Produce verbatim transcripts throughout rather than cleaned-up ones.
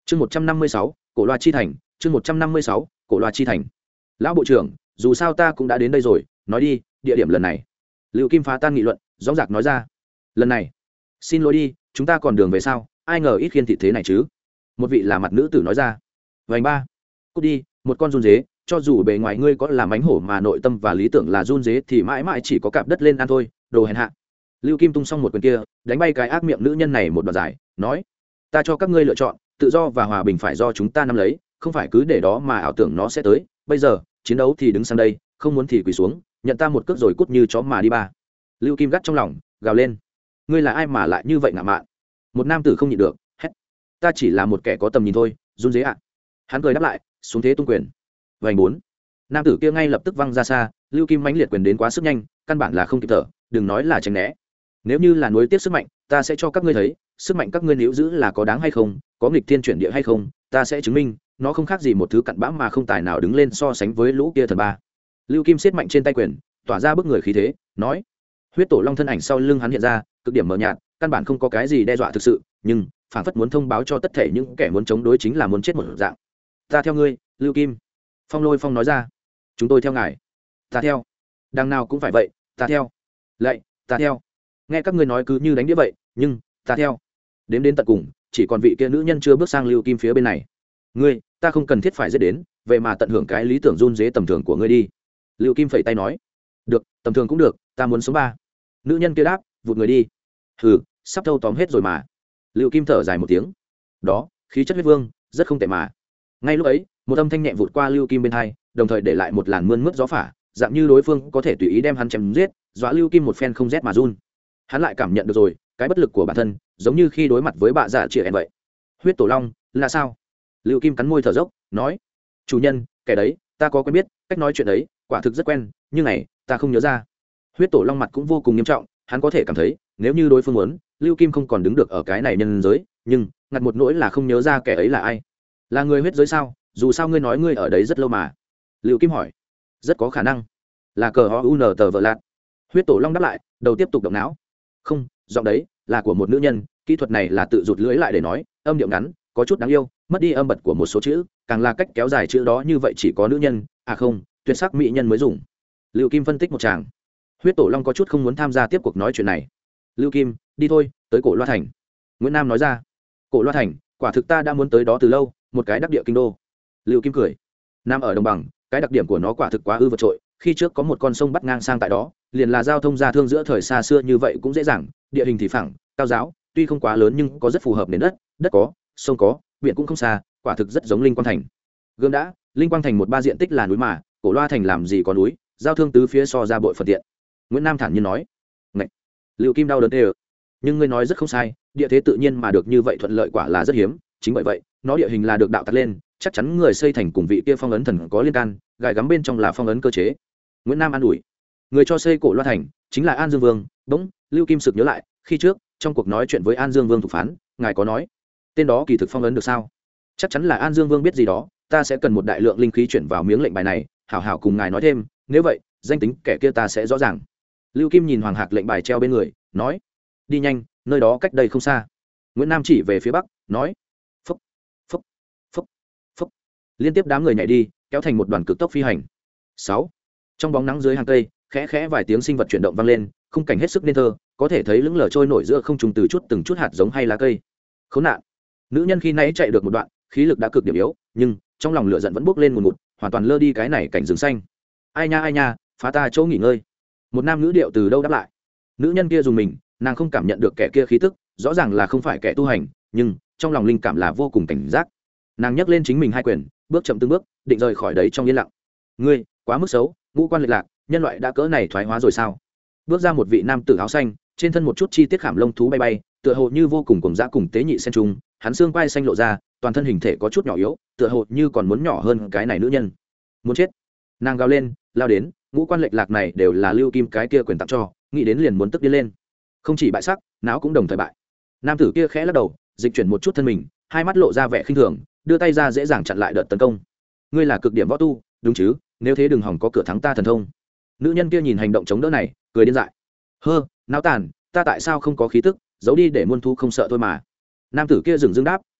chương một trăm năm mươi sáu cổ loa chi thành chương một trăm năm mươi sáu cổ loa chi thành. Lão bộ trưởng, dù sao ta cũng đã đến đây rồi, nói đi, địa điểm lần này. Lưu Kim phá tan nghị luận, rõ rạc nói ra. Lần này, xin lỗi đi, chúng ta còn đường về sao, ai ngờ ít khiên thị thế này chứ. Một vị là mặt nữ tử nói ra. Vành ba, cút đi, một con run dế, cho dù bề ngoài ngươi có làm ánh hổ mà nội tâm và lý tưởng là run dế thì mãi mãi chỉ có cạp đất lên ăn thôi, đồ hèn hạ. Lưu Kim tung xong một quyền kia, đánh bay cái ác miệng nữ nhân này một đoạn dài, nói: ta cho các ngươi lựa chọn, tự do và hòa bình phải do chúng ta nắm lấy, không phải cứ để đó mà ảo tưởng nó sẽ tới. Bây giờ chiến đấu thì đứng sang đây, không muốn thì quỳ xuống, nhận ta một cước rồi cút như chó mà đi ba. Lưu Kim gắt trong lòng, gào lên: ngươi là ai mà lại như vậy ngạo mạn? Một nam tử không nhịn được, hét: ta chỉ là một kẻ có tầm nhìn thôi, run dế ạ. Hắn cười đáp lại, xuống thế tung quyền. Vành bốn, nam tử kia ngay lập tức văng ra xa. Lưu Kim mãnh liệt quyền đến quá sức nhanh, căn bản là không kịp thở, đừng nói là tránh né. Nếu như là nuối tiếc sức mạnh, ta sẽ cho các ngươi thấy, sức mạnh các ngươi níu giữ là có đáng hay không, có nghịch thiên chuyển địa hay không, ta sẽ chứng minh nó không khác gì một thứ cặn bã mà không tài nào đứng lên so sánh với lũ kia thần ba. Lưu Kim siết mạnh trên tay quyền, tỏa ra bức người khí thế, nói: huyết tổ long thân ảnh sau lưng hắn hiện ra, cực điểm mờ nhạt, căn bản không có cái gì đe dọa thực sự, nhưng phản phất muốn thông báo cho tất thể những kẻ muốn chống đối chính là muốn chết một dạng. Ta theo ngươi, Lưu Kim. Phong Lôi Phong nói ra. Chúng tôi theo ngài. Ta theo. Đằng nào cũng phải vậy, ta theo. Lạy, ta theo. Nghe các ngươi nói cứ như đánh đĩa vậy, nhưng ta theo. Đếm đến tận cùng, chỉ còn vị kia nữ nhân chưa bước sang Lưu Kim phía bên này. Ngươi, ta không cần thiết phải giết đến, vậy mà tận hưởng cái lý tưởng run dế tầm thường của ngươi đi. Lưu Kim phẩy tay nói: được, tầm thường cũng được, ta muốn sống ba. Nữ nhân kia đáp, vụt người đi. Hừ, sắp thâu tóm hết rồi mà. Lưu Kim thở dài một tiếng. Đó, khí chất huyết vương, rất không tệ mà. Ngay lúc ấy, một âm thanh nhẹ vụt qua Lưu Kim bên hai, đồng thời để lại một làn mưa mướt gió phả, dạng như đối phương có thể tùy ý đem hắn chém giết, dọa Lưu Kim một phen không rét mà run. Hắn lại cảm nhận được rồi cái bất lực của bản thân, giống như khi đối mặt với bạ dạ chĩa em vậy. Huyết tổ long là sao? Lưu Kim cắn môi thở dốc, nói: chủ nhân, kẻ đấy ta có quen biết, cách nói chuyện đấy quả thực rất quen, nhưng này ta không nhớ ra. Huyết tổ long mặt cũng vô cùng nghiêm trọng, hắn có thể cảm thấy nếu như đối phương muốn, Lưu Kim không còn đứng được ở cái này nhân giới, nhưng ngặt một nỗi là không nhớ ra kẻ ấy là ai. Là người huyết giới sao? Dù sao ngươi nói ngươi ở đấy rất lâu mà. Lưu Kim hỏi. Rất có khả năng là cờ ho un tờ vợ lạt. Huyết tổ long đáp lại, đầu tiếp tục động não. Không, giọng đấy là của một nữ nhân, kỹ thuật này là tự rụt lưỡi lại để nói, âm điệu ngắn, có chút đáng yêu, mất đi âm bật của một số chữ, càng là cách kéo dài chữ đó như vậy chỉ có nữ nhân, à không, tuyệt sắc mỹ nhân mới dùng. Lưu Kim phân tích một tràng. Huyết tổ long có chút không muốn tham gia tiếp cuộc nói chuyện này. Lưu Kim, đi thôi, tới cổ Loa thành. Nguyễn Nam nói ra. Cổ Loa thành, quả thực ta đã muốn tới đó từ lâu, một cái đắc địa kinh đô. Lưu Kim cười. Nam ở đồng bằng, cái đặc điểm của nó quả thực quá ư vượt trội, khi trước có một con sông bắt ngang sang tại đó, liền là giao thông gia thương giữa thời xa xưa như vậy cũng dễ dàng, địa hình thì phẳng, cao giáo, tuy không quá lớn nhưng có rất phù hợp nền đất, đất có, sông có, biển cũng không xa, quả thực rất giống Linh Quang thành. Gương đã, Linh Quang thành một ba diện tích là núi mà, cổ Loa thành làm gì có núi, giao thương tứ phía so ra bội phần tiện. Nguyễn Nam thản nhiên nói. Ngậy. Lưu Kim đau đớn tê. Nhưng ngươi nói rất không sai, địa thế tự nhiên mà được như vậy thuận lợi quả là rất hiếm, chính bởi vậy, nó địa hình là được đạo tặc lên, chắc chắn người xây thành cùng vị kia phong ấn thần có liên can, gài gắm bên trong là phong ấn cơ chế. Nguyễn Nam an ủi. Người cho xây cổ Loa thành chính là An Dương Vương. Bỗng Lưu Kim sực nhớ lại, khi trước trong cuộc nói chuyện với An Dương Vương thục phán, ngài có nói tên đó kỳ thực phong ấn được sao? Chắc chắn là An Dương Vương biết gì đó, ta sẽ cần một đại lượng linh khí chuyển vào miếng lệnh bài này, hảo hảo cùng ngài nói thêm, nếu vậy danh tính kẻ kia ta sẽ rõ ràng. Lưu Kim nhìn hoàng hạc lệnh bài treo bên người, nói: đi nhanh, nơi đó cách đây không xa. Nguyễn Nam chỉ về phía bắc, nói: phúc phúc phúc phúc. Liên tiếp đám người nhảy đi, kéo thành một đoàn cực tốc phi hành. Sáu. Trong bóng nắng dưới hàng cây, khẽ khẽ vài tiếng sinh vật chuyển động vang lên, khung cảnh hết sức nên thơ, có thể thấy lững lờ trôi nổi giữa không trung từ chút từng chút hạt giống hay lá cây. Khốn nạn. Nữ nhân khi nãy chạy được một đoạn, khí lực đã cực điểm yếu, nhưng trong lòng lửa giận vẫn bốc lên ngùn ngụt, hoàn toàn lơ đi cái này cảnh rừng xanh. Ai nha ai nha, phá ta chỗ nghỉ ngơi. Một nam nữ điệu từ đâu đáp lại. Nữ nhân kia dùng mình, nàng không cảm nhận được kẻ kia khí tức, rõ ràng là không phải kẻ tu hành, nhưng trong lòng linh cảm là vô cùng cảnh giác. Nàng nhấc lên chính mình hai quyền, bước chậm từng bước, định rời khỏi đấy trong yên lặng. Ngươi quá mức xấu, ngũ quan lệch lạc, nhân loại đã cỡ này thoái hóa rồi sao? Bước ra một vị nam tử áo xanh, trên thân một chút chi tiết khảm lông thú bay bay, tựa hồ như vô cùng cùng dã cùng tế nhị xen trùng, hắn xương quai xanh lộ ra, toàn thân hình thể có chút nhỏ yếu, tựa hồ như còn muốn nhỏ hơn cái này nữ nhân. Muốn chết. Nàng gào lên, lao đến, ngũ quan lệch lạc này đều là Lưu Kim cái kia quyền tặng cho, nghĩ đến liền muốn tức đi lên. Không chỉ bại sắc, não cũng đồng thời bại. Nam tử kia khẽ lắc đầu, dịch chuyển một chút thân mình, hai mắt lộ ra vẻ khinh thường, đưa tay ra dễ dàng chặn lại đợt tấn công. Ngươi là cực điểm võ tu, đúng chứ? Nếu thế đừng hỏng có cửa thắng ta thần thông. Nữ nhân kia nhìn hành động chống đỡ này, cười điên dại. Hơ, náo tàn, ta tại sao không có khí tức, giấu đi để muôn thu không sợ thôi mà. Nam tử kia dừng dưng đáp,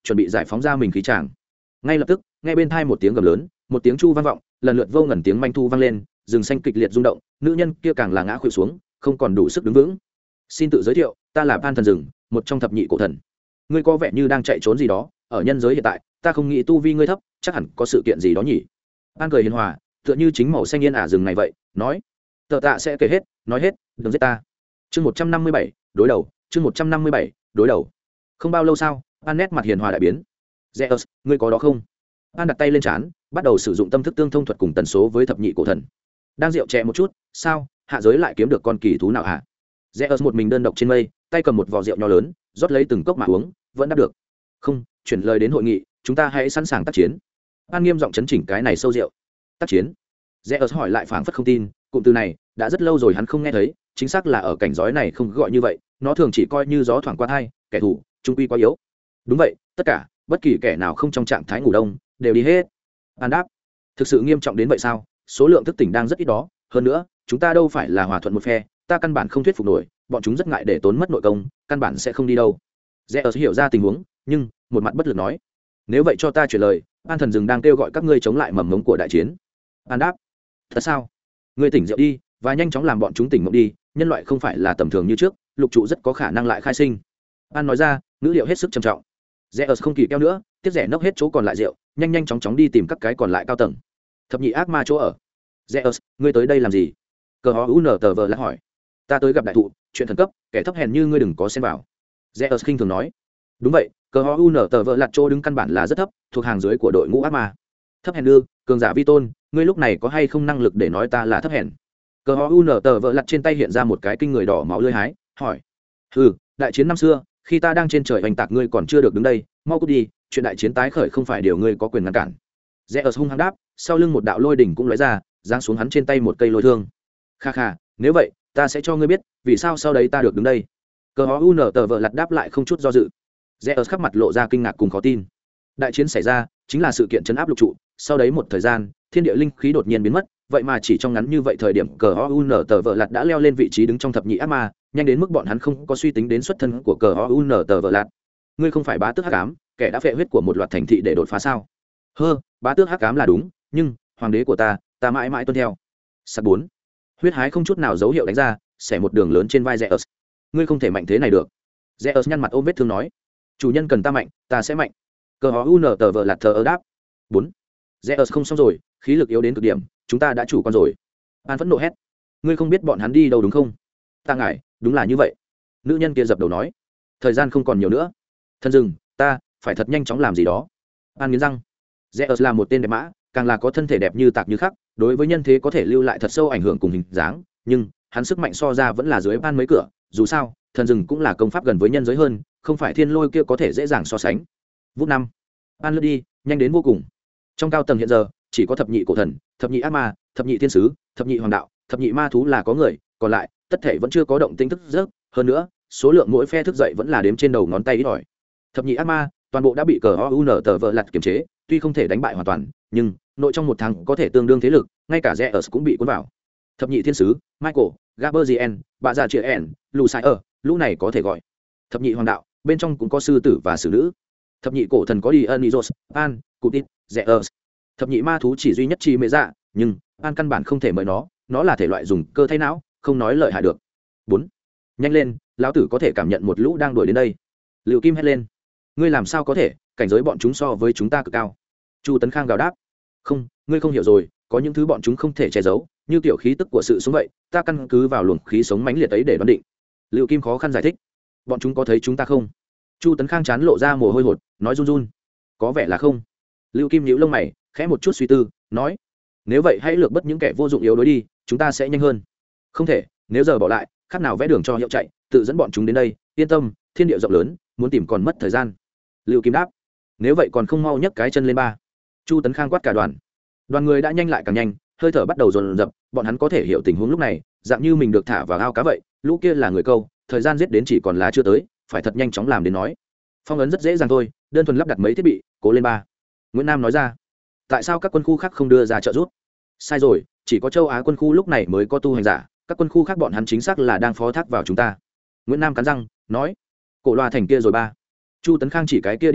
chuẩn bị giải phóng ra mình khí tràng. Ngay lập tức, nghe bên thai một tiếng gầm lớn, một tiếng chu vang vọng, lần lượt vô ngần tiếng manh thu vang lên, rừng xanh kịch liệt rung động, nữ nhân kia càng là ngã khuỵu xuống, không còn đủ sức đứng vững. Xin tự giới thiệu, ta là Pan thần rừng, một trong thập nhị cổ thần. Ngươi có vẻ như đang chạy trốn gì đó, ở nhân giới hiện tại, ta không nghĩ tu vi ngươi thấp, chắc hẳn có sự kiện gì đó nhỉ. Pan cười hiền hòa, tựa như chính màu xanh yên ả rừng này vậy, nói: "Tờ tạ sẽ kể hết, nói hết, đừng giết ta." Chương một trăm năm mươi bảy, đối đầu, chương một trăm năm mươi bảy, đối đầu. Không bao lâu sau, Pan nét mặt hiền hòa đại biến. "Zeus, ngươi có đó không?" Pan đặt tay lên trán, bắt đầu sử dụng tâm thức tương thông thuật cùng tần số với thập nhị cổ thần. Đang rượu chè một chút, sao, hạ giới lại kiếm được con kỳ thú nào hả? Zeus một mình đơn độc trên mây, tay cầm một vò rượu nho lớn, rót lấy từng cốc mà uống, vẫn đáp được. "Không, chuyển lời đến hội nghị, chúng ta hãy sẵn sàng tác chiến." Pan nghiêm giọng chấn chỉnh cái này sâu rượu. "Tác chiến?" Zeus hỏi lại phảng phất không tin, cụm từ này đã rất lâu rồi hắn không nghe thấy, chính xác là ở cảnh giới này không gọi như vậy, nó thường chỉ coi như gió thoảng qua tai, kẻ thù trung quy quá yếu. Đúng vậy, tất cả, bất kỳ kẻ nào không trong trạng thái ngủ đông, đều đi hết. An đáp: "Thực sự nghiêm trọng đến vậy sao? Số lượng thức tỉnh đang rất ít đó, hơn nữa, chúng ta đâu phải là hòa thuận một phe, ta căn bản không thuyết phục nổi, bọn chúng rất ngại để tốn mất nội công, căn bản sẽ không đi đâu." Zeus hiểu ra tình huống, nhưng một mặt bất lực nói: "Nếu vậy cho ta chuyển lời, An thần rừng đang kêu gọi các ngươi chống lại mầm mống của đại chiến." An đáp: "Thật sao? Ngươi tỉnh rượu đi, và nhanh chóng làm bọn chúng tỉnh mộng đi, nhân loại không phải là tầm thường như trước, lục trụ rất có khả năng lại khai sinh." An nói ra, ngữ liệu hết sức trầm trọng. Zeus không kỳ keo nữa, tiếp rẻ nốc hết chỗ còn lại rượu, nhanh nhanh chóng chóng đi tìm các cái còn lại cao tầng. Thập nhị ác ma chỗ ở. "Zeus, ngươi tới đây làm gì?" Cờ hó u nở tờ vờ lại hỏi. "Ta tới gặp đại thụ, chuyện khẩn cấp, kẻ thấp hèn như ngươi đừng có xen vào." Zeus khinh thường nói. Đúng vậy, cờ hó u nở tờ vờ lặt chỗ đứng căn bản là rất thấp, thuộc hàng dưới của đội ngũ ác ma. Thấp hèn ư? Cường giả vi tôn, ngươi lúc này có hay không năng lực để nói ta là thấp hèn? Cờ hó u nở tờ vờ lặt trên tay hiện ra một cái kinh người đỏ máu lưỡi hái, hỏi. "Ừ, đại chiến năm xưa, khi ta đang trên trời hoành tạc ngươi còn chưa được đứng đây, mau cút đi, chuyện đại chiến tái khởi không phải điều ngươi có quyền ngăn cản." Zeus hung hăng đáp, sau lưng một đạo lôi đỉnh cũng lóe ra, giáng xuống hắn trên tay một cây lôi thương. "Kha kha, nếu vậy, ta sẽ cho ngươi biết, vì sao sau đấy ta được đứng đây." Cờ hó u nở tờ vợ lặt đáp lại không chút do dự. Zeus khắp mặt lộ ra kinh ngạc cùng khó tin. Đại chiến xảy ra, chính là sự kiện chấn áp lục trụ, sau đấy một thời gian, thiên địa linh khí đột nhiên biến mất, vậy mà chỉ trong ngắn như vậy thời điểm cờ hó u nở tờ vợ lặt đã leo lên vị trí đứng trong thập nhị ác ma, nhanh đến mức bọn hắn không có suy tính đến xuất thân của cờ hó u nở tờ vợ lặt. Ngươi không phải bá tước hắc ám, kẻ đã phệ huyết của một loạt thành thị để đột phá sao? Hơ, bá tước hắc ám là đúng, nhưng hoàng đế của ta, ta mãi mãi tuân theo. Sắt bốn. Huyết hái không chút nào dấu hiệu đánh ra, xẻ một đường lớn trên vai Zeus. Ngươi không thể mạnh thế này được. Zeus nhăn mặt ôm vết thương nói. Chủ nhân cần ta mạnh, ta sẽ mạnh. Cờ hó u nở tờ vợ lặt thờ ơ đáp. Bốn. Zeus không xong rồi, khí lực yếu đến cực điểm, chúng ta đã chủ con rồi. An phẫn nộ hét. Ngươi không biết bọn hắn đi đâu đúng không? Ta ngại, đúng là như vậy. Nữ nhân kia dập đầu nói. Thời gian không còn nhiều nữa. Thân rừng, ta phải thật nhanh chóng làm gì đó. An nghiến răng. Zeus là một tên đẹp mã, càng là có thân thể đẹp như tạc như khắc, đối với nhân thế có thể lưu lại thật sâu ảnh hưởng cùng hình dáng, nhưng hắn sức mạnh so ra vẫn là dưới Pan mấy cửa, dù sao, thần rừng cũng là công pháp gần với nhân giới hơn, không phải thiên lôi kia có thể dễ dàng so sánh. Vút năm. Pan lướt đi, nhanh đến vô cùng. Trong cao tầng hiện giờ, chỉ có thập nhị cổ thần, thập nhị ác ma, thập nhị thiên sứ, thập nhị hoàng đạo, thập nhị ma thú là có người, còn lại, tất thể vẫn chưa có động tĩnh thức giấc, hơn nữa, số lượng mỗi phe thức dậy vẫn là đếm trên đầu ngón tay ít ỏi. Thập nhị ác ma, toàn bộ đã bị cờ o u n tờ vợ lặt kiềm chế, tuy không thể đánh bại hoàn toàn, nhưng nội trong một tháng có thể tương đương thế lực, ngay cả Zeus cũng bị cuốn vào. Thập nhị thiên sứ, Michael, Gabriel, bà già chị En, lù sai ở, lũ này có thể gọi. Thập nhị hoàng đạo, bên trong cũng có sư tử và xử nữ. Thập nhị cổ thần có Dionysos, Pan, Cutit, Zeus. Thập nhị ma thú chỉ duy nhất chi mê dạ, nhưng Pan căn bản không thể mời nó, nó là thể loại dùng cơ thay não, không nói lợi hại được. Bốn. Nhanh lên, lão tử có thể cảm nhận một lũ đang đuổi đến đây. Liệu Kim hét lên. Ngươi làm sao có thể, cảnh giới bọn chúng so với chúng ta cực cao. Chu Tấn Khang gào đáp. Không, ngươi không hiểu rồi, có những thứ bọn chúng không thể che giấu, như kiểu khí tức của sự sống vậy, ta căn cứ vào luồng khí sống mãnh liệt ấy để đoán định. Liệu Kim khó khăn giải thích. Bọn chúng có thấy chúng ta không? Chu Tấn Khang chán lộ ra mồ hôi hột, nói run run. Có vẻ là không. Lưu Kim nhíu lông mày, khẽ một chút suy tư, nói: Nếu vậy hãy lược bất những kẻ vô dụng yếu đối đi, chúng ta sẽ nhanh hơn. Không thể, nếu giờ bỏ lại, khác nào vẽ đường cho hiệu chạy, tự dẫn bọn chúng đến đây, yên tâm, thiên địa rộng lớn, muốn tìm còn mất thời gian. Lưu Kim đáp. Nếu vậy còn không mau nhấc cái chân lên ba. Chu Tấn Khang quát cả đoàn. Đoàn người đã nhanh lại càng nhanh, hơi thở bắt đầu dồn dập, bọn hắn có thể hiểu tình huống lúc này, dạng như mình được thả vào ao cá vậy, lũ kia là người câu, thời gian giết đến chỉ còn là chưa tới, phải thật nhanh chóng làm đến nói. Phong ấn rất dễ dàng thôi, đơn thuần lắp đặt mấy thiết bị, cố lên ba. Nguyễn Nam nói ra. Tại sao các quân khu khác không đưa ra trợ giúp? Sai rồi, chỉ có châu Á quân khu lúc này mới có tu hành giả, các quân khu khác bọn hắn chính xác là đang phó thác vào chúng ta. Nguyễn Nam cắn răng, nói. Cổ loa thành kia rồi ba. Chu Tấn Khang chỉ cái kia địa điểm,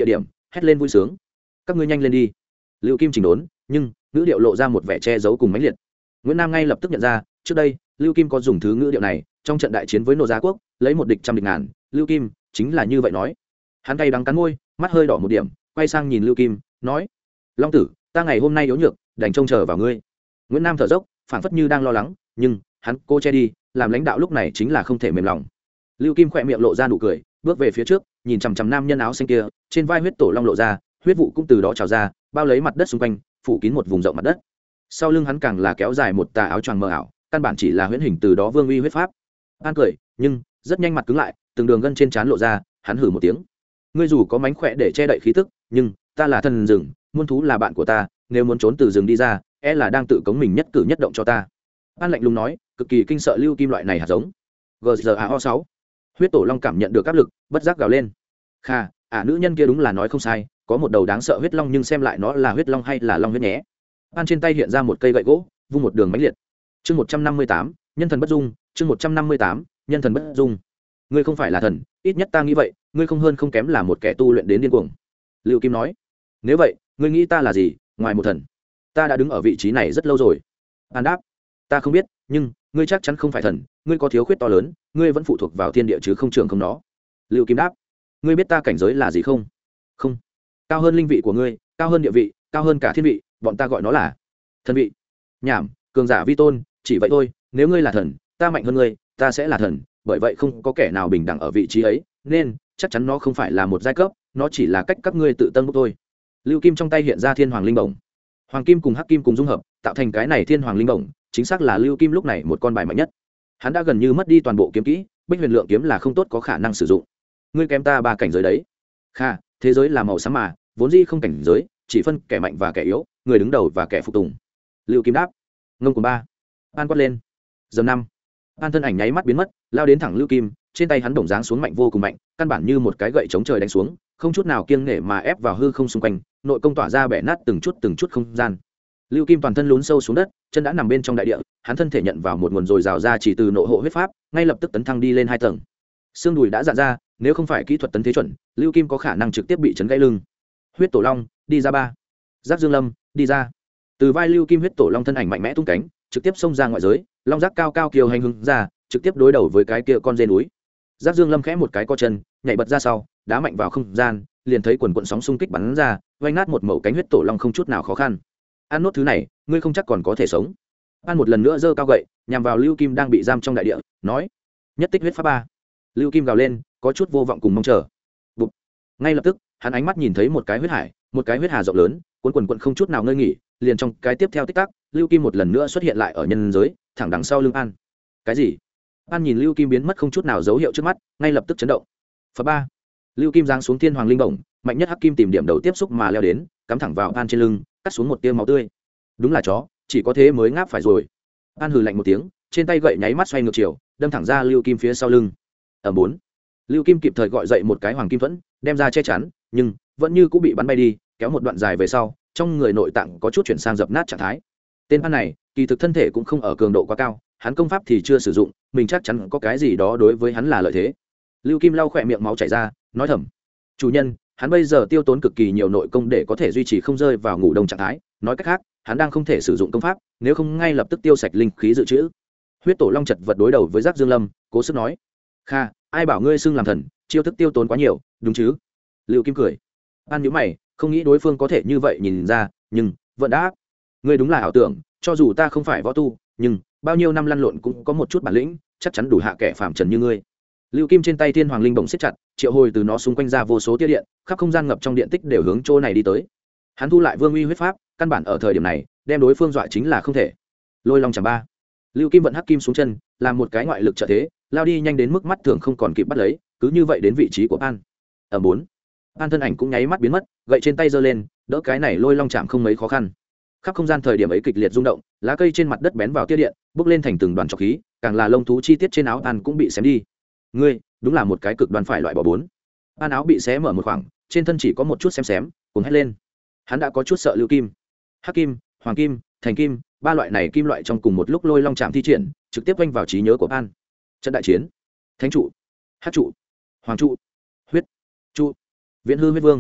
hét lên vui sướng. Các ngươi nhanh lên đi. Lưu Kim chỉnh đốn, nhưng ngữ điệu lộ ra một vẻ che giấu cùng mãnh liệt. Nguyễn Nam ngay lập tức nhận ra, trước đây Lưu Kim có dùng thứ ngữ điệu này trong trận đại chiến với Nô Gia Quốc, lấy một địch trăm địch ngàn. Lưu Kim chính là như vậy nói. Hắn cay đắng cắn môi, mắt hơi đỏ một điểm, quay sang nhìn Lưu Kim, nói: Long tử, ta ngày hôm nay yếu nhược, đành trông chờ vào ngươi. Nguyễn Nam thở dốc, phảng phất như đang lo lắng, nhưng hắn cô che đi, làm lãnh đạo lúc này chính là không thể mềm lòng. Lưu Kim khỏe miệng lộ ra nụ cười, bước về phía trước, nhìn chằm chằm nam nhân áo xanh kia, trên vai huyết tổ long lộ ra, huyết vụ cũng từ đó trào ra, bao lấy mặt đất xung quanh, phủ kín một vùng rộng mặt đất. Sau lưng hắn càng là kéo dài một tà áo choàng mờ ảo, căn bản chỉ là huyễn hình từ đó vương uy huyết pháp. An cười, nhưng rất nhanh mặt cứng lại, từng đường gân trên trán lộ ra, hắn hừ một tiếng. Ngươi dù có mánh khỏe để che đậy khí tức, nhưng ta là thần rừng, muôn thú là bạn của ta, nếu muốn trốn từ rừng đi ra, e là đang tự cống mình nhất cử nhất động cho ta. An lạnh lùng nói, cực kỳ kinh sợ Lưu Kim loại này hạt giống. Gzao sáu. Huyết tổ long cảm nhận được áp lực, bất giác gào lên. Kha, à nữ nhân kia đúng là nói không sai, có một đầu đáng sợ huyết long, nhưng xem lại nó là huyết long hay là long huyết nhé. An trên tay hiện ra một cây gậy gỗ, vung một đường mãnh liệt. Chương một trăm năm mươi tám, nhân thần bất dung, chương một trăm năm mươi tám, nhân thần bất dung. Ngươi không phải là thần, ít nhất ta nghĩ vậy, ngươi không hơn không kém là một kẻ tu luyện đến điên cuồng. Lưu Kim nói. Nếu vậy, ngươi nghĩ ta là gì, ngoài một thần? Ta đã đứng ở vị trí này rất lâu rồi. An đáp. Ta không biết, nhưng ngươi chắc chắn không phải thần, ngươi có thiếu khuyết to lớn, ngươi vẫn phụ thuộc vào thiên địa chứ không trường không nó. Lưu Kim đáp. Ngươi biết ta cảnh giới là gì không? Không. Cao hơn linh vị của ngươi, cao hơn địa vị, cao hơn cả thiên vị, bọn ta gọi nó là thần vị. Nhảm, cường giả vi tôn, chỉ vậy thôi, nếu ngươi là thần, ta mạnh hơn ngươi, ta sẽ là thần, bởi vậy không có kẻ nào bình đẳng ở vị trí ấy, nên chắc chắn nó không phải là một giai cấp, nó chỉ là cách các ngươi tự tân bốc thôi. Lưu Kim trong tay hiện ra thiên hoàng linh bổng, hoàng kim cùng hắc kim cùng dung hợp, tạo thành cái này thiên hoàng linh bổng, chính xác là Lưu Kim lúc này một con bài mạnh nhất. Hắn đã gần như mất đi toàn bộ kiếm kỹ, Bích Huyền Lượng kiếm là không tốt có khả năng sử dụng. Ngươi kém ta ba cảnh giới đấy. Kha, thế giới là màu xám mà, vốn dĩ không cảnh giới, chỉ phân kẻ mạnh và kẻ yếu, người đứng đầu và kẻ phục tùng. Lưu Kim đáp. Ngông của ba. An quát lên. Giờ năm. An thân ảnh nháy mắt biến mất, lao đến thẳng Lưu Kim, trên tay hắn bổng giáng xuống mạnh vô cùng mạnh, căn bản như một cái gậy chống trời đánh xuống, không chút nào kiêng nể mà ép vào hư không xung quanh, nội công tỏa ra bẻ nát từng chút từng chút không gian. Lưu Kim toàn thân lún sâu xuống đất, chân đã nằm bên trong đại địa, hắn thân thể nhận vào một nguồn dồi dào ra chỉ từ nộ hộ huyết pháp, ngay lập tức tấn thăng đi lên hai tầng. Xương đùi đã dạn ra, nếu không phải kỹ thuật tấn thế chuẩn, Lưu Kim có khả năng trực tiếp bị chấn gãy lưng. Huyết tổ long, đi ra ba. Giác Dương Lâm, đi ra. Từ vai Lưu Kim huyết tổ long thân ảnh mạnh mẽ tung cánh, trực tiếp xông ra ngoại giới, long giác cao cao kiều hành hứng ra, trực tiếp đối đầu với cái kia con dê núi. Giác Dương Lâm khẽ một cái co chân, nhảy bật ra sau, đá mạnh vào không gian, liền thấy quần quần sóng xung kích bắn ra, vây nát một mẩu cánh huyết tổ long không chút nào khó khăn. Ăn nốt thứ này, ngươi không chắc còn có thể sống. Ăn một lần nữa giơ cao gậy, nhằm vào Lưu Kim đang bị giam trong đại địa, nói: Nhất tích huyết pháp ba. Lưu Kim gào lên, có chút vô vọng cùng mong chờ. Bụp. Ngay lập tức, hắn ánh mắt nhìn thấy một cái huyết hải, một cái huyết hà rộng lớn, cuốn quần quần không chút nào ngơi nghỉ, liền trong cái tiếp theo tích tắc, Lưu Kim một lần nữa xuất hiện lại ở nhân giới, thẳng đằng sau lưng An. Cái gì? An nhìn Lưu Kim biến mất không chút nào dấu hiệu trước mắt, ngay lập tức chấn động. Phật ba. Lưu Kim giáng xuống thiên hoàng linh bổng, mạnh nhất hắc kim tìm điểm đầu tiếp xúc mà leo đến, cắm thẳng vào An trên lưng, cắt xuống một tia máu tươi. Đúng là chó, chỉ có thế mới ngáp phải rồi. An hừ lạnh một tiếng, trên tay gậy nháy mắt xoay ngược chiều, đâm thẳng ra Lưu Kim phía sau lưng. Ở bốn. Lưu Kim kịp thời gọi dậy một cái hoàng kim thuẫn, đem ra che chắn, nhưng vẫn như cũng bị bắn bay đi, kéo một đoạn dài về sau, trong người nội tạng có chút chuyển sang dập nát trạng thái. Tên An này, kỳ thực thân thể cũng không ở cường độ quá cao, hắn công pháp thì chưa sử dụng, mình chắc chắn có cái gì đó đối với hắn là lợi thế. Lưu Kim lau khỏe miệng máu chảy ra, nói thầm: chủ nhân, hắn bây giờ tiêu tốn cực kỳ nhiều nội công để có thể duy trì không rơi vào ngủ đông trạng thái, nói cách khác, hắn đang không thể sử dụng công pháp, nếu không ngay lập tức tiêu sạch linh khí dự trữ. Huyết tổ long chật vật đối đầu với Giác Dương Lâm, cố sức nói: Kha, ai bảo ngươi xưng làm thần, chiêu thức tiêu tốn quá nhiều, đúng chứ? Lưu Kim cười. An nhíu mày, không nghĩ đối phương có thể như vậy nhìn ra, nhưng vẫn đáp: ngươi đúng là ảo tưởng, cho dù ta không phải võ tu, nhưng bao nhiêu năm lăn lộn cũng có một chút bản lĩnh, chắc chắn đủ hạ kẻ phàm trần như ngươi. Lưu Kim trên tay thiên hoàng linh bổng siết chặt, triệu hồi từ nó xung quanh ra vô số tia điện, khắp không gian ngập trong điện tích đều hướng chỗ này đi tới. Hắn thu lại vương uy huyết pháp, căn bản ở thời điểm này đem đối phương dọa chính là không thể. Lôi long chẳng ba. Lưu Kim vận hắc kim xuống chân, làm một cái ngoại lực trợ thế, lao đi nhanh đến mức mắt thường không còn kịp bắt lấy, cứ như vậy đến vị trí của An. Ở bốn. An thân ảnh cũng nháy mắt biến mất, gậy trên tay giơ lên, đỡ cái này lôi long chạm không mấy khó khăn. Khắp không gian thời điểm ấy kịch liệt rung động, lá cây trên mặt đất bén vào tia điện, bốc lên thành từng đoàn trọc khí, càng là lông thú chi tiết trên áo An cũng bị xém đi. Ngươi, đúng là một cái cực đoan phải loại bỏ bốn. An áo bị xé mở một khoảng, trên thân chỉ có một chút xém xém, cùng hét lên. Hắn đã có chút sợ Lưu Kim. Hắc kim, hoàng kim, thành kim, ba loại này kim loại trong cùng một lúc lôi long chạm thi triển, trực tiếp vênh vào trí nhớ của An. Trận đại chiến, thánh trụ, hắc trụ, hoàng trụ, huyết trụ, viễn hư huyết vương.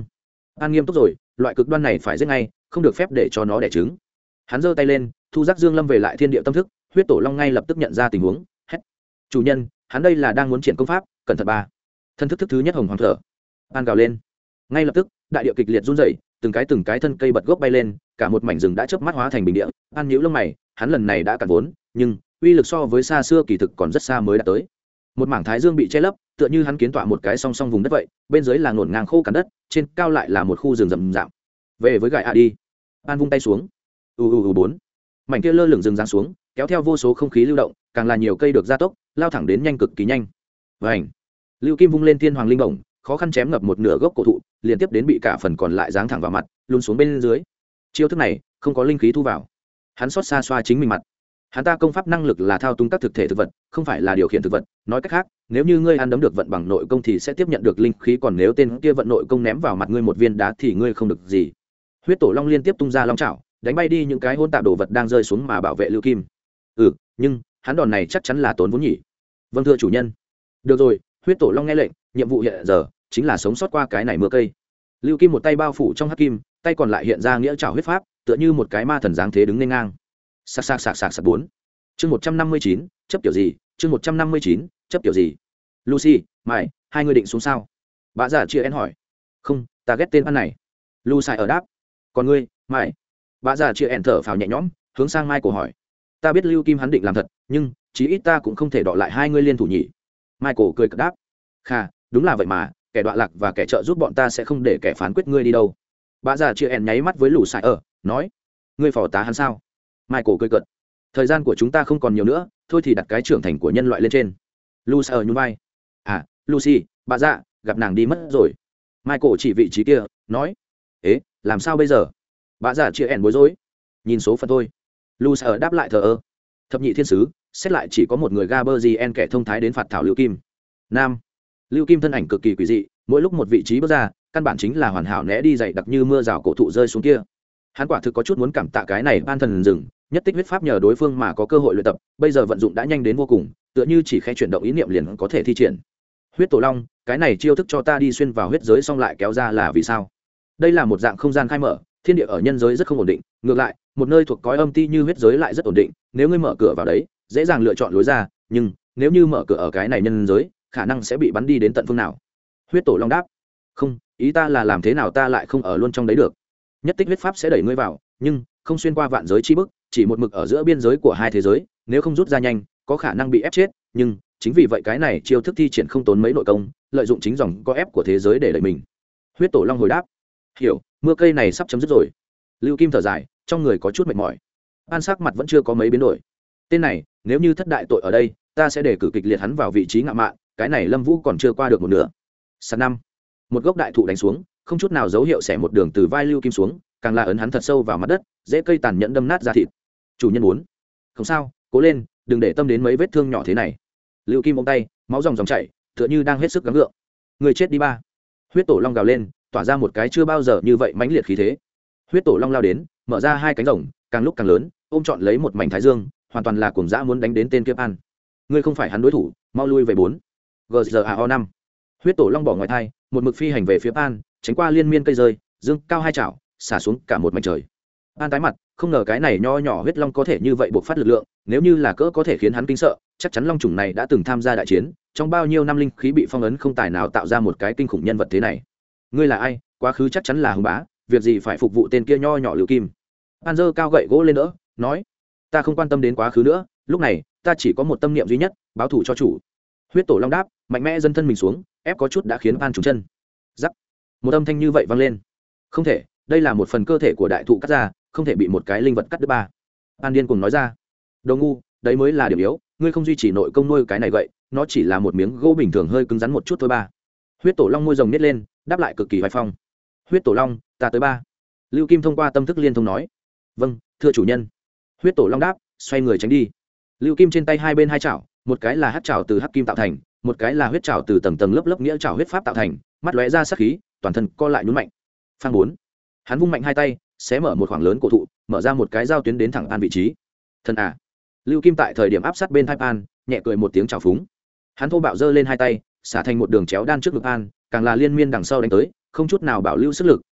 An nghiêm túc rồi, loại cực đoan này phải giết ngay, không được phép để cho nó đẻ trứng. Hắn giơ tay lên, thu giác dương lâm về lại thiên địa tâm thức. Huyết tổ long ngay lập tức nhận ra tình huống, hét: chủ nhân, hắn đây là đang muốn triển công pháp, cẩn thận ba. Thân thức thức thứ nhất hồng hoàng thở. An gào lên. Ngay lập tức, đại địa kịch liệt run rẩy, từng cái từng cái thân cây bật gốc bay lên, cả một mảnh rừng đã chớp mắt hóa thành bình địa. An nhíu lông mày, hắn lần này đã cạn vốn, nhưng uy lực so với xa xưa kỳ thực còn rất xa mới đã tới. Một mảng thái dương bị che lấp, tựa như hắn kiến tọa một cái song song vùng đất vậy, bên dưới là ngổn ngang khô cằn đất, trên cao lại là một khu rừng rậm rạp. Về với gại a đi. An vung tay xuống. U u u bốn. Mảnh kia lơ lửng rừng giáng xuống, kéo theo vô số không khí lưu động, càng là nhiều cây được gia tốc, lao thẳng đến nhanh cực kỳ nhanh. Vành. Lưu Kim vung lên thiên hoàng linh bổng, khó khăn chém ngập một nửa gốc cổ thụ, liên tiếp đến bị cả phần còn lại giáng thẳng vào mặt, luôn xuống bên dưới. Chiêu thức này không có linh khí thu vào. Hắn xót xa xoa chính mình mặt. Hắn ta công pháp năng lực là thao túng các thực thể thực vật, không phải là điều khiển thực vật. Nói cách khác, nếu như ngươi ăn đấm được vận bằng nội công thì sẽ tiếp nhận được linh khí, còn nếu tên kia vận nội công ném vào mặt ngươi một viên đá thì ngươi không được gì. Huyết tổ long liên tiếp tung ra long chảo, đánh bay đi những cái hỗn tạp đồ vật đang rơi xuống mà bảo vệ Lưu Kim. Ừ, nhưng hắn đòn này chắc chắn là tốn vốn nhỉ. Vâng thưa chủ nhân. Được rồi, huyết tổ long nghe lệnh, nhiệm vụ hiện giờ chính là sống sót qua cái này mưa cây. Lưu Kim một tay bao phủ trong hắc kim, tay còn lại hiện ra nghĩa trảo huyết pháp, tựa như một cái ma thần dáng thế đứng nên ngang. Sạc sạc sạc sạc sạc bốn. Chương một trăm năm mươi chín, chấp kiểu gì? Chương một trăm năm mươi chín, chấp kiểu gì? Lucy, mày, hai người định xuống sao? Bà già chia en hỏi. Không, ta ghét tên ăn này. Lucy ở đáp. Còn ngươi, mày? Bà già chia en thở phào nhẹ nhõm, hướng sang Mai cổ hỏi. Ta biết Lưu Kim hắn định làm thật, nhưng chí ít ta cũng không thể đọ lại hai ngươi liên thủ nhỉ. Michael cười cợt đáp. Kha, đúng là vậy mà, kẻ đọa lạc và kẻ trợ giúp bọn ta sẽ không để kẻ phán quyết ngươi đi đâu. Bà già chia en nháy mắt với lũ sải ở, nói. Ngươi phò tá hắn sao? Michael cười cợt. Thời gian của chúng ta không còn nhiều nữa, thôi thì đặt cái trưởng thành của nhân loại lên trên. Lucy ở nhún vai. À, Lucy, bà dạ, gặp nàng đi mất rồi. Michael chỉ vị trí kia, nói. Ế, làm sao bây giờ? Bà dạ chia en bối rối. Nhìn số phận thôi. Lucy ở đáp lại thờ ơ. Thập nhị thiên sứ, xét lại chỉ có một người Gaberzien kẻ thông thái đến phạt thảo Lưu Kim. Nam. Lưu Kim thân ảnh cực kỳ quỷ dị, mỗi lúc một vị trí bước ra, căn bản chính là hoàn hảo né đi dày đặc như mưa rào cổ thụ rơi xuống kia. Hắn quả thực có chút muốn cảm tạ cái này ban thần rừng, nhất tích huyết pháp nhờ đối phương mà có cơ hội luyện tập, bây giờ vận dụng đã nhanh đến vô cùng, tựa như chỉ khẽ chuyển động ý niệm liền có thể thi triển. Huyết tổ long, cái này chiêu thức cho ta đi xuyên vào huyết giới xong lại kéo ra là vì sao? Đây là một dạng không gian khai mở, thiên địa ở nhân giới rất không ổn định, ngược lại, một nơi thuộc cõi âm ti như huyết giới lại rất ổn định, nếu ngươi mở cửa vào đấy, dễ dàng lựa chọn lối ra, nhưng nếu như mở cửa ở cái này nhân giới, khả năng sẽ bị bắn đi đến tận phương nào? Huyết tổ long đáp. Không, ý ta là làm thế nào ta lại không ở luôn trong đấy được. Nhất tích huyết pháp sẽ đẩy ngươi vào, nhưng không xuyên qua vạn giới chi bức, chỉ một mực ở giữa biên giới của hai thế giới, nếu không rút ra nhanh, có khả năng bị ép chết, nhưng chính vì vậy cái này chiêu thức thi triển không tốn mấy nội công, lợi dụng chính dòng có ép của thế giới để đẩy mình. Huyết tổ long hồi đáp. Hiểu, mưa cây này sắp chấm dứt rồi. Lưu Kim thở dài, trong người có chút mệt mỏi. An sắc mặt vẫn chưa có mấy biến đổi. Tên này, nếu như thất đại tội ở đây, ta sẽ để cử kịch liệt hắn vào vị trí ngạo mạn, cái này Lâm Vũ còn chưa qua được một nửa. Sát năm, một gốc đại thụ đánh xuống, không chút nào dấu hiệu xẻ một đường từ vai Lưu Kim xuống, càng là ấn hắn thật sâu vào mặt đất, dễ cây tàn nhẫn đâm nát ra thịt. Chủ nhân muốn, không sao, cố lên, đừng để tâm đến mấy vết thương nhỏ thế này. Lưu Kim ôm tay, máu ròng ròng chảy, tựa như đang hết sức gắng gượng. Người chết đi ba. Huyết tổ long gào lên, tỏa ra một cái chưa bao giờ như vậy mãnh liệt khí thế. Huyết tổ long lao đến, mở ra hai cánh rồng, càng lúc càng lớn, ôm trọn lấy một mảnh thái dương, hoàn toàn là cuồng dã muốn đánh đến tên kiếp an. Ngươi không phải hắn đối thủ, mau lui về bốn. Gzao năm. Huyết tổ long bỏ ngoài thai, một mực phi hành về phía an, tránh qua liên miên cây rơi, dương cao hai chảo, xả xuống cả một mảnh trời. An tái mặt, không ngờ cái này nho nhỏ huyết long có thể như vậy bộc phát lực lượng, nếu như là cỡ có thể khiến hắn kinh sợ, chắc chắn long chủng này đã từng tham gia đại chiến, trong bao nhiêu năm linh khí bị phong ấn không tài nào tạo ra một cái kinh khủng nhân vật thế này. Ngươi là ai? Quá khứ chắc chắn là hùng bá, việc gì phải phục vụ tên kia nho nhỏ Lưu Kim? An giơ cao gậy gỗ lên đỡ, nói: Ta không quan tâm đến quá khứ nữa, lúc này ta chỉ có một tâm niệm duy nhất, báo thù cho chủ. Huyết tổ long đáp, mạnh mẽ dâng thân mình xuống, ép có chút đã khiến An trùng chân. Rắc, một âm thanh như vậy vang lên. Không thể, đây là một phần cơ thể của đại thụ cắt ra, không thể bị một cái linh vật cắt đứt ba. An điên cùng nói ra. Đồ ngu, đấy mới là điểm yếu, ngươi không duy trì nội công nuôi cái này vậy, nó chỉ là một miếng gỗ bình thường hơi cứng rắn một chút thôi ba. Huyết tổ long môi rồng nít lên, đáp lại cực kỳ vai phong. Huyết tổ long, ta tới ba. Lưu Kim thông qua tâm thức liên thông nói. Vâng, thưa chủ nhân. Huyết tổ long đáp, xoay người tránh đi. Lưu Kim trên tay hai bên hai chảo, một cái là hắc chảo từ hắc kim tạo thành, một cái là huyết chảo từ tầng tầng lớp lớp nghĩa chảo huyết pháp tạo thành, mắt lóe ra sắc khí, toàn thân co lại nhún mạnh. Phang bốn. Hắn vung mạnh hai tay, xé mở một khoảng lớn cổ thụ, mở ra một cái giao tuyến đến thẳng An vị trí. Thần à. Lưu Kim tại thời điểm áp sát bên thai An, nhẹ cười một tiếng chào phúng. Hắn thô bạo giơ lên hai tay, xả thành một đường chéo đan trước ngực An, càng là liên miên đằng sau đánh tới, không chút nào bảo lưu sức lực,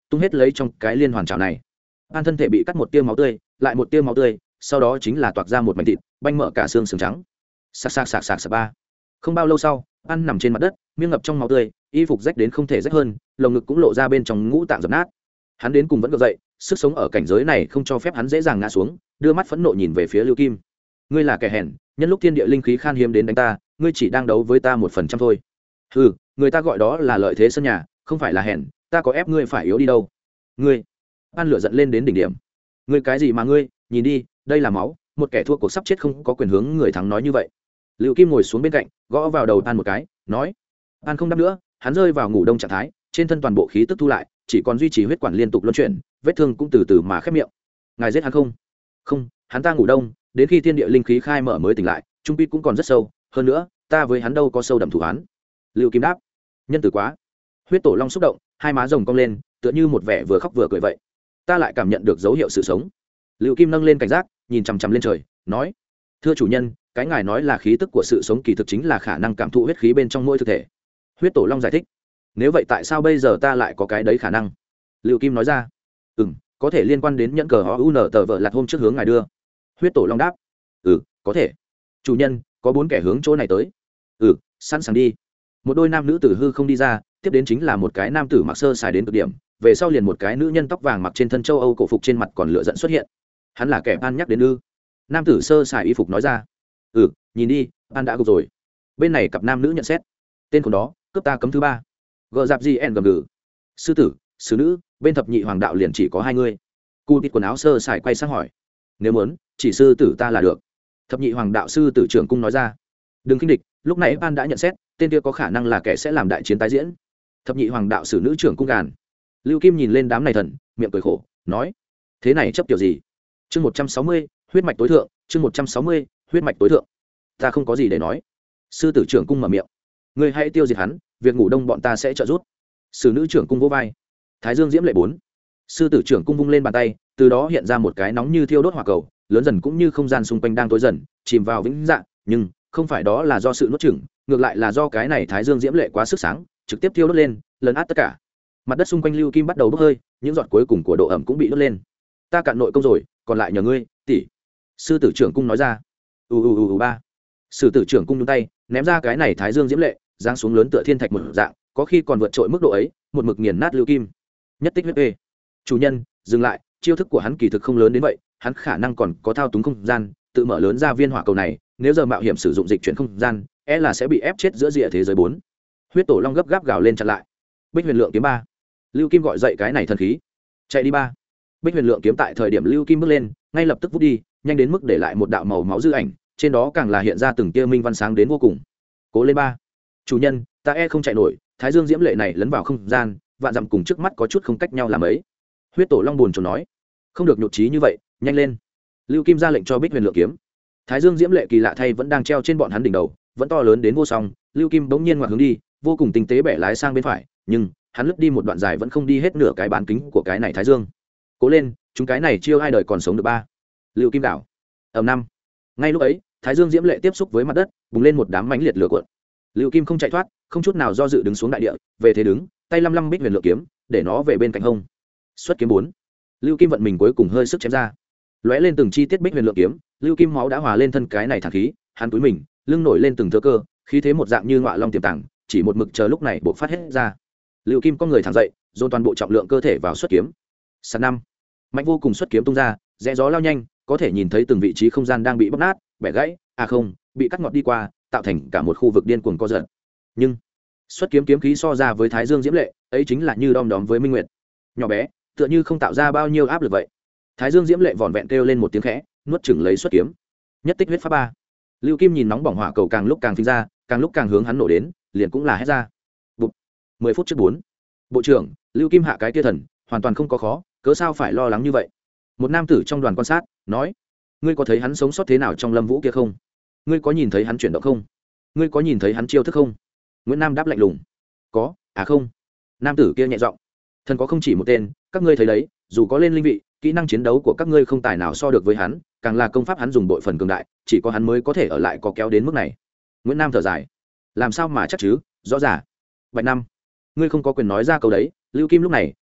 tung hết lấy trong cái liên hoàn trào này. An thân thể bị cắt một tia máu tươi, lại một tia máu tươi, sau đó chính là toạc ra một mảnh thịt, banh mở cả xương sườn trắng. Sạc sạc sạc sạc sạc ba. Không bao lâu sau, An nằm trên mặt đất, miệng ngập trong máu tươi, y phục rách đến không thể rách hơn, lồng ngực cũng lộ ra bên trong ngũ tạng dập nát. Hắn đến cùng vẫn gượng dậy, sức sống ở cảnh giới này không cho phép hắn dễ dàng ngã xuống, đưa mắt phẫn nộ nhìn về phía Lưu Kim. Ngươi là kẻ hèn, nhân lúc thiên địa linh khí khan hiếm đến đánh ta, ngươi chỉ đang đấu với ta một phần trăm thôi. Ừ, người ta gọi đó là lợi thế sân nhà, không phải là hèn, ta có ép ngươi phải yếu đi đâu. Ngươi. An lửa giận lên đến đỉnh điểm. Ngươi cái gì mà ngươi, nhìn đi, đây là máu, một kẻ thua cuộc sắp chết không có quyền hướng người thắng nói như vậy. Lưu Kim ngồi xuống bên cạnh, gõ vào đầu An một cái, nói. An không đáp nữa, hắn rơi vào ngủ đông trạng thái, trên thân toàn bộ khí tức thu lại, chỉ còn duy trì huyết quản liên tục luân chuyển, vết thương cũng từ từ mà khép miệng. Ngài giết hắn không? Không, hắn ta ngủ đông, đến khi thiên địa linh khí khai mở mới tỉnh lại, trung quy cũng còn rất sâu, hơn nữa, ta với hắn đâu có sâu đậm thủ án. Lưu Kim đáp. Nhân từ quá. Huyết Tổ Long xúc động, hai má rồng cong lên, tựa như một vẻ vừa khóc vừa cười vậy. Ta lại cảm nhận được dấu hiệu sự sống. Lưu Kim nâng lên cảnh giác, nhìn chằm chằm lên trời, nói: "Thưa chủ nhân, cái ngài nói là khí tức của sự sống kỳ thực chính là khả năng cảm thụ huyết khí bên trong mỗi thực thể." Huyết Tổ Long giải thích: "Nếu vậy tại sao bây giờ ta lại có cái đấy khả năng?" Lưu Kim nói ra: "Ừm, có thể liên quan đến nhẫn cờ họ u n tờ vợ lạt hôm trước hướng ngài đưa." Huyết Tổ Long đáp: "Ừ, có thể. Chủ nhân, có bốn kẻ hướng chỗ này tới." "Ừ, sẵn sàng đi." Một đôi nam nữ tử hư không đi ra, tiếp đến chính là một cái nam tử mặc sơ sài đến cực điểm, về sau liền một cái nữ nhân tóc vàng mặc trên thân châu Âu cổ phục, trên mặt còn lửa giận xuất hiện. Hắn là kẻ An nhắc đến ư? Nam tử sơ sài y phục nói ra. "Ừ, nhìn đi, An đã gục rồi." Bên này cặp nam nữ nhận xét. Tên của đó, cướp ta cấm thứ ba. Gờ dạp gì en gầm gừ. Sư tử, sứ nữ, bên thập nhị hoàng đạo liền chỉ có hai người. Cu tít quần áo sơ sài quay sang hỏi. Nếu muốn, chỉ sư tử ta là được. Thập nhị hoàng đạo sư tử trưởng cung nói ra. Đừng khinh địch, lúc này An đã nhận xét, tên kia có khả năng là kẻ sẽ làm đại chiến tái diễn. Thập nhị hoàng đạo sử nữ trưởng cung gàn. Lưu Kim nhìn lên đám này thần, miệng cười khổ, nói: thế này chấp kiểu gì? Chương một trăm sáu mươi, huyết mạch tối thượng. Chương một trăm sáu mươi, huyết mạch tối thượng. Ta không có gì để nói. Sư tử trưởng cung mở miệng. Ngươi hãy tiêu diệt hắn, việc ngủ đông bọn ta sẽ trợ giúp. Sử nữ trưởng cung vỗ vai. Thái Dương diễm lệ bốn. Sư tử trưởng cung vung lên bàn tay, từ đó hiện ra một cái nóng như thiêu đốt hỏa cầu, lớn dần cũng như không gian xung quanh đang tối dần, chìm vào vĩnh dạng, nhưng không phải đó là do sự nuốt chửng, ngược lại là do cái này Thái Dương diễm lệ quá sức sáng, trực tiếp thiêu đốt lên, lấn át tất cả. Mặt đất xung quanh Lưu Kim bắt đầu bốc hơi, những giọt cuối cùng của độ ẩm cũng bị đốt lên. Ta cạn nội công rồi, còn lại nhờ ngươi, tỷ. Sư tử trưởng cung nói ra. U u u ba. Sư tử trưởng cung nhún tay, ném ra cái này Thái Dương diễm lệ, giáng xuống lớn tựa thiên thạch một dạng, có khi còn vượt trội mức độ ấy, một mực nghiền nát Lưu Kim. Nhất tích huyết ê. Chủ nhân, dừng lại, chiêu thức của hắn kỳ thực không lớn đến vậy, hắn khả năng còn có thao túng không gian, tự mở lớn ra viên hỏa cầu này, nếu giờ mạo hiểm sử dụng dịch chuyển không gian, e là sẽ bị ép chết giữa rìa thế giới bốn. Huyết Tổ Long gấp gáp gào lên chặn lại. Bích Huyền Lượng kiếm ba. Lưu Kim gọi dậy cái này thần khí. Chạy đi ba. Bích Huyền Lượng kiếm tại thời điểm Lưu Kim bước lên, ngay lập tức vút đi, nhanh đến mức để lại một đạo màu máu dư ảnh, trên đó càng là hiện ra từng tia minh văn sáng đến vô cùng. Cố lên ba. Chủ nhân, ta e không chạy nổi, Thái Dương diễm lệ này lấn vào không gian, vạn dặm cùng trước mắt có chút không cách nhau làm ấy. Huyết Tổ Long buồn chồn nói. Không được nhụt chí như vậy, nhanh lên. Lưu Kim ra lệnh cho Bích Huyền Lượng kiếm. Thái Dương diễm lệ kỳ lạ thay vẫn đang treo trên bọn hắn đỉnh đầu, vẫn to lớn đến vô song. Lưu Kim bỗng nhiên ngoặt hướng đi, vô cùng tinh tế bẻ lái sang bên phải, nhưng hắn lướt đi một đoạn dài vẫn không đi hết nửa cái bán kính của cái này Thái Dương. Cố lên, chúng cái này chiêu ai đời còn sống được ba. Lưu Kim đảo. Ầm năm. Ngay lúc ấy, Thái Dương diễm lệ tiếp xúc với mặt đất, bùng lên một đám mãnh liệt lửa cuộn. Lưu Kim không chạy thoát, không chút nào do dự đứng xuống đại địa, về thế đứng, tay lăm lăm Bích Huyền Lượng kiếm, để nó về bên cạnh hông. Xuất kiếm bốn. Lưu Kim vận mình cuối cùng hơi sức chém ra. Lóe lên từng chi tiết Bích Huyền Lượng kiếm, Lưu Kim máu đã hòa lên thân cái này thẳng khí, hắn túi mình, lưng nổi lên từng thớ cơ, khí thế một dạng như ngọa long tiềm tàng, chỉ một mực chờ lúc này bộc phát hết ra. Lưu Kim có người thẳng dậy, dồn toàn bộ trọng lượng cơ thể vào xuất kiếm. Sát năm. Mạnh vô cùng xuất kiếm tung ra, rẽ gió lao nhanh, có thể nhìn thấy từng vị trí không gian đang bị bóc nát, bẻ gãy, à không, bị cắt ngọt đi qua, tạo thành cả một khu vực điên cuồng co giật. Nhưng xuất kiếm kiếm khí so ra với Thái Dương diễm lệ, ấy chính là như đom đóm với minh nguyệt. Nhỏ bé, tựa như không tạo ra bao nhiêu áp lực vậy. Thái Dương diễm lệ vòn vẹn kêu lên một tiếng khẽ, nuốt chửng lấy xuất kiếm. Nhất tích huyết pháp ba. Lưu Kim nhìn nóng bỏng hỏa cầu càng lúc càng phình ra, càng lúc càng hướng hắn nổ đến, liền cũng là hét ra. Bụp. mười phút trước bốn. Bộ trưởng, Lưu Kim hạ cái tia thần, hoàn toàn không có khó, cớ sao phải lo lắng như vậy? Một nam tử trong đoàn quan sát nói. Ngươi có thấy hắn sống sót thế nào trong lâm vũ kia không? Ngươi có nhìn thấy hắn chuyển động không? Ngươi có nhìn thấy hắn chiêu thức không? Nguyễn Nam đáp lạnh lùng. Có, à không. Nam tử kia nhẹ giọng. Thần có không chỉ một tên, các ngươi thấy đấy, dù có lên linh vị, kỹ năng chiến đấu của các ngươi không tài nào so được với hắn, càng là công pháp hắn dùng bội phần cường đại, chỉ có hắn mới có thể ở lại có kéo đến mức này. Nguyễn Nam thở dài. Làm sao mà chắc chứ, rõ ràng. Bạch Nam, ngươi không có quyền nói ra câu đấy. Lưu Kim lúc này,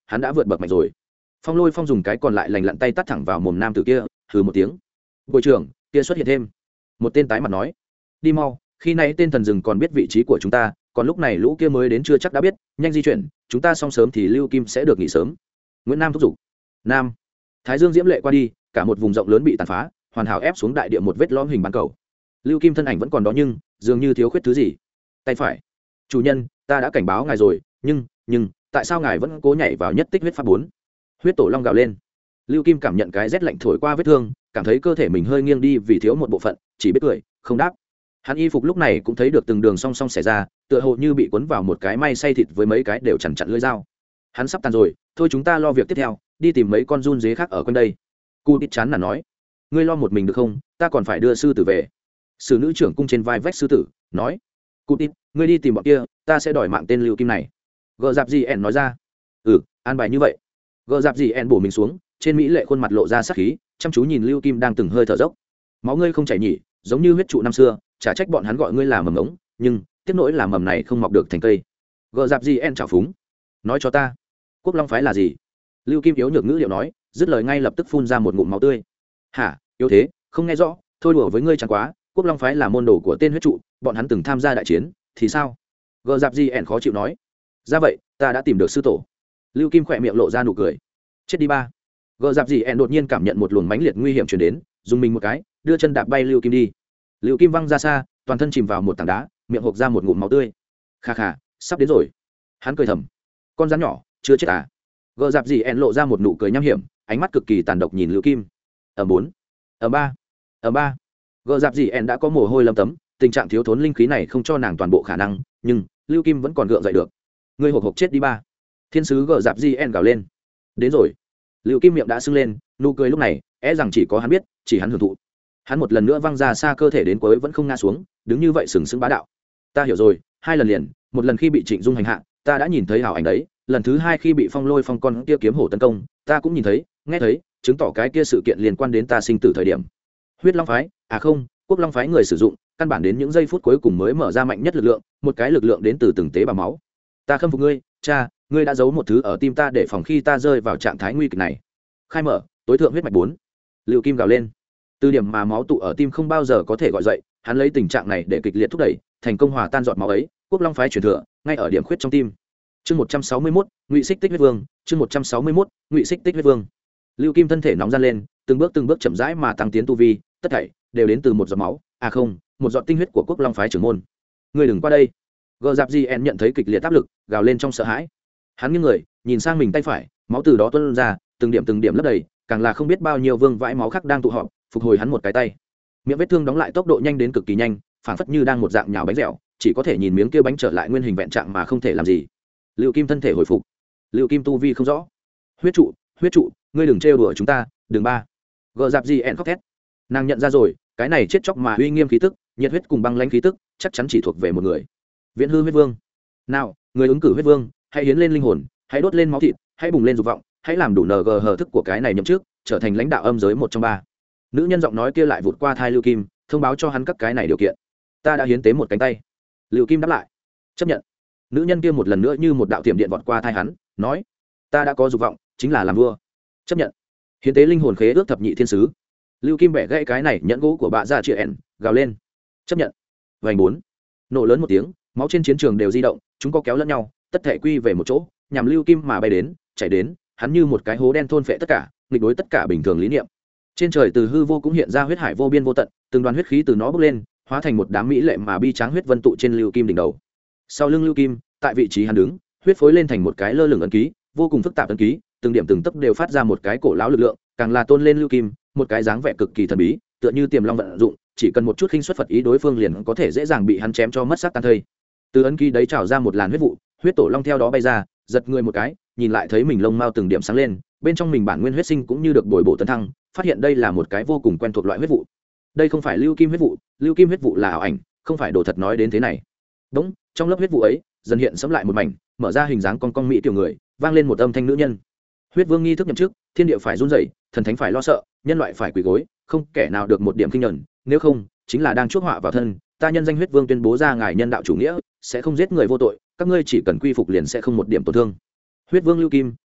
hắn đã vượt bậc mạnh rồi. Phong Lôi Phong dùng cái còn lại lành lặn tay tắt thẳng vào mồm nam tử kia, hừ một tiếng. Bộ trưởng, kia xuất hiện thêm. Một tên tái mặt nói, đi mau, khi nãy tên thần rừng còn biết vị trí của chúng ta, còn lúc này lũ kia mới đến chưa chắc đã biết, nhanh di chuyển, chúng ta xong sớm thì Lưu Kim sẽ được nghỉ sớm. Nguyễn Nam thúc giục. Nam. Thái Dương diễm lệ qua đi, cả một vùng rộng lớn bị tàn phá, hoàn hảo ép xuống đại địa một vết lõm hình bán cầu. Lưu Kim thân ảnh vẫn còn đó nhưng dường như thiếu khuyết thứ gì. Tay phải. Chủ nhân, ta đã cảnh báo ngài rồi, nhưng nhưng tại sao ngài vẫn cố nhảy vào nhất tích huyết pháp bốn? Huyết tổ long gào lên. Lưu Kim cảm nhận cái rét lạnh thổi qua vết thương, cảm thấy cơ thể mình hơi nghiêng đi vì thiếu một bộ phận, chỉ biết cười, không đáp. Hắn y phục lúc này cũng thấy được từng đường song song xẻ ra, tựa hồ như bị cuốn vào một cái may xay thịt với mấy cái đều chằn chặn lưỡi dao. Hắn sắp tàn rồi, thôi chúng ta lo việc tiếp theo, đi tìm mấy con run dế khác ở quanh đây. Cu ít chán là nói, ngươi lo một mình được không, ta còn phải đưa sư tử về. Sử nữ trưởng cung trên vai vách sư tử nói, Cu ít, ngươi đi tìm bọn kia, ta sẽ đòi mạng tên Lưu Kim này. Gờ dạp gì ẻn nói ra, ừ, an bài như vậy. Gờ dạp gì ẻn bổ mình xuống, trên mỹ lệ khuôn mặt lộ ra sắc khí, chăm chú nhìn Lưu Kim đang từng hơi thở dốc. Máu ngươi không chảy nhỉ, giống như huyết trụ năm xưa, chả trách bọn hắn gọi ngươi là mầm ống, nhưng tiếc nỗi là mầm này không mọc được thành cây. Gờ dạp gì ẻn trào phúng, nói cho ta, Quốc Long phái là gì? Lưu Kim yếu nhược ngữ liệu nói, dứt lời ngay lập tức phun ra một ngụm máu tươi. Hả, yếu thế, không nghe rõ, thôi đùa với ngươi chẳng quá, Quốc Long phái là môn đồ của tên huyết trụ, bọn hắn từng tham gia đại chiến, thì sao? Gờ dạp gì ẻn khó chịu nói, ra vậy, ta đã tìm được sư tổ. Lưu Kim khỏe miệng lộ ra nụ cười, chết đi ba. Gờ dạp gì ẻn đột nhiên cảm nhận một luồng mãnh liệt nguy hiểm truyền đến, dùng mình một cái, đưa chân đạp bay Lưu Kim đi. Lưu Kim văng ra xa, toàn thân chìm vào một tảng đá, miệng hộc ra một ngụm máu tươi. Kha kha, sắp đến rồi. Hắn cười thầm, con rắn nhỏ, chưa chết à? Gờ dạp gì ẻn lộ ra một nụ cười nham hiểm, ánh mắt cực kỳ tàn độc nhìn Lưu Kim. Ở bốn, ở ba, ở ba. Gờ dạp gì ẻn đã có mồ hôi lấm tấm, tình trạng thiếu thốn linh khí này không cho nàng toàn bộ khả năng, nhưng Lưu Kim vẫn còn gượng dậy được. Ngươi hộc hộc chết đi ba. Thiên sứ gờ dạp gì ẻn gào lên. Đến rồi. Lưu Kim miệng đã sưng lên, nụ cười lúc này, é rằng chỉ có hắn biết, chỉ hắn hưởng thụ. Hắn một lần nữa văng ra xa cơ thể đến cuối vẫn không ngã xuống, đứng như vậy sừng sững bá đạo. Ta hiểu rồi, hai lần liền, một lần khi bị Trịnh Dung hành hạ, ta đã nhìn thấy hảo ảnh đấy, lần thứ hai khi bị Phong Lôi Phong con kia kiếm hổ tấn công, ta cũng nhìn thấy, nghe thấy, chứng tỏ cái kia sự kiện liên quan đến ta sinh tử thời điểm. Huyết Long phái, à không, Quốc Long phái người sử dụng, căn bản đến những giây phút cuối cùng mới mở ra mạnh nhất lực lượng, một cái lực lượng đến từ từng tế bào máu. Ta khâm phục ngươi, cha, ngươi đã giấu một thứ ở tim ta để phòng khi ta rơi vào trạng thái nguy kịch này. Khai mở, tối thượng huyết mạch bốn. Lưu Kim gào lên. Từ điểm mà máu tụ ở tim không bao giờ có thể gọi dậy, hắn lấy tình trạng này để kịch liệt thúc đẩy, thành công hòa tan giọt máu ấy, Quốc Long phái truyền thừa, ngay ở điểm khuyết trong tim. Chương một trăm sáu mươi mốt, Ngụy Xích Tích huyết vương, chương một trăm sáu mươi mốt, Ngụy Xích Tích huyết vương. Lưu Kim thân thể nóng gian lên, từng bước từng bước chậm rãi mà tăng tiến tu vi, tất thảy đều đến từ một giọt máu, à không, một giọt tinh huyết của Quốc Long phái trưởng môn. Ngươi đừng qua đây. Gờ dạp gì en nhận thấy kịch liệt áp lực, gào lên trong sợ hãi. Hắn nghiêng người, nhìn sang mình tay phải, máu từ đó tuôn ra, từng điểm từng điểm lấp đầy, càng là không biết bao nhiêu vương vãi máu khác đang tụ họp, phục hồi hắn một cái tay. Miệng vết thương đóng lại tốc độ nhanh đến cực kỳ nhanh, phảng phất như đang một dạng nhào bánh dẻo, chỉ có thể nhìn miếng kia bánh trở lại nguyên hình vẹn trạng mà không thể làm gì. Lưu Kim thân thể hồi phục. Lưu Kim tu vi không rõ. Huyết trụ, huyết trụ, ngươi đừng trêu đùa chúng ta, đừng ba. Gờ dạp gì en khóc thét. Nàng nhận ra rồi, cái này chết chóc mà uy nghiêm khí tức, nhiệt huyết cùng băng lãnh khí tức, chắc chắn chỉ thuộc về một người. Viễn hư huyết vương. Nào, người ứng cử huyết vương, hãy hiến lên linh hồn, hãy đốt lên máu thịt, hãy bùng lên dục vọng, hãy làm đủ ng hờ thức của cái này nhậm trước, trở thành lãnh đạo âm giới một trong ba. Nữ nhân giọng nói kia lại vụt qua thai Lưu Kim, thông báo cho hắn các cái này điều kiện. Ta đã hiến tế một cánh tay. Lưu Kim đáp lại, chấp nhận. Nữ nhân kia một lần nữa như một đạo tiềm điện vọt qua thai hắn, nói, ta đã có dục vọng, chính là làm vua. Chấp nhận. Hiến tế linh hồn khế ước thập nhị thiên sứ. Lưu Kim bẻ gãy cái này nhẫn gỗ của bạ ra chia ẻn, gào lên, chấp nhận. Vành bốn, nổ lớn một tiếng, máu trên chiến trường đều di động, chúng có kéo lẫn nhau, tất thể quy về một chỗ, nhằm Lưu Kim mà bay đến, chạy đến, hắn như một cái hố đen thôn phệ tất cả, nghịch đối tất cả bình thường lý niệm. Trên trời từ hư vô cũng hiện ra huyết hải vô biên vô tận, từng đoàn huyết khí từ nó bốc lên, hóa thành một đám mỹ lệ mà bi tráng huyết vân tụ trên Lưu Kim đỉnh đầu. Sau lưng Lưu Kim, tại vị trí hắn đứng, huyết phối lên thành một cái lơ lửng ấn ký, vô cùng phức tạp ấn ký, từng điểm từng tấc đều phát ra một cái cổ lão lực lượng, càng là tôn lên Lưu Kim, một cái dáng vẻ cực kỳ thần bí, tựa như tiềm long vận dụng, chỉ cần một chút khinh suất Phật ý đối phương liền có thể dễ dàng bị hắn chém cho mất xác tan thây. Từ ấn ký đấy trào ra một làn huyết vụ, huyết tổ long theo đó bay ra, giật người một cái, nhìn lại thấy mình lông mao từng điểm sáng lên, bên trong mình bản nguyên huyết sinh cũng như được bồi bổ tấn thăng, phát hiện đây là một cái vô cùng quen thuộc loại huyết vụ. Đây không phải Lưu Kim huyết vụ, Lưu Kim huyết vụ là ảo ảnh, không phải đồ thật nói đến thế này. Đúng, trong lớp huyết vụ ấy, dần hiện sẫm lại một mảnh, mở ra hình dáng con con mỹ tiểu người, vang lên một âm thanh nữ nhân. Huyết vương nghi thức nhậm chức, thiên địa phải run rẩy, thần thánh phải lo sợ, nhân loại phải quỳ gối, không kẻ nào được một điểm kinh nhẫn, nếu không, chính là đang chuốc họa vào thân. Ta nhân danh huyết vương tuyên bố ra ngài nhân đạo chủ nghĩa, sẽ không giết người vô tội, các ngươi chỉ cần quy phục liền sẽ không một điểm tổn thương. Huyết vương Lưu Kim,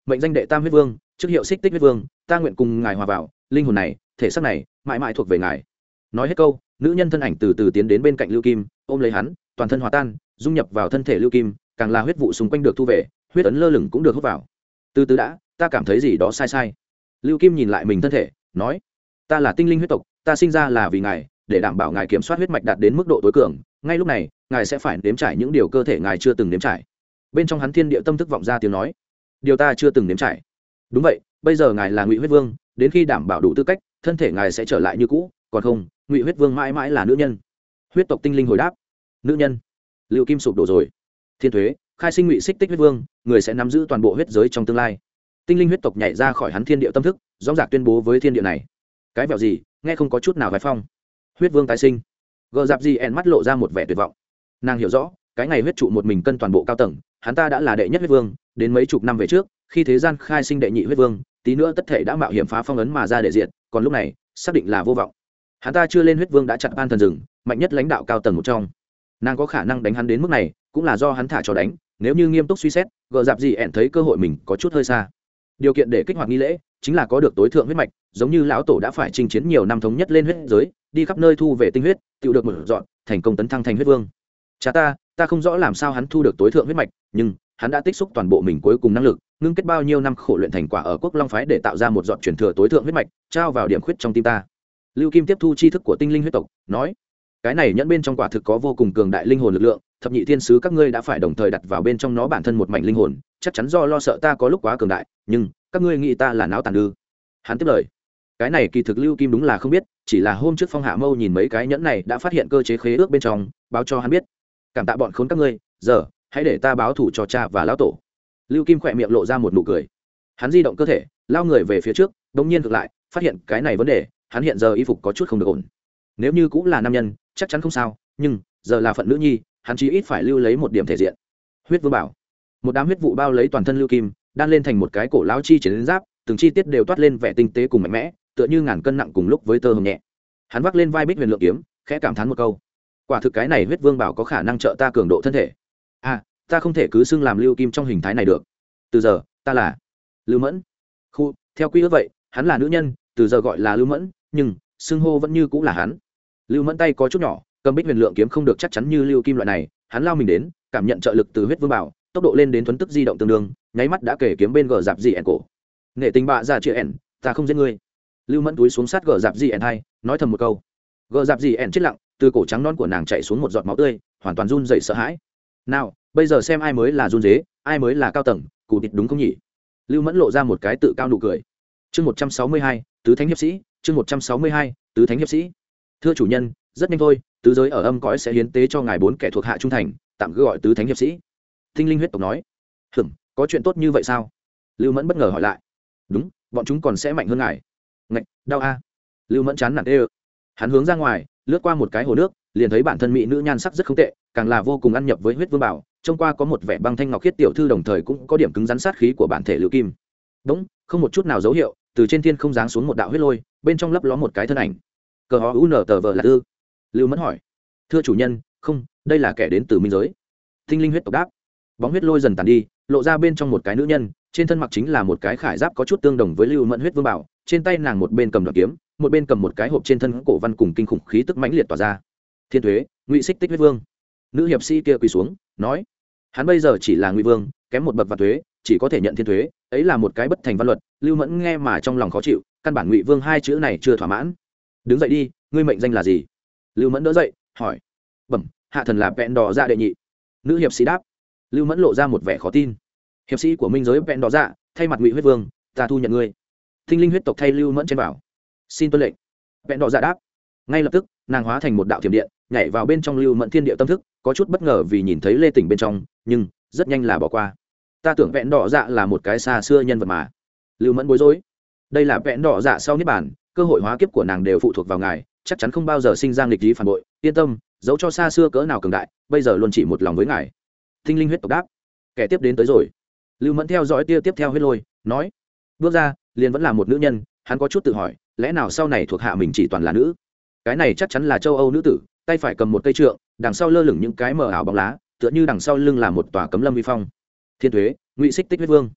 mệnh danh đệ tam huyết vương, trước hiệu xích tích huyết vương, ta nguyện cùng ngài hòa vào, linh hồn này, thể xác này mãi mãi thuộc về ngài. Nói hết câu, nữ nhân thân ảnh từ từ tiến đến bên cạnh Lưu Kim, ôm lấy hắn, toàn thân hòa tan, dung nhập vào thân thể Lưu Kim, càng là huyết vụ xung quanh được thu về, huyết ấn lơ lửng cũng được hút vào. Từ từ đã, ta cảm thấy gì đó sai sai. Lưu Kim nhìn lại mình thân thể, nói: ta là tinh linh huyết tộc, ta sinh ra là vì ngài, để đảm bảo ngài kiểm soát huyết mạch đạt đến mức độ tối cường, ngay lúc này ngài sẽ phải nếm trải những điều cơ thể ngài chưa từng nếm trải. Bên trong hắn thiên địa tâm thức vọng ra tiếng nói: điều ta chưa từng nếm trải. Đúng vậy, bây giờ ngài là Ngụy huyết vương, đến khi đảm bảo đủ tư cách, thân thể ngài sẽ trở lại như cũ, còn không, Ngụy huyết vương mãi mãi là nữ nhân. Huyết tộc tinh linh hồi đáp: nữ nhân. Lưu Kim sụp đổ rồi. Thiên thuế, khai sinh Ngụy xích tích huyết vương, người sẽ nắm giữ toàn bộ huyết giới trong tương lai. Tinh linh huyết tộc nhảy ra khỏi hắn thiên địa tâm thức, rõ ràng tuyên bố với thiên địa này: cái vẹo gì, nghe không có chút nào vài phong. Huyết vương tái sinh. Gờ dạp gì ẻn mắt lộ ra một vẻ tuyệt vọng. Nàng hiểu rõ, cái ngày huyết trụ một mình cân toàn bộ cao tầng, hắn ta đã là đệ nhất huyết vương, đến mấy chục năm về trước, khi thế gian khai sinh đệ nhị huyết vương, tí nữa tất thể đã mạo hiểm phá phong ấn mà ra để diện, còn lúc này, xác định là vô vọng. Hắn ta chưa lên huyết vương đã chặt ban thần rừng, mạnh nhất lãnh đạo cao tầng một trong. Nàng có khả năng đánh hắn đến mức này, cũng là do hắn thả cho đánh, nếu như nghiêm túc suy xét, gờ dạp gì ẻn thấy cơ hội mình có chút hơi xa. Điều kiện để kích hoạt nghi lễ chính là có được tối thượng huyết mạch, giống như lão tổ đã phải chinh chiến nhiều năm thống nhất lên huyết giới, đi khắp nơi thu về tinh huyết, tự được một dọn, thành công tấn thăng thành huyết vương. Cha ta, ta không rõ làm sao hắn thu được tối thượng huyết mạch, nhưng hắn đã tích xúc toàn bộ mình cuối cùng năng lực, ngưng kết bao nhiêu năm khổ luyện thành quả ở Quốc Long phái để tạo ra một dọn truyền thừa tối thượng huyết mạch, trao vào điểm khuyết trong tim ta. Lưu Kim tiếp thu tri thức của tinh linh huyết tộc, nói: cái này nhẫn bên trong quả thực có vô cùng cường đại linh hồn lực lượng, thập nhị thiên sứ các ngươi đã phải đồng thời đặt vào bên trong nó bản thân một mảnh linh hồn, chắc chắn do lo sợ ta có lúc quá cường đại, nhưng các ngươi nghĩ ta là não tàn ư? Hắn tiếp lời: cái này kỳ thực Lưu Kim đúng là không biết, chỉ là hôm trước Phong Hạ Mâu nhìn mấy cái nhẫn này đã phát hiện cơ chế khế ước bên trong, báo cho hắn biết. Cảm tạ bọn khốn các ngươi, giờ hãy để ta báo thù cho cha và lão tổ. Lưu Kim khỏe miệng lộ ra một nụ cười. Hắn di động cơ thể, lao người về phía trước, đột nhiên ngược lại, phát hiện cái này vấn đề, hắn hiện giờ y phục có chút không được ổn. Nếu như cũng là nam nhân, chắc chắn không sao, nhưng giờ là phận nữ nhi, hắn chí ít phải lưu lấy một điểm thể diện. Huyết vương bảo, một đám huyết vụ bao lấy toàn thân Lưu Kim, đan lên thành một cái cổ lão chi chiến giáp, từng chi tiết đều toát lên vẻ tinh tế cùng mạnh mẽ, tựa như ngàn cân nặng cùng lúc với tơ hồng nhẹ. Hắn vác lên vai Bích Huyền Lượng kiếm, khẽ cảm thán một câu: quả thực cái này huyết vương bảo có khả năng trợ ta cường độ thân thể. À, ta không thể cứ xưng làm Lưu Kim trong hình thái này được. Từ giờ, ta là Lưu Mẫn. Khu, theo quy ước vậy, hắn là nữ nhân, từ giờ gọi là Lưu Mẫn, nhưng xưng hô vẫn như cũng là hắn. Lưu Mẫn tay có chút nhỏ, cầm Bích Huyền Lượng kiếm không được chắc chắn như Lưu Kim loại này, hắn lao mình đến, cảm nhận trợ lực từ huyết vương bảo, tốc độ lên đến thuấn tức di động tương đương, nháy mắt đã kể kiếm bên gờ dạp gì ẻn cổ. Nghệ tình bạ ra chia ẻn, ta không giết ngươi. Lưu Mẫn túi xuống sát gờ dạp gì ẻn hai, nói thầm một câu. Gờ dạp gì ẻn chết lặng, từ cổ trắng non của nàng chảy xuống một giọt máu tươi, hoàn toàn run rẩy sợ hãi. Nào, bây giờ xem ai mới là run dế, ai mới là cao tầng, cụ thịt đúng không nhỉ? Lưu Mẫn lộ ra một cái tự cao nụ cười. Chương một trăm sáu mươi hai, tứ thánh hiệp sĩ, chương một trăm sáu mươi hai, tứ thánh hiệp sĩ. Thưa chủ nhân, rất nhanh thôi, tứ giới ở âm cõi sẽ hiến tế cho ngài bốn kẻ thuộc hạ trung thành, tạm cứ gọi tứ thánh hiệp sĩ. Tinh linh huyết tộc nói. Hừm, có chuyện tốt như vậy sao? Lưu Mẫn bất ngờ hỏi lại. Đúng, bọn chúng còn sẽ mạnh hơn ngài. Ngạch, đau a. Lưu Mẫn chán nản ê. Hắn hướng ra ngoài, lướt qua một cái hồ nước, liền thấy bản thân mỹ nữ nhan sắc rất không tệ, càng là vô cùng ăn nhập với huyết vương bảo, trông qua có một vẻ băng thanh ngọc khiết tiểu thư, đồng thời cũng có điểm cứng rắn sát khí của bản thể Lưu Kim. Đúng, không một chút nào dấu hiệu, từ trên thiên không giáng xuống một đạo huyết lôi, bên trong lấp ló một cái thân ảnh. Cờ ho u n tờ vờ là ư? Lưu Mẫn hỏi. Thưa chủ nhân, không, đây là kẻ đến từ minh giới. Tinh linh huyết tộc đáp. Bóng huyết lôi dần tàn đi, lộ ra bên trong một cái nữ nhân, trên thân mặc chính là một cái khải giáp có chút tương đồng với Lưu Mẫn huyết vương bảo, trên tay nàng một bên cầm đoạn kiếm, một bên cầm một cái hộp, trên thân cổ văn cùng kinh khủng khí tức mãnh liệt tỏa ra. Thiên thuế, Ngụy xích tích huyết vương. Nữ hiệp sĩ kia quỳ xuống, nói: hắn bây giờ chỉ là Ngụy vương, kém một bậc và thuế, chỉ có thể nhận thiên thuế, ấy là một cái bất thành văn luật. Lưu Mẫn nghe mà trong lòng khó chịu, căn bản Ngụy vương hai chữ này chưa thỏa mãn. Đứng dậy đi, ngươi mệnh danh là gì? Lưu Mẫn đỡ dậy, hỏi. Bẩm, hạ thần là vẹn đỏ dạ đệ nhị. Nữ hiệp sĩ đáp. Lưu Mẫn lộ ra một vẻ khó tin. Hiệp sĩ của minh giới vẹn đỏ dạ, thay mặt Ngụy huyết vương, ta thu nhận ngươi. Tinh linh huyết tộc thay Lưu Mẫn trên bảo. Xin tuân lệnh. Vẹn đỏ dạ đáp. Ngay lập tức, nàng hóa thành một đạo thiểm điện, nhảy vào bên trong Lưu Mẫn thiên địa tâm thức, có chút bất ngờ vì nhìn thấy Lê Tỉnh bên trong, nhưng rất nhanh là bỏ qua. Ta tưởng vẹn đỏ dạ là một cái xa xưa nhân vật mà. Lưu Mẫn bối rối. Đây là vẹn đỏ dạ sau niết bàn, cơ hội hóa kiếp của nàng đều phụ thuộc vào ngài, chắc chắn không bao giờ sinh ra nghịch lý phản bội, yên tâm, dẫu cho xa xưa cỡ nào cường đại, bây giờ luôn chỉ một lòng với ngài. Tinh linh huyết tộc đáp. Kẻ tiếp đến tới rồi. Lưu Mẫn theo dõi tia tiếp theo huyết lôi, nói. Bước ra, liền vẫn là một nữ nhân, hắn có chút tự hỏi, lẽ nào sau này thuộc hạ mình chỉ toàn là nữ? Cái này chắc chắn là châu Âu nữ tử, tay phải cầm một cây trượng, đằng sau lơ lửng những cái mờ ảo bóng lá, tựa như đằng sau lưng là một tòa cấm lâm vi phong. Thiên thuế, Ngụy xích tích huyết vương.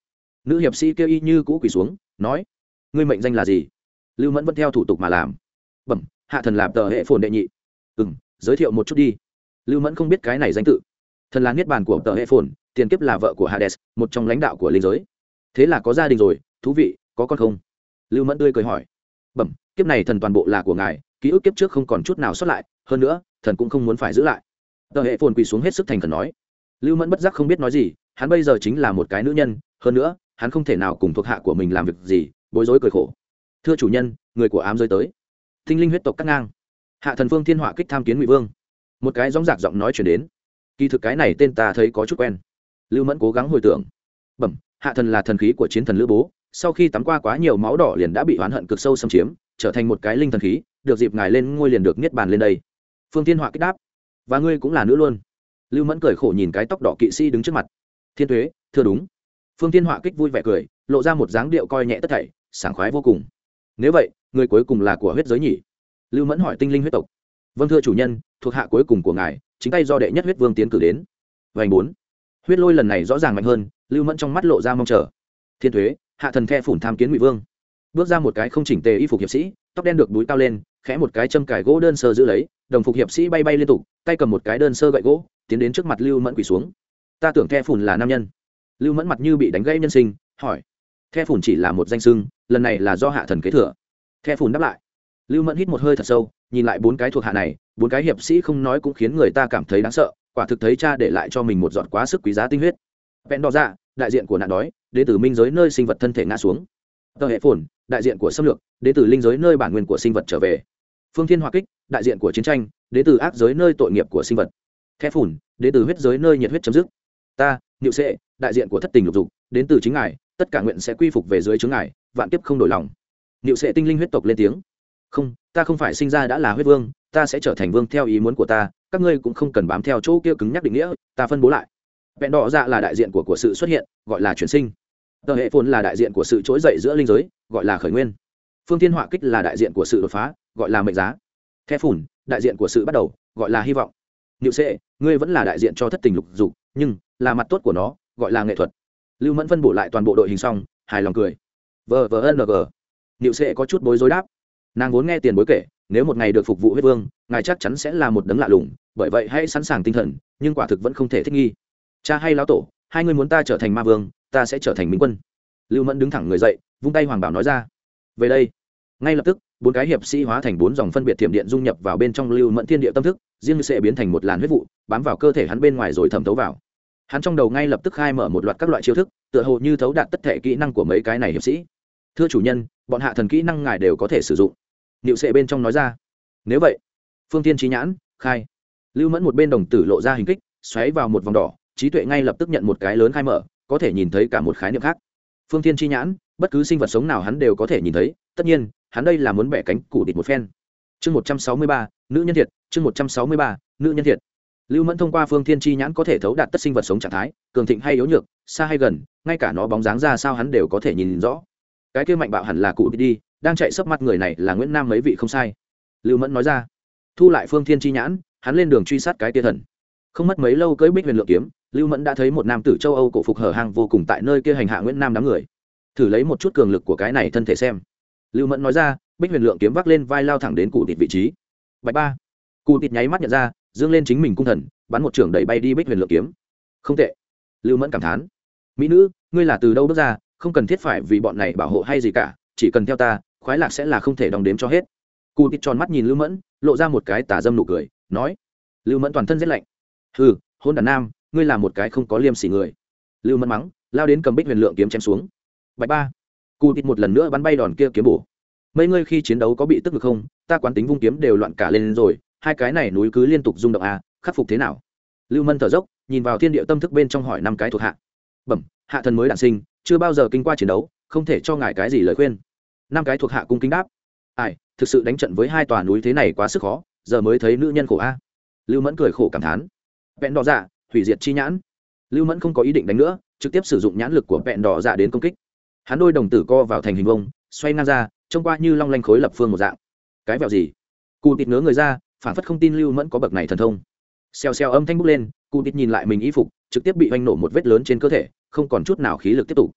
nữ hiệp sĩ kêu y như cũ quỳ xuống nói: ngươi mệnh danh là gì? Lưu Mẫn vẫn theo thủ tục mà làm. Bẩm, hạ thần làm tờ hệ phồn đệ nhị. Ừ, giới thiệu một chút đi. Lưu Mẫn không biết cái này danh tự. Thần là niết bàn của tờ hệ phồn, tiền kiếp là vợ của Hades, một trong lãnh đạo của linh giới. Thế là có gia đình rồi, thú vị, có con không? Lưu Mẫn tươi cười hỏi. Bẩm, kiếp này thần toàn bộ là của ngài, ký ức kiếp trước không còn chút nào sót lại, hơn nữa thần cũng không muốn phải giữ lại. Tờ hệ phồn quỳ xuống hết sức thành khẩn nói. Lưu Mẫn bất giác không biết nói gì, hắn bây giờ chính là một cái nữ nhân, hơn nữa hắn không thể nào cùng thuộc hạ của mình làm việc gì, bối rối cười khổ. Thưa chủ nhân, người của ám giới tới. Tinh linh huyết tộc cắt ngang. Hạ thần Phương Thiên Họa kích tham kiến Ngụy Vương. Một cái gióng giạc giọng nói chuyển đến. Kỳ thực cái này tên ta thấy có chút quen. Lưu Mẫn cố gắng hồi tưởng. Bẩm, hạ thần là thần khí của chiến thần Lữ Bố, sau khi tắm qua quá nhiều máu đỏ liền đã bị oán hận cực sâu xâm chiếm, trở thành một cái linh thần khí, được dịp ngài lên ngôi liền được niết bàn lên đây. Phương Thiên Họa kích đáp. Và ngươi cũng là nữ luôn. Lưu Mẫn cười khổ nhìn cái tóc đỏ kỵ sĩ đứng trước mặt. Thiên Tuế, thưa đúng. Phương Thiên Họa kích vui vẻ cười, lộ ra một dáng điệu coi nhẹ tất thảy, sảng khoái vô cùng. Nếu vậy, người cuối cùng là của huyết giới nhỉ? Lưu Mẫn hỏi tinh linh huyết tộc. Vâng thưa chủ nhân, thuộc hạ cuối cùng của ngài chính tay do đệ nhất huyết vương tiến cử đến. Vành bốn, huyết lôi lần này rõ ràng mạnh hơn. Lưu Mẫn trong mắt lộ ra mong chờ. Thiên Tuế, hạ thần the phủn tham kiến Ngụy Vương. Bước ra một cái không chỉnh tề y phục hiệp sĩ, tóc đen được búi cao lên, khẽ một cái châm cài gỗ đơn sơ giữ lấy, đồng phục hiệp sĩ bay bay liên tục, tay cầm một cái đơn sơ gậy gỗ, tiến đến trước mặt Lưu Mẫn quỳ xuống. Ta tưởng the phủn là nam nhân. Lưu Mẫn mặt như bị đánh gãy nhân sinh, hỏi. The phủn chỉ là một danh xưng, lần này là do hạ thần kế thừa. The phủn đáp lại. Lưu Mẫn hít một hơi thật sâu, nhìn lại bốn cái thuộc hạ này, bốn cái hiệp sĩ không nói cũng khiến người ta cảm thấy đáng sợ, quả thực thấy cha để lại cho mình một giọt quá sức quý giá tinh huyết. Vẹn đỏ dạ, đại diện của nạn đói, đến từ minh giới nơi sinh vật thân thể ngã xuống. Tờ hệ phồn, đại diện của xâm lược, đến từ linh giới nơi bản nguyên của sinh vật trở về. Phương Thiên Hỏa kích, đại diện của chiến tranh, đến từ ác giới nơi tội nghiệp của sinh vật. The phồn, đến từ huyết giới nơi nhiệt huyết chấm dứt. Ta, Niệu Sệ, đại diện của thất tình lục dục, đến từ chính ngài, tất cả nguyện sẽ quy phục về dưới chướng ngài, vạn kiếp không đổi lòng. Niệu Sệ tinh linh huyết tộc lên tiếng. Không, ta không phải sinh ra đã là huyết vương, ta sẽ trở thành vương theo ý muốn của ta, các ngươi cũng không cần bám theo chỗ kia cứng nhắc định nghĩa, ta phân bố lại. Vẹn đỏ dạ là đại diện của của sự xuất hiện, gọi là chuyển sinh. Tờ hệ phồn là đại diện của sự trỗi dậy giữa linh giới, gọi là khởi nguyên. Phương Thiên Họa kích là đại diện của sự đột phá, gọi là mệnh giá. The phồn, đại diện của sự bắt đầu, gọi là hy vọng. Niệu Sệ, ngươi vẫn là đại diện cho thất tình lục dục, nhưng là mặt tốt của nó, gọi là nghệ thuật. Lưu Mẫn phân bổ lại toàn bộ đội hình xong, hài lòng cười. Vờ vờ ng. Niệu Sệ có chút bối rối đáp. Nàng vốn nghe tiền bối kể, nếu một ngày được phục vụ huyết vương, ngài chắc chắn sẽ là một đấng lạ lùng, bởi vậy hãy sẵn sàng tinh thần, nhưng quả thực vẫn không thể thích nghi. Cha hay lão tổ, hai người muốn ta trở thành ma vương, ta sẽ trở thành minh quân. Lưu Mẫn đứng thẳng người dậy, vung tay hoàng bảo nói ra. Về đây. Ngay lập tức, bốn cái hiệp sĩ hóa thành bốn dòng phân biệt thiểm điện dung nhập vào bên trong Lưu Mẫn thiên địa tâm thức, riêng sẽ biến thành một làn huyết vụ, bám vào cơ thể hắn bên ngoài rồi thẩm thấu vào. Hắn trong đầu ngay lập tức khai mở một loạt các loại chiêu thức, tựa hồ như thấu đạt tất thể kỹ năng của mấy cái này hiệp sĩ. Thưa chủ nhân, bọn hạ thần kỹ năng ngài đều có thể sử dụng. Niệu Sệ bên trong nói ra. Nếu vậy, Phương Thiên trí nhãn khai. Lưu Mẫn một bên đồng tử lộ ra hình kích, xoáy vào một vòng đỏ, trí tuệ ngay lập tức nhận một cái lớn khai mở, có thể nhìn thấy cả một khái niệm khác. Phương Thiên chi nhãn, bất cứ sinh vật sống nào hắn đều có thể nhìn thấy, tất nhiên hắn đây là muốn bẻ cánh củ địch một phen. Chương một trăm sáu mươi ba, nữ nhân thiệt. Chương một trăm sáu mươi ba, nữ nhân thiệt. Lưu Mẫn thông qua Phương Thiên chi nhãn có thể thấu đạt tất sinh vật sống trạng thái, cường thịnh hay yếu nhược, xa hay gần, ngay cả nó bóng dáng ra sao hắn đều có thể nhìn rõ. Cái kia mạnh bạo hẳn là cụ địch đi, đang chạy sấp mắt người này là Nguyễn Nam mấy vị không sai. Lưu Mẫn nói ra. Thu lại Phương Thiên chi nhãn, hắn lên đường truy sát cái kia thần. Không mất mấy lâu cưỡi Bích Huyền Lượng kiếm, Lưu Mẫn đã thấy một nam tử châu Âu cổ phục hở hang vô cùng tại nơi kia hành hạ Nguyễn Nam đám người. Thử lấy một chút cường lực của cái này thân thể xem. Lưu Mẫn nói ra, Bích Huyền Lượng kiếm vác lên vai lao thẳng đến cụ tịt vị trí. Bạch ba. Cụ tịt nháy mắt nhận ra, dương lên chính mình cung thần, bắn một trường đẩy bay đi Bích Huyền Lượng kiếm. Không tệ. Lưu Mẫn cảm thán. Mỹ nữ, ngươi là từ đâu bước ra, không cần thiết phải vì bọn này bảo hộ hay gì cả, chỉ cần theo ta, khoái lạc sẽ là không thể đong đếm cho hết. Cụ tịt tròn mắt nhìn Lưu Mẫn, lộ ra một cái tà dâm nụ cười, nói. Lưu Mẫn toàn thân rét lạnh. Hừ, hôn đàn nam, ngươi là một cái không có liêm sỉ người. Lưu Mẫn mắng, lao đến cầm Bích Huyền Lượng kiếm chém xuống. Bạch ba. Cụ tịt một lần nữa bắn bay đòn kia kiếm bổ. Mấy ngươi khi chiến đấu có bị tức ngực không? Ta quán tính vung kiếm đều loạn cả lên rồi, hai cái này núi cứ liên tục rung động à, khắc phục thế nào? Lưu Mẫn thở dốc, nhìn vào thiên địa tâm thức bên trong hỏi năm cái thuộc hạ. Bẩm, hạ thần mới đản sinh, chưa bao giờ kinh qua chiến đấu, không thể cho ngài cái gì lời khuyên. Năm cái thuộc hạ cung kính đáp. Ai, thực sự đánh trận với hai tòa núi thế này quá sức khó, giờ mới thấy nữ nhân khổ a. Lưu Mẫn cười khổ cảm thán. Vẹn đỏ dạ, hủy diệt chi nhãn. Lưu Mẫn không có ý định đánh nữa, trực tiếp sử dụng nhãn lực của vẹn đỏ dạ đến công kích. Hắn đôi đồng tử co vào thành hình vông, xoay ngang ra, trông qua như long lanh khối lập phương một dạng. Cái vẹo gì? Cụ tịt ngớ người ra, phản phất không tin Lưu Mẫn có bậc này thần thông. Xèo xèo âm thanh bốc lên, cụ tịt nhìn lại mình y phục, trực tiếp bị oanh nổ một vết lớn trên cơ thể, không còn chút nào khí lực tiếp tục.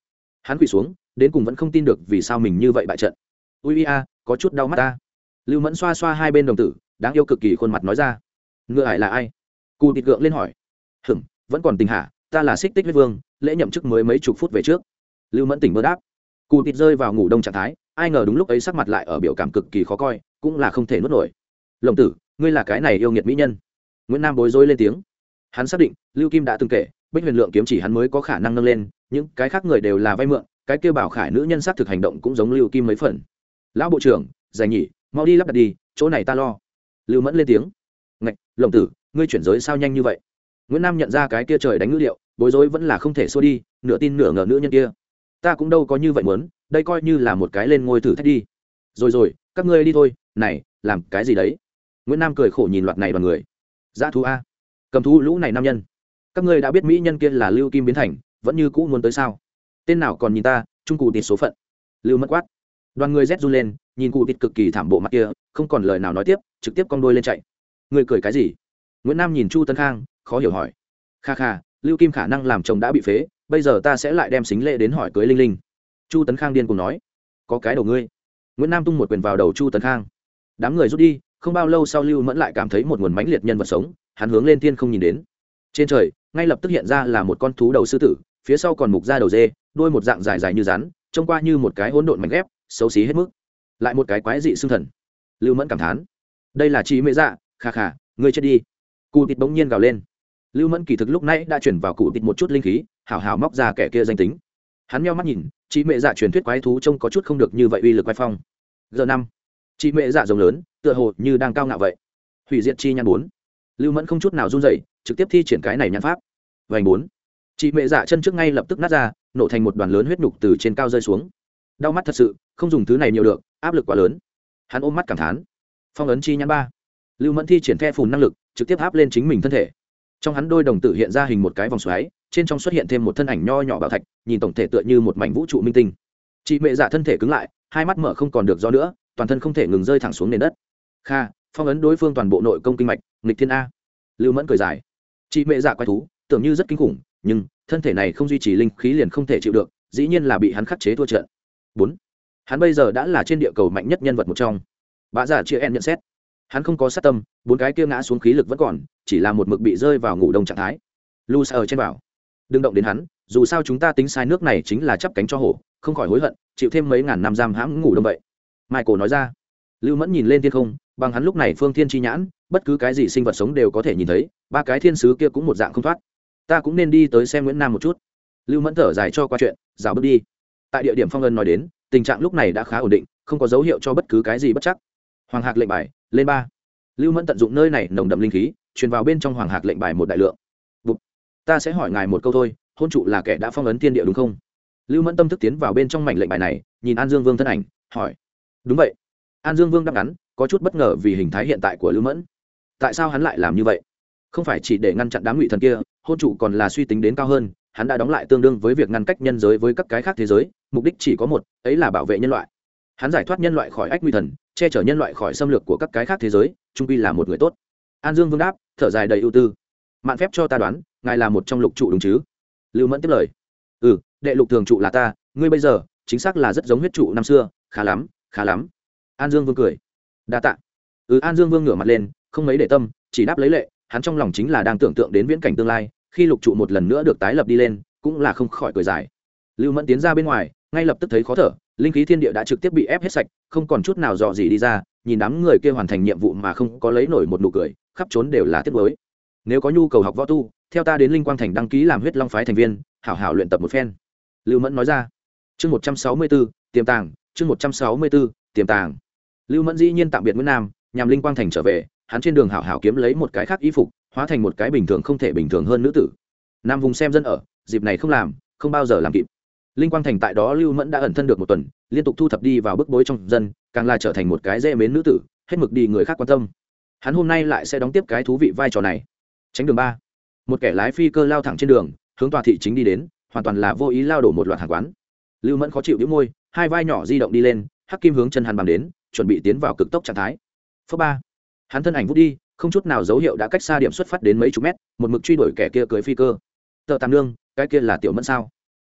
hắn quỳ xuống đến cùng vẫn không tin được vì sao mình như vậy bại trận. Ui a, có chút đau mắt ta. Lưu Mẫn xoa xoa hai bên đồng tử, đáng yêu cực kỳ khuôn mặt nói ra. Ngựa ải là ai? Cù Tịt gượng lên hỏi. Hửm, vẫn còn tình hả? Ta là Xích Tích huyết vương, lễ nhậm chức mới mấy chục phút về trước. Lưu Mẫn tỉnh mơ đáp. Cù Tịt rơi vào ngủ đông trạng thái, ai ngờ đúng lúc ấy sắc mặt lại ở biểu cảm cực kỳ khó coi, cũng là không thể nuốt nổi. Lồng tử, ngươi là cái này yêu nghiệt mỹ nhân. Nguyễn Nam bối rối lên tiếng. Hắn xác định Lưu Kim đã từng kể, Bích Huyền Lượng kiếm chỉ hắn mới có khả năng nâng lên, những cái khác người đều là vay mượn, cái kia Bảo Khải nữ nhân xác thực hành động cũng giống Lưu Kim mấy phần. Lão bộ trưởng, dành nhỉ, mau đi lắp đặt đi, chỗ này ta lo. Lưu Mẫn lên tiếng. Ngạch, Lồng tử, ngươi chuyển giới sao nhanh như vậy? Nguyễn Nam nhận ra cái kia trời đánh ngữ điệu, bối rối vẫn là không thể xua đi, nửa tin nửa ngờ nữ nhân kia. Ta cũng đâu có như vậy muốn, đây coi như là một cái lên ngôi thử thách đi. Rồi rồi, các ngươi đi thôi, này, làm cái gì đấy? Nguyễn Nam cười khổ nhìn loạt này đoàn người. Dã thú a, cầm thú lũ này nam nhân, các ngươi đã biết mỹ nhân kia là Lưu Kim biến thành, vẫn như cũ muốn tới sao? Tên nào còn nhìn ta, trung cụ tịt số phận. Lưu Mẫn quát. Đoàn người rét run lên, nhìn cụ tịt cực kỳ thảm bộ mặt kia, không còn lời nào nói tiếp, trực tiếp cong đôi lên chạy. Ngươi cười cái gì? Nguyễn Nam nhìn Chu Tấn Khang, khó hiểu hỏi. Kha kha, Lưu Kim khả năng làm chồng đã bị phế, bây giờ ta sẽ lại đem xính lễ đến hỏi cưới Linh Linh. Chu Tấn Khang điên cùng nói. Có cái đầu ngươi. Nguyễn Nam tung một quyền vào đầu Chu Tấn Khang. Đám người rút đi, không bao lâu sau Lưu Mẫn lại cảm thấy một nguồn mãnh liệt nhân vật sống, hắn hướng lên thiên không nhìn đến. Trên trời, ngay lập tức hiện ra là một con thú đầu sư tử, phía sau còn mục ra đầu dê, đuôi một dạng dài dài như rắn, trông qua như một cái hỗn độn mảnh ghép, xấu xí hết mức. Lại một cái quái dị xương thần. Lưu Mẫn cảm thán, đây là Trí Mẹ Dạ, kha kha, ngươi chết đi. Cụ Tịt bỗng nhiên gào lên. Lưu Mẫn kỳ thực lúc nãy đã chuyển vào Cụ Tịt một chút linh khí, hảo hảo móc ra kẻ kia danh tính. Hắn nheo mắt nhìn, Trí Mẹ Dạ truyền thuyết quái thú trông có chút không được như vậy uy lực quái phong. Giờ năm, Trí Mẹ Dạ rồng lớn, tựa hồ như đang cao ngạo vậy. Hủy diệt chi nhãn bốn. Lưu Mẫn không chút nào run rẩy, trực tiếp thi triển cái này nhãn pháp. Vành bốn. Chị Mẹ Dạ chân trước ngay lập tức nát ra, nổ thành một đoàn lớn huyết nhục từ trên cao rơi xuống. Đau mắt thật sự, không dùng thứ này nhiều được, áp lực quá lớn. Hắn ôm mắt cảm thán. Phong ấn chi nhãn ba. Lưu Mẫn thi triển phe phùn năng lực, trực tiếp áp lên chính mình thân thể. Trong hắn đôi đồng tử hiện ra hình một cái vòng xoáy, trên trong xuất hiện thêm một thân ảnh nho nhỏ bảo thạch, nhìn tổng thể tựa như một mảnh vũ trụ minh tinh. Chị Mẹ Dạ thân thể cứng lại, hai mắt mở không còn được do nữa, toàn thân không thể ngừng rơi thẳng xuống nền đất. Kha, phong ấn đối phương toàn bộ nội công kinh mạch, nghịch thiên a. Lưu Mẫn cười dài. Chị Mẹ Dạ quái thú, tưởng như rất kinh khủng, nhưng thân thể này không duy trì linh khí liền không thể chịu được, dĩ nhiên là bị hắn khắc chế thua trận. Bốn. Hắn bây giờ đã là trên địa cầu mạnh nhất nhân vật một trong. Bạ Dạ Chia En nhận xét, hắn không có sát tâm, bốn cái kia ngã xuống khí lực vẫn còn, chỉ là một mực bị rơi vào ngủ đông trạng thái. Lu ở trên bảo, đừng động đến hắn, dù sao chúng ta tính sai nước này chính là chắp cánh cho hổ, không khỏi hối hận, chịu thêm mấy ngàn năm giam hãm ngủ đông vậy. Michael nói ra. Lưu Mẫn nhìn lên thiên không, bằng hắn lúc này phương thiên chi nhãn, bất cứ cái gì sinh vật sống đều có thể nhìn thấy, ba cái thiên sứ kia cũng một dạng không thoát. Ta cũng nên đi tới xem Nguyễn Nam một chút. Lưu Mẫn thở dài cho qua chuyện, rào bước đi. Tại địa điểm phong ân nói đến, tình trạng lúc này đã khá ổn định, không có dấu hiệu cho bất cứ cái gì bất chắc. Hoàng hạc lệnh bài lên ba. Lưu Mẫn tận dụng nơi này nồng đậm linh khí, truyền vào bên trong hoàng hạc lệnh bài một đại lượng. Bụp. Ta sẽ hỏi ngài một câu thôi, hôn trụ là kẻ đã phong ấn thiên địa đúng không? Lưu Mẫn tâm thức tiến vào bên trong mảnh lệnh bài này, nhìn An Dương Vương thân ảnh, hỏi. Đúng vậy. An Dương Vương đáp ngắn, có chút bất ngờ vì hình thái hiện tại của Lưu Mẫn. Tại sao hắn lại làm như vậy? Không phải chỉ để ngăn chặn đám ngụy thần kia, hôn trụ còn là suy tính đến cao hơn, hắn đã đóng lại tương đương với việc ngăn cách nhân giới với các cái khác thế giới, mục đích chỉ có một, ấy là bảo vệ nhân loại. Hắn giải thoát nhân loại khỏi ách ngụy thần, che chở nhân loại khỏi xâm lược của các cái khác thế giới, chung quy là một người tốt. An Dương Vương đáp, thở dài đầy ưu tư. Mạn phép cho ta đoán, ngài là một trong lục trụ đúng chứ? Lưu Mẫn tiếp lời. Ừ, đệ lục thường trụ là ta, ngươi bây giờ chính xác là rất giống huyết trụ năm xưa, khá lắm, khá lắm. An Dương Vương cười. Đa tạ. Ừ, An Dương Vương ngửa mặt lên, không mấy để tâm, chỉ đáp lấy lệ, hắn trong lòng chính là đang tưởng tượng đến viễn cảnh tương lai, khi lục trụ một lần nữa được tái lập đi lên, cũng là không khỏi cười dài. Lưu Mẫn tiến ra bên ngoài, ngay lập tức thấy khó thở, linh khí thiên địa đã trực tiếp bị ép hết sạch, không còn chút nào dò gì đi ra, nhìn đám người kia hoàn thành nhiệm vụ mà không có lấy nổi một nụ cười, khắp trốn đều là tiếc nuối. Nếu có nhu cầu học võ tu, theo ta đến Linh Quang Thành đăng ký làm huyết long phái thành viên, hảo hảo luyện tập một phen. Lưu Mẫn nói ra. Chương một trăm sáu mươi bốn, tiềm tàng, chương một trăm sáu mươi bốn, tiềm tàng. Lưu Mẫn dĩ nhiên tạm biệt Nguyễn Nam, nhằm Linh Quang Thành trở về, hắn trên đường hảo hảo kiếm lấy một cái khác y phục, hóa thành một cái bình thường không thể bình thường hơn nữ tử. Nam vùng xem dân ở, dịp này không làm, không bao giờ làm kịp. Linh Quang Thành tại đó Lưu Mẫn đã ẩn thân được một tuần, liên tục thu thập đi vào bức bối trong dân, càng là trở thành một cái dễ mến nữ tử, hết mực đi người khác quan tâm. Hắn hôm nay lại sẽ đóng tiếp cái thú vị vai trò này. Tránh đường ba, một kẻ lái phi cơ lao thẳng trên đường, hướng tòa thị chính đi đến, hoàn toàn là vô ý lao đổ một loạt hàng quán. Lưu Mẫn khó chịu bĩu môi, hai vai nhỏ di động đi lên, Hắc Kim hướng chân hắn bằng đến, chuẩn bị tiến vào cực tốc trạng thái. Phớp ba, hắn thân ảnh vút đi, không chút nào dấu hiệu đã cách xa điểm xuất phát đến mấy chục mét, một mực truy đuổi kẻ kia cưỡi phi cơ. Tờ Tam Nương, cái kia là Tiểu Mẫn sao? Ừ,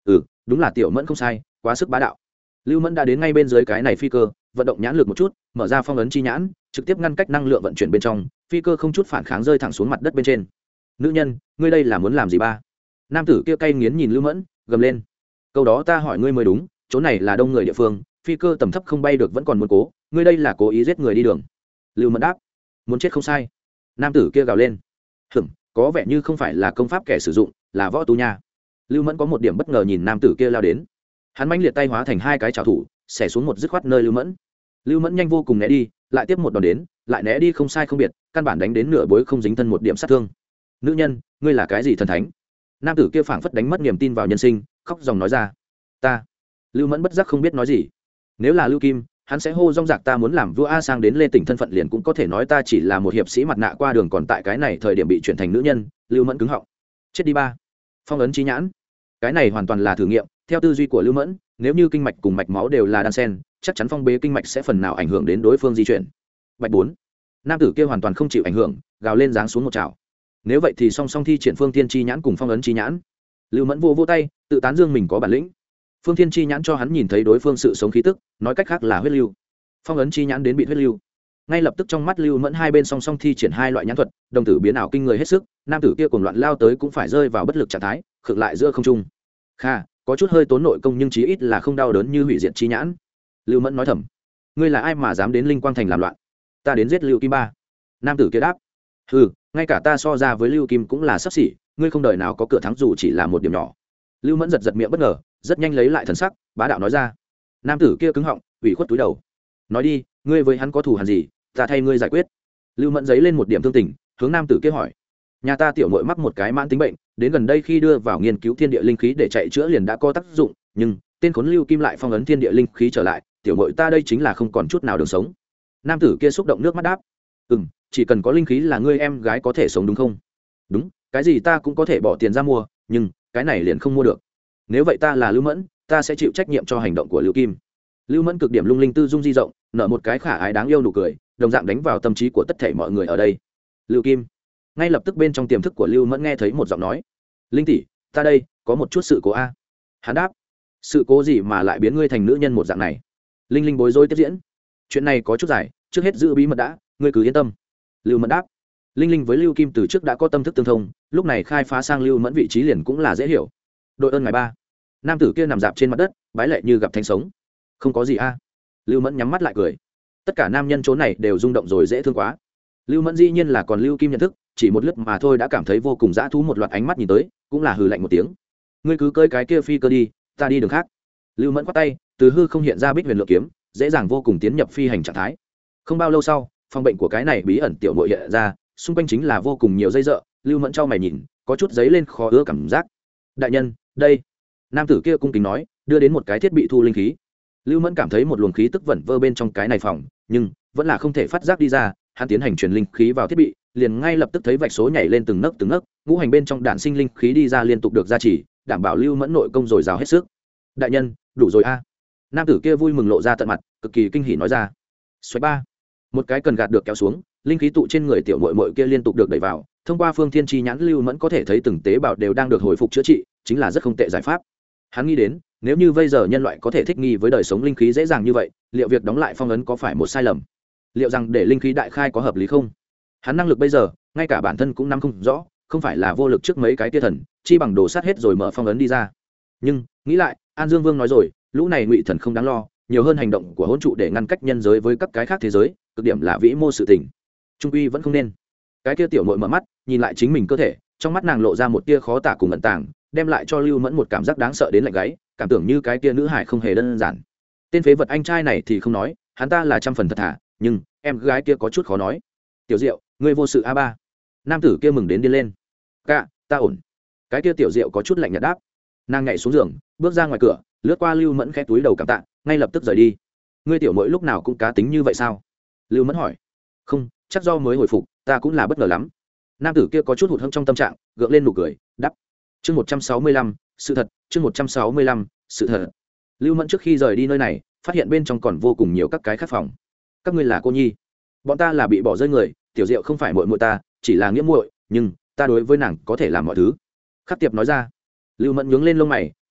đúng là tiểu mẫn không sai, quá sức bá đạo. Lưu Mẫn đã đến ngay bên dưới cái này phi cơ, vận động nhãn lực một chút, mở ra phong ấn chi nhãn, trực tiếp ngăn cách năng lượng vận chuyển bên trong, phi cơ không chút phản kháng rơi thẳng xuống mặt đất bên trên. Nữ nhân, ngươi đây là muốn làm gì ba? Nam tử kia cay nghiến nhìn Lưu Mẫn, gầm lên. Câu đó ta hỏi ngươi mới đúng, chỗ này là đông người địa phương, phi cơ tầm thấp không bay được vẫn còn muốn cố, ngươi đây là cố ý giết người đi đường. Lưu Mẫn đáp. Muốn chết không sai. Nam tử kia gào lên. Hửm, có vẻ như không phải là công pháp kẻ sử dụng, là võ tu nha. Lưu Mẫn có một điểm bất ngờ nhìn nam tử kia lao đến. Hắn mãnh liệt tay hóa thành hai cái chảo thủ, xẻ xuống một dứt khoát nơi Lưu Mẫn. Lưu Mẫn nhanh vô cùng né đi, lại tiếp một đòn đến, lại né đi không sai không biệt, căn bản đánh đến nửa bối không dính thân một điểm sát thương. Nữ nhân, ngươi là cái gì thần thánh? Nam tử kia phảng phất đánh mất niềm tin vào nhân sinh, khóc dòng nói ra. Ta. Lưu Mẫn bất giác không biết nói gì. Nếu là Lưu Kim, hắn sẽ hô rong rạc ta muốn làm vua a sang đến lê tỉnh thân phận liền cũng có thể nói ta chỉ là một hiệp sĩ mặt nạ qua đường, còn tại cái này thời điểm bị chuyển thành nữ nhân. Lưu Mẫn cứng họng. Chết đi ba. Phong ấn chi nhãn. Cái này hoàn toàn là thử nghiệm, theo tư duy của Lưu Mẫn, nếu như kinh mạch cùng mạch máu đều là đan sen, chắc chắn phong bế kinh mạch sẽ phần nào ảnh hưởng đến đối phương di chuyển. Bạch bốn. Nam tử kia hoàn toàn không chịu ảnh hưởng, gào lên giáng xuống một chảo. Nếu vậy thì song song thi triển phương thiên chi nhãn cùng phong ấn chi nhãn. Lưu Mẫn vô vô tay, tự tán dương mình có bản lĩnh. Phương thiên chi nhãn cho hắn nhìn thấy đối phương sự sống khí tức, nói cách khác là huyết lưu. Phong ấn chi nhãn đến bị huyết lưu. Ngay lập tức trong mắt Lưu Mẫn hai bên song song thi triển hai loại nhãn thuật, đồng tử biến ảo kinh người hết sức, nam tử kia cuồng loạn lao tới cũng phải rơi vào bất lực trạng thái, khựng lại giữa không trung. Kha, có chút hơi tốn nội công nhưng chí ít là không đau đớn như hủy diệt chi nhãn. Lưu Mẫn nói thầm, ngươi là ai mà dám đến Linh Quang thành làm loạn? Ta đến giết Lưu Kim ba. Nam tử kia đáp, hừ, ngay cả ta so ra với Lưu Kim cũng là sắp xỉ, ngươi không đời nào có cửa thắng dù chỉ là một điểm nhỏ. Lưu Mẫn giật giật miệng bất ngờ, rất nhanh lấy lại thần sắc, bá đạo nói ra. Nam tử kia cứng họng, ủy khuất túi đầu. Nói đi, ngươi với hắn có thù hằn gì, ta thay ngươi giải quyết. Lưu Mẫn giấy lên một điểm thương tình, hướng nam tử kia hỏi, nhà ta tiểu muội mắc một cái mãn tính bệnh, đến gần đây khi đưa vào nghiên cứu thiên địa linh khí để chạy chữa liền đã có tác dụng, nhưng tên khốn Lưu Kim lại phong ấn thiên địa linh khí trở lại, tiểu muội ta đây chính là không còn chút nào đường sống. Nam tử kia xúc động nước mắt đáp, ừm, chỉ cần có linh khí là ngươi em gái có thể sống đúng không? Đúng, cái gì ta cũng có thể bỏ tiền ra mua, nhưng cái này liền không mua được. Nếu vậy ta là Lưu Mẫn, ta sẽ chịu trách nhiệm cho hành động của Lưu Kim. Lưu Mẫn cực điểm lung linh tư dung di rộng, nở một cái khả ái đáng yêu nụ cười, đồng dạng đánh vào tâm trí của tất thảy mọi người ở đây. Lưu Kim. Ngay lập tức bên trong tiềm thức của Lưu Mẫn nghe thấy một giọng nói, linh tỷ, ta đây có một chút sự cố a. Hắn đáp, sự cố gì mà lại biến ngươi thành nữ nhân một dạng này? Linh linh bối rối tiếp diễn, chuyện này có chút dài, trước hết giữ bí mật đã, ngươi cứ yên tâm. Lưu Mẫn đáp, linh linh với Lưu Kim từ trước đã có tâm thức tương thông, lúc này khai phá sang Lưu Mẫn vị trí liền cũng là dễ hiểu. Đội ơn ngài ba. Nam tử kia nằm dạp trên mặt đất, bái lệ như gặp thánh sống. Không có gì a. Lưu Mẫn nhắm mắt lại cười. Tất cả nam nhân chỗ này đều rung động rồi, dễ thương quá. Lưu Mẫn dĩ nhiên là còn Lưu Kim nhận thức, chỉ một lướt mà thôi đã cảm thấy vô cùng dã thú, một loạt ánh mắt nhìn tới, cũng là hừ lạnh một tiếng. Ngươi cứ cơi cái kia phi cơ đi, ta đi đường khác. Lưu Mẫn quát tay, từ hư không hiện ra Bích Huyền Lượng kiếm, dễ dàng vô cùng tiến nhập phi hành trạng thái. Không bao lâu sau, phòng bệnh của cái này bí ẩn tiểu muội hiện ra, xung quanh chính là vô cùng nhiều dây dợ. Lưu Mẫn trao mày nhìn, có chút giấy lên khó ưa cảm giác. Đại nhân, đây. Nam tử kia cung kính nói, đưa đến một cái thiết bị thu linh khí. Lưu Mẫn cảm thấy một luồng khí tức vẩn vơ bên trong cái này phòng, nhưng vẫn là không thể phát giác đi ra. Hắn tiến hành truyền linh khí vào thiết bị, liền ngay lập tức thấy vạch số nhảy lên từng nấc từng nấc, ngũ hành bên trong đạn sinh linh khí đi ra liên tục được gia trì, đảm bảo Lưu Mẫn nội công dồi dào hết sức. Đại nhân, đủ rồi a. Nam tử kia vui mừng lộ ra tận mặt, cực kỳ kinh hỉ nói ra. Xoáy ba. Một cái cần gạt được kéo xuống, linh khí tụ trên người tiểu muội muội kia liên tục được đẩy vào, thông qua phương thiên chi nhãn Lưu Mẫn có thể thấy từng tế bào đều đang được hồi phục chữa trị, chính là rất không tệ giải pháp. Hắn nghĩ đến, nếu như bây giờ nhân loại có thể thích nghi với đời sống linh khí dễ dàng như vậy, liệu việc đóng lại phong ấn có phải một sai lầm? Liệu rằng để linh khí đại khai có hợp lý không? Hắn năng lực bây giờ, ngay cả bản thân cũng nắm không rõ, không phải là vô lực trước mấy cái tia thần, chi bằng đổ sát hết rồi mở phong ấn đi ra. Nhưng nghĩ lại, An Dương Vương nói rồi, lũ này ngụy thần không đáng lo, nhiều hơn hành động của hỗn trụ để ngăn cách nhân giới với các cái khác thế giới, cực điểm là vĩ mô sự tình. Trung quy vẫn không nên. Cái kia tiểu muội mở mắt, nhìn lại chính mình cơ thể, trong mắt nàng lộ ra một tia khó tả cùng ẩn tàng, đem lại cho Lưu Mẫn một cảm giác đáng sợ đến lạnh gáy, cảm tưởng như cái tia nữ hải không hề đơn giản. Tên phế vật anh trai này thì không nói, hắn ta là trăm phần thật thà, nhưng em gái kia có chút khó nói. Tiểu Diệu, ngươi vô sự a ba. Nam tử kia mừng đến điên lên. Ca, ta ổn. Cái kia tiểu Diệu có chút lạnh nhạt đáp. Nàng nhảy xuống giường, bước ra ngoài cửa, lướt qua Lưu Mẫn khẽ túi đầu cảm tạ, ngay lập tức rời đi. Ngươi tiểu muội lúc nào cũng cá tính như vậy sao? Lưu Mẫn hỏi. Không, chắc do mới hồi phục, ta cũng là bất ngờ lắm. Nam tử kia có chút hụt hẫng trong tâm trạng, gượng lên nụ cười, đáp. Chương một trăm sáu mươi lăm, sự thật, chương một trăm sáu mươi lăm, sự thật. Lưu Mẫn trước khi rời đi nơi này, phát hiện bên trong còn vô cùng nhiều các cái khác phòng. Các ngươi là cô nhi, bọn ta là bị bỏ rơi người, tiểu Diệu không phải muội muội ta, chỉ là nghĩa muội, nhưng ta đối với nàng có thể làm mọi thứ. Khắc Tiệp nói ra. Lưu Mẫn nhướng lên lông mày,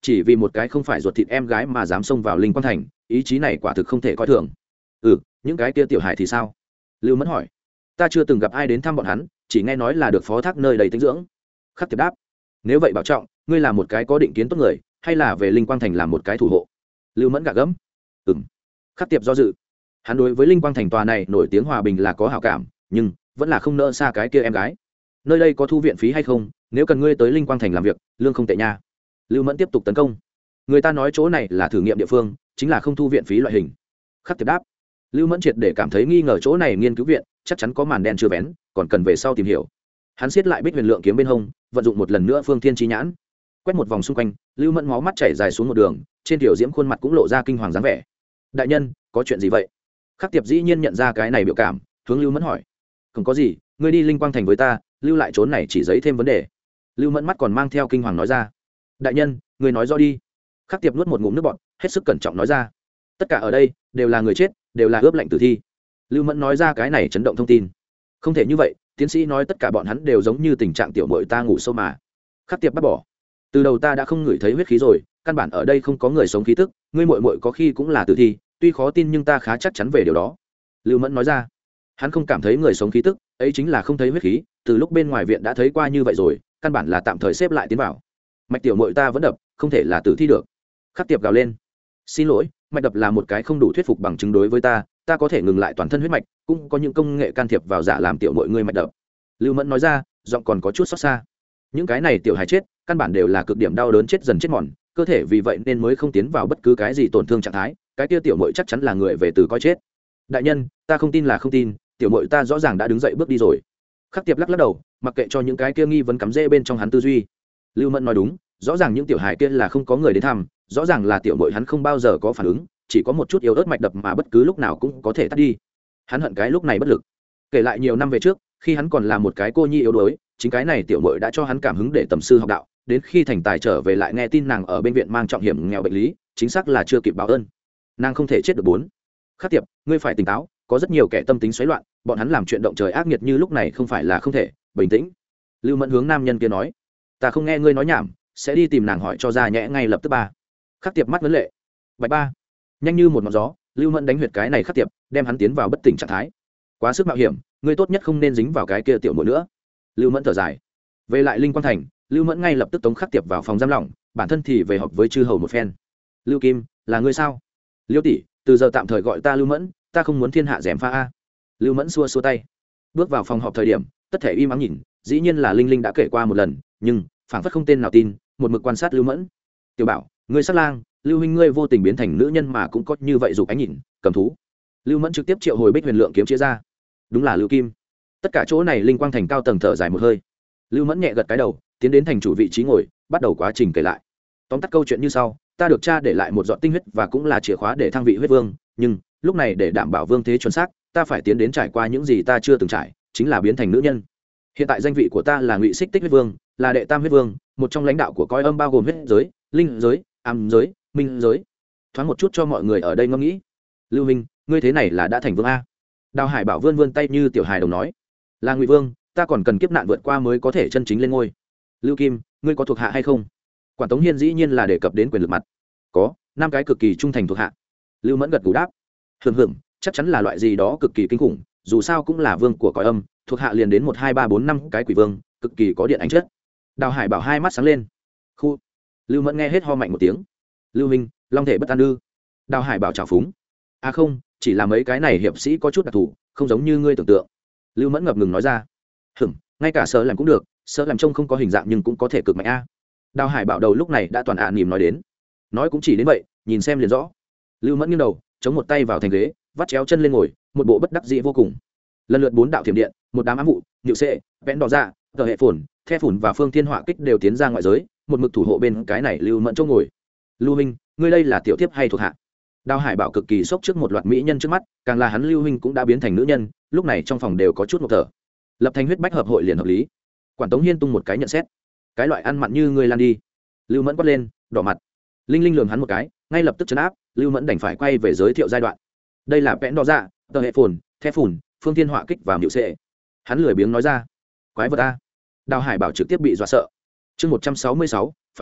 chỉ vì một cái không phải ruột thịt em gái mà dám xông vào linh quang thành, ý chí này quả thực không thể coi thường. Ừ, những cái kia tiểu hài thì sao? Lưu Mẫn hỏi. Ta chưa từng gặp ai đến thăm bọn hắn, chỉ nghe nói là được phó thác nơi đầy tinh dưỡng. Khắc Tiệp đáp. Nếu vậy bảo trọng, ngươi là một cái có định kiến tốt người, hay là về linh quang thành làm một cái thủ hộ? Lưu Mẫn gạ gẫm. Ừm. Khắc Tiệp do dự. Hắn đối với linh quang thành tòa này nổi tiếng hòa bình là có hảo cảm, nhưng vẫn là không nỡ xa cái kia em gái. Nơi đây có thu viện phí hay không? Nếu cần ngươi tới linh quang thành làm việc, lương không tệ nha. Lưu Mẫn tiếp tục tấn công. Người ta nói chỗ này là thử nghiệm địa phương, chính là không thu viện phí loại hình. Khắc Tiệp đáp. Lưu Mẫn triệt để cảm thấy nghi ngờ chỗ này nghiên cứu viện chắc chắn có màn đen chưa vén, còn cần về sau tìm hiểu. Hắn siết lại Bích Huyền Lượng kiếm bên hông, vận dụng một lần nữa Phương Thiên Chi Nhãn, quét một vòng xung quanh. Lưu Mẫn máu mắt chảy dài xuống một đường, trên tiểu diễm khuôn mặt cũng lộ ra kinh hoàng dáng vẻ. Đại nhân, có chuyện gì vậy? Khắc Tiệp dĩ nhiên nhận ra cái này biểu cảm, hướng Lưu Mẫn hỏi. Không có gì, ngươi đi linh quang thành với ta, lưu lại trốn này chỉ giấy thêm vấn đề. Lưu Mẫn mắt còn mang theo kinh hoàng nói ra. Đại nhân, ngươi nói rõ đi. Khắc Tiệp nuốt một ngụm nước bọt, hết sức cẩn trọng nói ra. Tất cả ở đây đều là người chết, đều là ướp lạnh tử thi. Lưu Mẫn nói ra cái này chấn động thông tin. Không thể như vậy, tiến sĩ nói tất cả bọn hắn đều giống như tình trạng tiểu muội ta ngủ sâu mà. Khắc Tiệp bắt bỏ. Từ đầu ta đã không ngửi thấy huyết khí rồi, căn bản ở đây không có người sống khí tức, ngươi muội muội có khi cũng là tử thi, tuy khó tin nhưng ta khá chắc chắn về điều đó. Lưu Mẫn nói ra. Hắn không cảm thấy người sống khí tức, ấy chính là không thấy huyết khí, từ lúc bên ngoài viện đã thấy qua như vậy rồi, căn bản là tạm thời xếp lại tiến vào. Mạch tiểu muội ta vẫn đập, không thể là tử thi được. Khắc Tiệp gào lên. Xin lỗi, mạch đập là một cái không đủ thuyết phục bằng chứng đối với ta, ta có thể ngừng lại toàn thân huyết mạch, cũng có những công nghệ can thiệp vào giả làm tiểu muội ngươi mạch đập. Lưu Mẫn nói ra, giọng còn có chút xót xa. Những cái này tiểu hài chết, căn bản đều là cực điểm đau đớn chết dần chết mòn, cơ thể vì vậy nên mới không tiến vào bất cứ cái gì tổn thương trạng thái, cái kia tiểu muội chắc chắn là người về từ coi chết. Đại nhân, ta không tin là không tin, tiểu muội ta rõ ràng đã đứng dậy bước đi rồi. Khắc Tiệp lắc lắc đầu, mặc kệ cho những cái kia nghi vấn cắm rễ bên trong hắn tư duy. Lưu Mẫn nói đúng, rõ ràng những tiểu hài kia là không có người đến thăm, rõ ràng là tiểu muội hắn không bao giờ có phản ứng, chỉ có một chút yếu ớt mạch đập mà bất cứ lúc nào cũng có thể tắt đi. Hắn hận cái lúc này bất lực. Kể lại nhiều năm về trước, khi hắn còn là một cái cô nhi yếu đuối, chính cái này tiểu muội đã cho hắn cảm hứng để tầm sư học đạo, đến khi thành tài trở về lại nghe tin nàng ở bên viện mang trọng hiểm nghèo bệnh lý, chính xác là chưa kịp báo ơn. Nàng không thể chết được bốn. Khắc Tiệp, ngươi phải tỉnh táo, có rất nhiều kẻ tâm tính xoáy loạn, bọn hắn làm chuyện động trời ác nghiệt như lúc này không phải là không thể, bình tĩnh. Lưu Mẫn hướng nam nhân kia nói, ta không nghe ngươi nói nhảm, sẽ đi tìm nàng hỏi cho ra nhẽ ngay lập tức ba. Khắc Tiệp mắt vấn lệ. Bạch ba. Nhanh như một ngọn gió, Lưu Mẫn đánh huyệt cái này Khắc Tiệp, đem hắn tiến vào bất tỉnh trạng thái. Quá sức mạo hiểm, ngươi tốt nhất không nên dính vào cái kia tiểu muội nữa. Lưu Mẫn thở dài. Về lại linh quang thành, Lưu Mẫn ngay lập tức tống Khắc Tiệp vào phòng giam lỏng, bản thân thì về họp với chư hầu một phen. Lưu Kim, là ngươi sao? Liêu tỷ, từ giờ tạm thời gọi ta Lưu Mẫn, ta không muốn thiên hạ dèm pha a. Lưu Mẫn xua xua tay. Bước vào phòng họp thời điểm, tất thể im ắng nhìn, dĩ nhiên là Linh Linh đã kể qua một lần, nhưng phảng phất không tên nào tin, một mực quan sát Lưu Mẫn. Tiểu Bảo, ngươi sát lang, Lưu huynh ngươi vô tình biến thành nữ nhân mà cũng có như vậy dục ánh nhìn, cầm thú. Lưu Mẫn trực tiếp triệu hồi Bích Huyền Lượng kiếm chia ra. Đúng là Lưu Kim. Tất cả chỗ này linh quang thành cao tầng thở dài một hơi. Lưu Mẫn nhẹ gật cái đầu, tiến đến thành chủ vị trí ngồi, bắt đầu quá trình kể lại. Tóm tắt câu chuyện như sau, ta được cha để lại một giọt tinh huyết và cũng là chìa khóa để thăng vị huyết vương, nhưng lúc này để đảm bảo vương thế chuẩn xác, ta phải tiến đến trải qua những gì ta chưa từng trải, chính là biến thành nữ nhân. Hiện tại danh vị của ta là Ngụy Xích Tích huyết vương, là đệ tam huyết vương, một trong lãnh đạo của cõi âm bao gồm huyết giới, linh giới, âm giới, minh giới. Thoáng một chút cho mọi người ở đây ngẫm nghĩ. Lưu Minh, ngươi thế này là đã thành vương a? Đào Hải Bảo vươn vươn tay như tiểu hài đồng nói, là Ngụy vương, ta còn cần kiếp nạn vượt qua mới có thể chân chính lên ngôi. Lưu Kim, ngươi có thuộc hạ hay không? Quản Tống Hiên dĩ nhiên là đề cập đến quyền lực mặt. Có, năm cái cực kỳ trung thành thuộc hạ. Lưu Mẫn gật gù đáp. Hừm hừm, chắc chắn là loại gì đó cực kỳ kinh khủng, dù sao cũng là vương của cõi âm, thuộc hạ liền đến một hai ba bốn năm cái quỷ vương, cực kỳ có điện ảnh chất. Đào Hải Bảo hai mắt sáng lên. Khu. Lưu Mẫn nghe hết ho mạnh một tiếng. Lưu Minh, long thể bất an ư? Đào Hải Bảo trào phúng. À không, chỉ là mấy cái này hiệp sĩ có chút đặc thù, không giống như ngươi tưởng tượng. Lưu Mẫn ngập ngừng nói ra. Hừm, ngay cả sợ làm cũng được, sợ làm trông không có hình dạng nhưng cũng có thể cực mạnh a. Đào Hải Bảo đầu lúc này đã toàn ạ à nỉm nói đến. Nói cũng chỉ đến vậy, nhìn xem liền rõ. Lưu Mẫn nghiêng đầu, chống một tay vào thành ghế, vắt chéo chân lên ngồi, một bộ bất đắc dĩ vô cùng. Lần lượt bốn đạo thiểm điện, một đám ám vụ, nhựu xệ, vẽn đỏ ra, tờ hệ phồn, the phồn và phương thiên họa kích đều tiến ra ngoại giới, một mực thủ hộ bên cái này Lưu Mẫn chỗ ngồi. Lưu Minh, ngươi đây là tiểu tiếp hay thuộc hạ? Đào Hải Bảo cực kỳ sốc trước một loạt mỹ nhân trước mắt, càng là hắn Lưu Minh cũng đã biến thành nữ nhân, lúc này trong phòng đều có chút ngộp thở. Lập thành huyết bách hợp hội liền hợp lý. Quản Tống Hiên tung một cái nhận xét, cái loại ăn mặn như ngươi lan đi. Lưu Mẫn quát lên, đỏ mặt. Linh Linh lườm hắn một cái, ngay lập tức chấn áp. Lưu Mẫn đành phải quay về giới thiệu giai đoạn. Đây là vẽn đỏ dạ, tờ hệ phồn, the phồn, phương thiên họa kích và nhựu xệ. Hắn lười biếng nói ra, quái vật a. Đào Hải Bảo trực tiếp bị dọa sợ. Chương một trăm sáu mươi sáu, phải tới,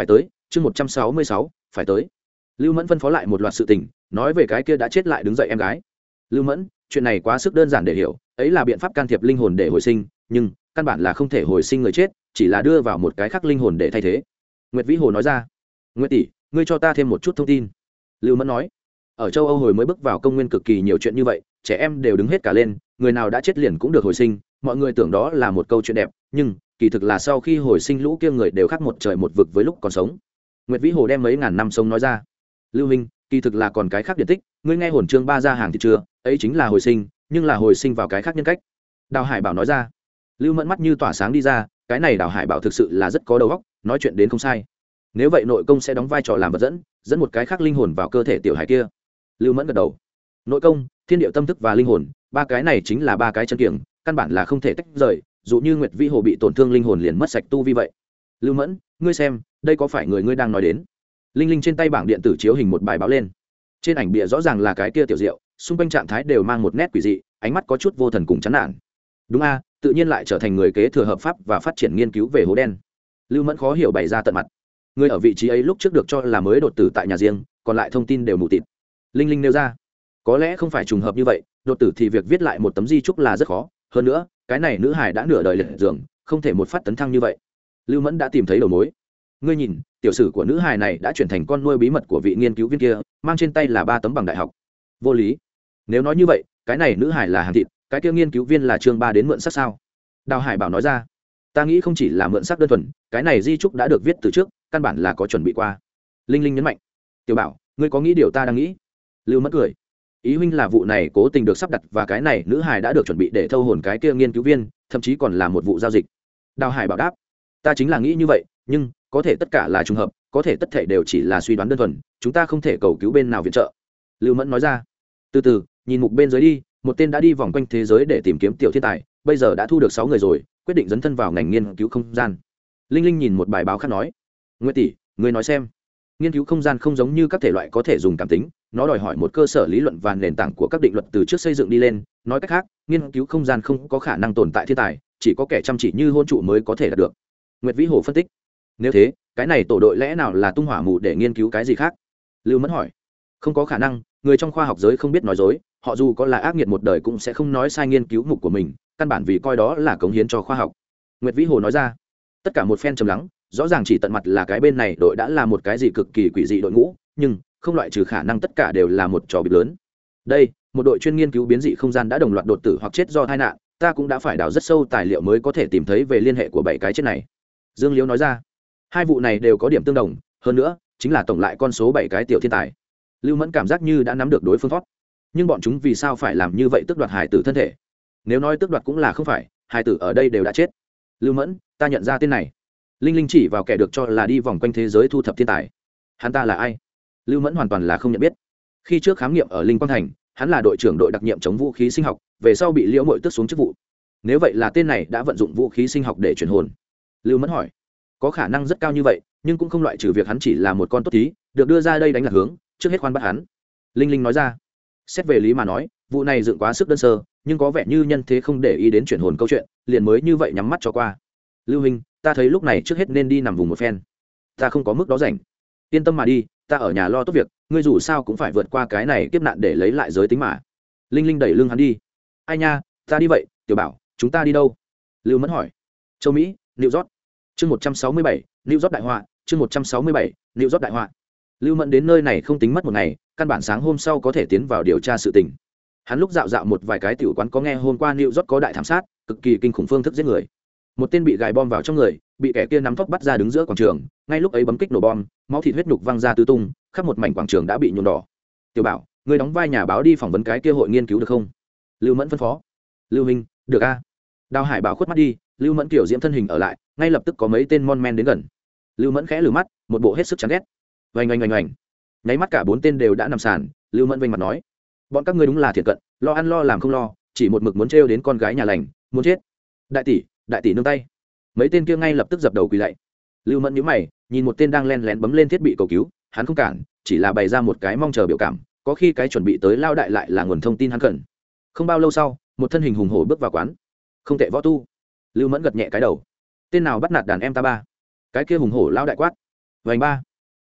chương một trăm sáu mươi sáu phải tới. Lưu Mẫn phân phó lại một loạt sự tình, nói về cái kia đã chết lại đứng dậy em gái. Lưu Mẫn, chuyện này quá sức đơn giản để hiểu, ấy là biện pháp can thiệp linh hồn để hồi sinh, nhưng căn bản là không thể hồi sinh người chết, chỉ là đưa vào một cái khác linh hồn để thay thế. Nguyệt Vĩ Hồ nói ra. Nguyệt tỷ, ngươi cho ta thêm một chút thông tin. Lưu Mẫn nói. Ở châu Âu hồi mới bước vào công nguyên cực kỳ nhiều chuyện như vậy, trẻ em đều đứng hết cả lên, người nào đã chết liền cũng được hồi sinh, mọi người tưởng đó là một câu chuyện đẹp, nhưng kỳ thực là sau khi hồi sinh lũ kia người đều khác một trời một vực với lúc còn sống. Nguyệt Vĩ Hồ đem mấy ngàn năm sống nói ra. Lưu Minh, kỳ thực là còn cái khác điện tích, ngươi nghe hồn chương ba ra hàng thì chưa, ấy chính là hồi sinh, nhưng là hồi sinh vào cái khác nhân cách. Đào Hải Bảo nói ra. Lưu Mẫn mắt như tỏa sáng đi ra, cái này Đào Hải Bảo thực sự là rất có đầu óc, nói chuyện đến không sai. Nếu vậy nội công sẽ đóng vai trò làm vật dẫn, dẫn một cái khác linh hồn vào cơ thể tiểu hải kia. Lưu Mẫn gật đầu. Nội công, thiên điệu tâm thức và linh hồn, ba cái này chính là ba cái chân kiềng, căn bản là không thể tách rời, dụ như Nguyệt Vĩ Hồ bị tổn thương linh hồn liền mất sạch tu vi vậy. Lưu Mẫn, ngươi xem, đây có phải người ngươi đang nói đến? Linh Linh trên tay bảng điện tử chiếu hình một bài báo lên. Trên ảnh bìa rõ ràng là cái kia tiểu diệu, xung quanh trạng thái đều mang một nét quỷ dị, ánh mắt có chút vô thần cùng chán nản. Đúng a, tự nhiên lại trở thành người kế thừa hợp pháp và phát triển nghiên cứu về hố đen. Lưu Mẫn khó hiểu bày ra tận mặt. Người ở vị trí ấy lúc trước được cho là mới đột tử tại nhà riêng, còn lại thông tin đều mù tịt. Linh Linh nêu ra, có lẽ không phải trùng hợp như vậy, đột tử thì việc viết lại một tấm di trúc là rất khó, hơn nữa cái này nữ hải đã nửa đời liệt giường, không thể một phát tấn thăng như vậy. Lưu Mẫn đã tìm thấy đầu mối. Ngươi nhìn, tiểu sử của nữ hải này đã chuyển thành con nuôi bí mật của vị nghiên cứu viên kia, mang trên tay là ba tấm bằng đại học. Vô lý. Nếu nói như vậy, cái này nữ hải là hàng thịt, cái kia nghiên cứu viên là chương ba đến mượn sắc sao? Đào Hải Bảo nói ra. Ta nghĩ không chỉ là mượn sắc đơn thuần, cái này di trúc đã được viết từ trước, căn bản là có chuẩn bị qua. Linh Linh nhấn mạnh. Tiểu Bảo, ngươi có nghĩ điều ta đang nghĩ? Lưu Mẫn cười. Ý huynh là vụ này cố tình được sắp đặt và cái này nữ hài đã được chuẩn bị để thâu hồn cái kia nghiên cứu viên, thậm chí còn là một vụ giao dịch. Đào Hải Bảo đáp. Ta chính là nghĩ như vậy, nhưng có thể tất cả là trùng hợp, có thể tất thể đều chỉ là suy đoán đơn thuần, chúng ta không thể cầu cứu bên nào viện trợ. Lưu Mẫn nói ra. Từ từ, nhìn mục bên dưới đi, một tên đã đi vòng quanh thế giới để tìm kiếm tiểu thiên tài, bây giờ đã thu được sáu người rồi, quyết định dấn thân vào ngành nghiên cứu không gian. Linh Linh nhìn một bài báo khác nói. Nguyệt tỷ, ngươi nói xem. Nghiên cứu không gian không giống như các thể loại có thể dùng cảm tính, nó đòi hỏi một cơ sở lý luận và nền tảng của các định luật từ trước xây dựng đi lên. Nói cách khác, nghiên cứu không gian không có khả năng tồn tại thiên tài, chỉ có kẻ chăm chỉ như hôn trụ mới có thể đạt được. Nguyệt Vĩ Hồ phân tích. Nếu thế, cái này tổ đội lẽ nào là tung hỏa mù để nghiên cứu cái gì khác? Lưu Mẫn hỏi. Không có khả năng, người trong khoa học giới không biết nói dối, họ dù có là ác nghiệt một đời cũng sẽ không nói sai nghiên cứu mục của mình, căn bản vì coi đó là cống hiến cho khoa học. Nguyệt Vĩ Hồ nói ra. Tất cả một phen trầm lắng, rõ ràng chỉ tận mặt là cái bên này đội đã là một cái gì cực kỳ quỷ dị đội ngũ, nhưng không loại trừ khả năng tất cả đều là một trò bịp lớn. Đây, một đội chuyên nghiên cứu biến dị không gian đã đồng loạt đột tử hoặc chết do tai nạn, ta cũng đã phải đào rất sâu tài liệu mới có thể tìm thấy về liên hệ của bảy cái chết này. Dương Liễu nói ra. Hai vụ này đều có điểm tương đồng, hơn nữa chính là tổng lại con số bảy cái tiểu thiên tài. Lưu Mẫn cảm giác như đã nắm được đối phương thoát, nhưng bọn chúng vì sao phải làm như vậy, tước đoạt hải tử thân thể? Nếu nói tước đoạt cũng là không phải, hải tử ở đây đều đã chết. Lưu Mẫn, ta nhận ra tên này. Linh Linh chỉ vào kẻ được cho là đi vòng quanh thế giới thu thập thiên tài. Hắn ta là ai? Lưu Mẫn hoàn toàn là không nhận biết. Khi trước khám nghiệm ở Linh Quang Thành, hắn là đội trưởng đội đặc nhiệm chống vũ khí sinh học, về sau bị Liễu Mội tước xuống chức vụ. Nếu vậy là tên này đã vận dụng vũ khí sinh học để chuyển hồn. Lưu Mẫn hỏi. Có khả năng rất cao như vậy, nhưng cũng không loại trừ việc hắn chỉ là một con tốt thí, được đưa ra đây đánh lạc hướng, trước hết khoan bắt hắn. Linh Linh nói ra. Xét về lý mà nói, vụ này dựng quá sức đơn sơ, nhưng có vẻ như nhân thế không để ý đến chuyển hồn câu chuyện, liền mới như vậy nhắm mắt cho qua. Lưu Hình, ta thấy lúc này trước hết nên đi nằm vùng một phen. Ta không có mức đó rảnh. Yên tâm mà đi, ta ở nhà lo tốt việc, ngươi dù sao cũng phải vượt qua cái này kiếp nạn để lấy lại giới tính mà. Linh Linh đẩy lưng hắn đi. Ai nha, ta đi vậy, Tiểu Bảo, chúng ta đi đâu? Lưu Mẫn hỏi. Châu Mỹ, New York. Chương một trăm sáu mươi bảy, New York đại họa, chương một trăm sáu mươi bảy, New York đại họa. Lưu Mẫn đến nơi này không tính mất một ngày, căn bản sáng hôm sau có thể tiến vào điều tra sự tình. Hắn lúc dạo dạo một vài cái tiểu quán có nghe hôm qua New York có đại thảm sát, cực kỳ kinh khủng phương thức giết người. Một tên bị gài bom vào trong người, bị kẻ kia nắm tóc bắt ra đứng giữa quảng trường, ngay lúc ấy bấm kích nổ bom, máu thịt huyết nhục văng ra tứ tung, khắp một mảnh quảng trường đã bị nhuộm đỏ. Tiểu Bảo, người đóng vai nhà báo đi phỏng vấn cái kia hội nghiên cứu được không? Lưu Mẫn phân phó. Lưu Minh, được a. Đào Hải Bảo khuất mắt đi, Lưu Mẫn kiểu diễm thân hình ở lại, ngay lập tức có mấy tên mon men đến gần. Lưu Mẫn khẽ lử mắt, một bộ hết sức chán ghét. Oanh oanh oanh oanh. Nháy mắt cả bốn tên đều đã nằm sàn, Lưu Mẫn vênh mặt nói: bọn các ngươi đúng là thiệt cận, lo ăn lo làm không lo, chỉ một mực muốn trêu đến con gái nhà lành, muốn chết. Đại tỷ, đại tỷ nương tay. Mấy tên kia ngay lập tức dập đầu quỳ lạy. Lưu Mẫn nhíu mày, nhìn một tên đang len lén bấm lên thiết bị cầu cứu, hắn không cản, chỉ là bày ra một cái mong chờ biểu cảm, có khi cái chuẩn bị tới lao đại lại là nguồn thông tin hắn cần. Không bao lâu sau, một thân hình hùng hổ bước vào quán. Không tệ võ tu. Lưu Mẫn gật nhẹ cái đầu. Tên nào bắt nạt đàn em ta ba? Cái kia hùng hổ lao đại quát. Vành ba.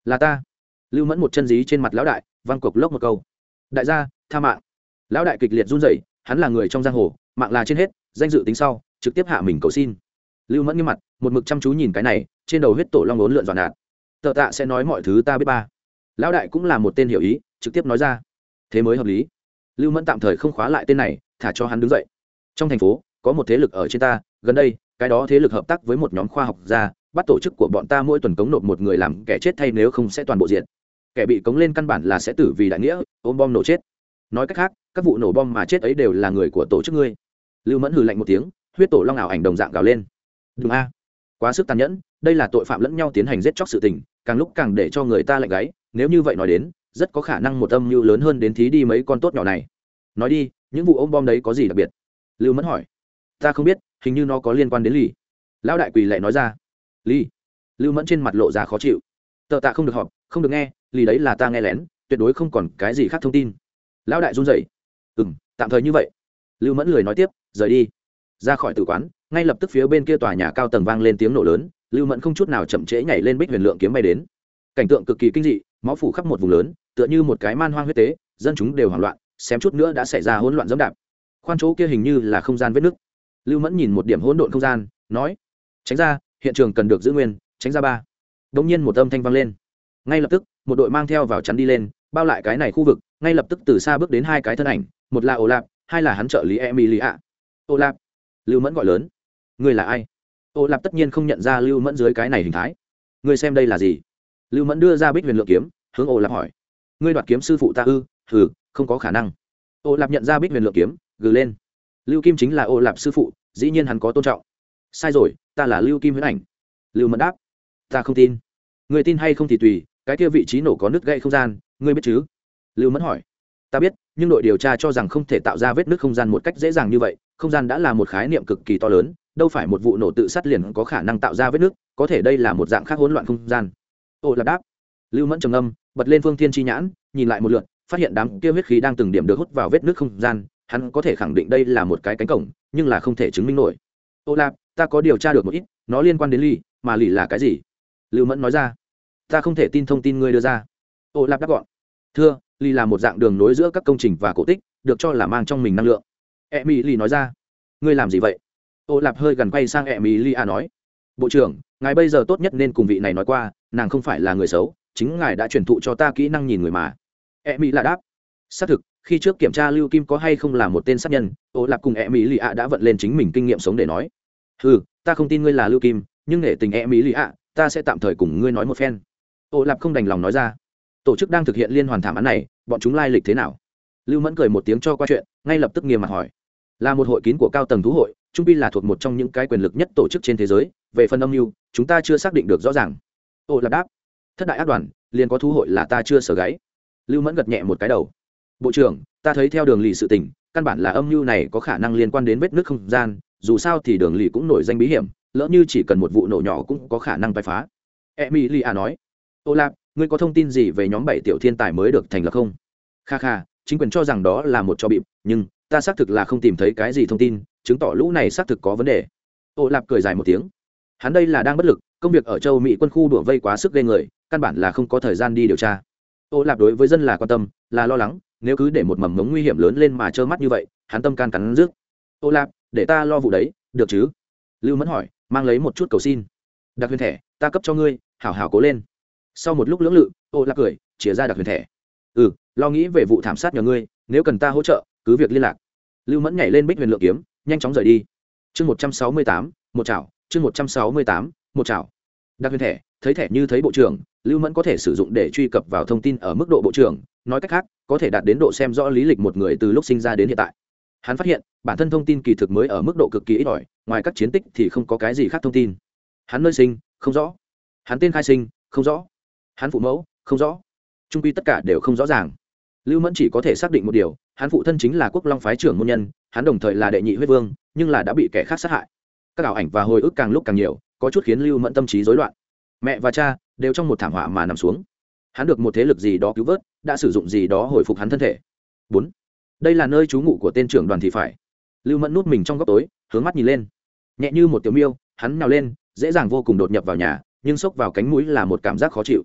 là ta. Lưu Mẫn một chân dí trên mặt lão đại, văng cộc lốc một câu. Đại gia, tha mạng. Lão đại kịch liệt run rẩy, hắn là người trong giang hồ, mạng là trên hết, danh dự tính sau, trực tiếp hạ mình cầu xin. Lưu Mẫn nghiêm mặt, một mực chăm chú nhìn cái này, trên đầu huyết tổ long uốn lượn dọa nạt. Tờ tạ sẽ nói mọi thứ ta biết ba. Lão đại cũng là một tên hiểu ý, trực tiếp nói ra. Thế mới hợp lý. Lưu Mẫn tạm thời không khóa lại tên này, thả cho hắn đứng dậy. Trong thành phố có một thế lực ở trên ta, gần đây cái đó thế lực hợp tác với một nhóm khoa học gia, bắt tổ chức của bọn ta mỗi tuần cống nộp một người làm kẻ chết thay, nếu không sẽ toàn bộ diện. Kẻ bị cống lên căn bản là sẽ tử vì đại nghĩa, ôm bom nổ chết. Nói cách khác, các vụ nổ bom mà chết ấy đều là người của tổ chức ngươi. Lưu Mẫn hừ lạnh một tiếng, huyết tổ long ảo ảnh đồng dạng gào lên. Đừng a, quá sức tàn nhẫn, đây là tội phạm lẫn nhau tiến hành giết chóc sự tình, càng lúc càng để cho người ta lạnh gáy. Nếu như vậy nói đến, rất có khả năng một âm mưu lớn hơn đến thí đi mấy con tốt nhỏ này. Nói đi, những vụ ôm bom đấy có gì đặc biệt? Lưu Mẫn hỏi. Ta không biết, hình như nó có liên quan đến Lý. Lão đại quỳ lại nói ra. Lý. Lưu Mẫn trên mặt lộ ra khó chịu. Tờ tạ không được họp, không được nghe, Lý đấy là ta nghe lén, tuyệt đối không còn cái gì khác thông tin. Lão đại run rẩy. Ừm, tạm thời như vậy. Lưu Mẫn lười nói tiếp, rời đi. Ra khỏi tử quán, ngay lập tức phía bên kia tòa nhà cao tầng vang lên tiếng nổ lớn. Lưu Mẫn không chút nào chậm trễ nhảy lên Bích Huyền Lượng kiếm bay đến. Cảnh tượng cực kỳ kinh dị, máu phủ khắp một vùng lớn, tựa như một cái man hoang huyết tế, dân chúng đều hoảng loạn, xém chút nữa đã xảy ra hỗn loạn dẫm đạp. Khoan chỗ kia hình như là không gian vết nứt. Lưu Mẫn nhìn một điểm hỗn độn không gian, nói: "Tránh ra, hiện trường cần được giữ nguyên, tránh ra ba." Đột nhiên một âm thanh vang lên. Ngay lập tức, một đội mang theo vào chắn đi lên, bao lại cái này khu vực, ngay lập tức từ xa bước đến hai cái thân ảnh, một là Ô Lạp, hai là hắn trợ lý Emilia. Ô Lạp. Lưu Mẫn gọi lớn: "Ngươi là ai?" Ô Lạp tất nhiên không nhận ra Lưu Mẫn dưới cái này hình thái. "Ngươi xem đây là gì?" Lưu Mẫn đưa ra Bích Huyền Lượng kiếm, hướng Ô Lạp hỏi: "Ngươi đoạt kiếm sư phụ ta ư?" "Hừ, không có khả năng." Ô Lạp nhận ra Bích Huyền Lượng kiếm, gừ lên. Lưu Kim chính là Ô Lạp sư phụ, dĩ nhiên hắn có tôn trọng. "Sai rồi, ta là Lưu Kim huyễn ảnh." Lưu Mẫn đáp. "Ta không tin." "Người tin hay không thì tùy, cái kia vị trí nổ có nứt gãy không gian, ngươi biết chứ?" Lưu Mẫn hỏi. "Ta biết, nhưng đội điều tra cho rằng không thể tạo ra vết nứt không gian một cách dễ dàng như vậy, không gian đã là một khái niệm cực kỳ to lớn, đâu phải một vụ nổ tự sát liền có khả năng tạo ra vết nứt, có thể đây là một dạng khác hỗn loạn không gian." Ô Lạp đáp. Lưu Mẫn trầm ngâm, bật lên Phương Thiên chi nhãn, nhìn lại một lượt, phát hiện đám kia huyết khí đang từng điểm được hút vào vết nứt không gian, hắn có thể khẳng định đây là một cái cánh cổng, nhưng là không thể chứng minh nổi. "Ô Lạp, ta có điều tra được một ít, nó liên quan đến Lý, mà Lý là cái gì?" Lưu Mẫn nói ra. "Ta không thể tin thông tin ngươi đưa ra." Ô Lạp đáp gọn. "Thưa, Lý là một dạng đường nối giữa các công trình và cổ tích, được cho là mang trong mình năng lượng." Emily nói ra. "Ngươi làm gì vậy?" Ô Lạp hơi gần quay sang Emilia nói. "Bộ trưởng, ngài bây giờ tốt nhất nên cùng vị này nói qua, nàng không phải là người xấu, chính ngài đã truyền thụ cho ta kỹ năng nhìn người mà." Emilia đáp. Xác thực, khi trước kiểm tra Lưu Kim có hay không là một tên sát nhân, Ô Lạp cùng Emilia đã vận lên chính mình kinh nghiệm sống để nói. "Ừ, ta không tin ngươi là Lưu Kim, nhưng nể tình Emilia, ta sẽ tạm thời cùng ngươi nói một phen." Ô Lạp không đành lòng nói ra. "Tổ chức đang thực hiện liên hoàn thảm án này, bọn chúng lai lịch thế nào?" Lưu Mẫn cười một tiếng cho qua chuyện, ngay lập tức nghiêm mặt hỏi. "Là một hội kín của cao tầng thú hội, trung pi là thuộc một trong những cái quyền lực nhất tổ chức trên thế giới, về phần âm mưu, chúng ta chưa xác định được rõ ràng." Ô Lạp đáp. "Thất đại ác đoàn, liền có thú hội là ta chưa sở gáy." Lưu Mẫn gật nhẹ một cái đầu. "Bộ trưởng, ta thấy theo đường lì sự tình, căn bản là âm mưu này có khả năng liên quan đến vết nứt không gian, dù sao thì đường lì cũng nổi danh bí hiểm, lỡ như chỉ cần một vụ nổ nhỏ cũng có khả năng bày phá." Emilia nói. "Ô Lạp, ngươi có thông tin gì về nhóm bảy tiểu thiên tài mới được thành lập không?" "Kha kha, chính quyền cho rằng đó là một trò bịp, nhưng ta xác thực là không tìm thấy cái gì thông tin, chứng tỏ lũ này xác thực có vấn đề." Ô Lạp cười dài một tiếng. Hắn đây là đang bất lực, công việc ở châu Mỹ quân khu đùa vây quá sức gây người, căn bản là không có thời gian đi điều tra. Ô Lạp đối với dân là quan tâm, là lo lắng, nếu cứ để một mầm mống nguy hiểm lớn lên mà trơ mắt như vậy, hắn tâm can cắn rứt. "Ô Lạp, để ta lo vụ đấy, được chứ?" Lưu Mẫn hỏi, mang lấy một chút cầu xin. "Đặc huyền thẻ, ta cấp cho ngươi, hảo hảo cố lên." Sau một lúc lưỡng lự, Ô Lạp cười, chìa ra đặc huyền thẻ. "Ừ, lo nghĩ về vụ thảm sát nhờ ngươi, nếu cần ta hỗ trợ, cứ việc liên lạc." Lưu Mẫn nhảy lên Bích Huyền Lượng kiếm, nhanh chóng rời đi. Chương một trăm sáu mươi tám, một chảo, chương một trăm sáu mươi tám, một chảo. Đặc huyền thẻ, thấy thẻ như thấy bộ trưởng, Lưu Mẫn có thể sử dụng để truy cập vào thông tin ở mức độ bộ trưởng, nói cách khác, có thể đạt đến độ xem rõ lý lịch một người từ lúc sinh ra đến hiện tại. Hắn phát hiện, bản thân thông tin kỳ thực mới ở mức độ cực kỳ ít ỏi, ngoài các chiến tích thì không có cái gì khác thông tin. Hắn nơi sinh, không rõ. Hắn tên khai sinh, không rõ. Hắn phụ mẫu, không rõ. Trung quy tất cả đều không rõ ràng. Lưu Mẫn chỉ có thể xác định một điều, hắn phụ thân chính là Quốc Long phái trưởng môn nhân, hắn đồng thời là đệ nhị huyết vương, nhưng là đã bị kẻ khác sát hại. Các ảo ảnh và hồi ức càng lúc càng nhiều, có chút khiến Lưu Mẫn tâm trí rối loạn. Mẹ và cha đều trong một thảm họa mà nằm xuống. Hắn được một thế lực gì đó cứu vớt, đã sử dụng gì đó hồi phục hắn thân thể. Bốn, đây là nơi trú ngụ của tên trưởng đoàn thì phải. Lưu Mẫn núp mình trong góc tối, hướng mắt nhìn lên. Nhẹ như một tiểu miêu, hắn nhào lên, dễ dàng vô cùng đột nhập vào nhà, nhưng xốc vào cánh mũi là một cảm giác khó chịu.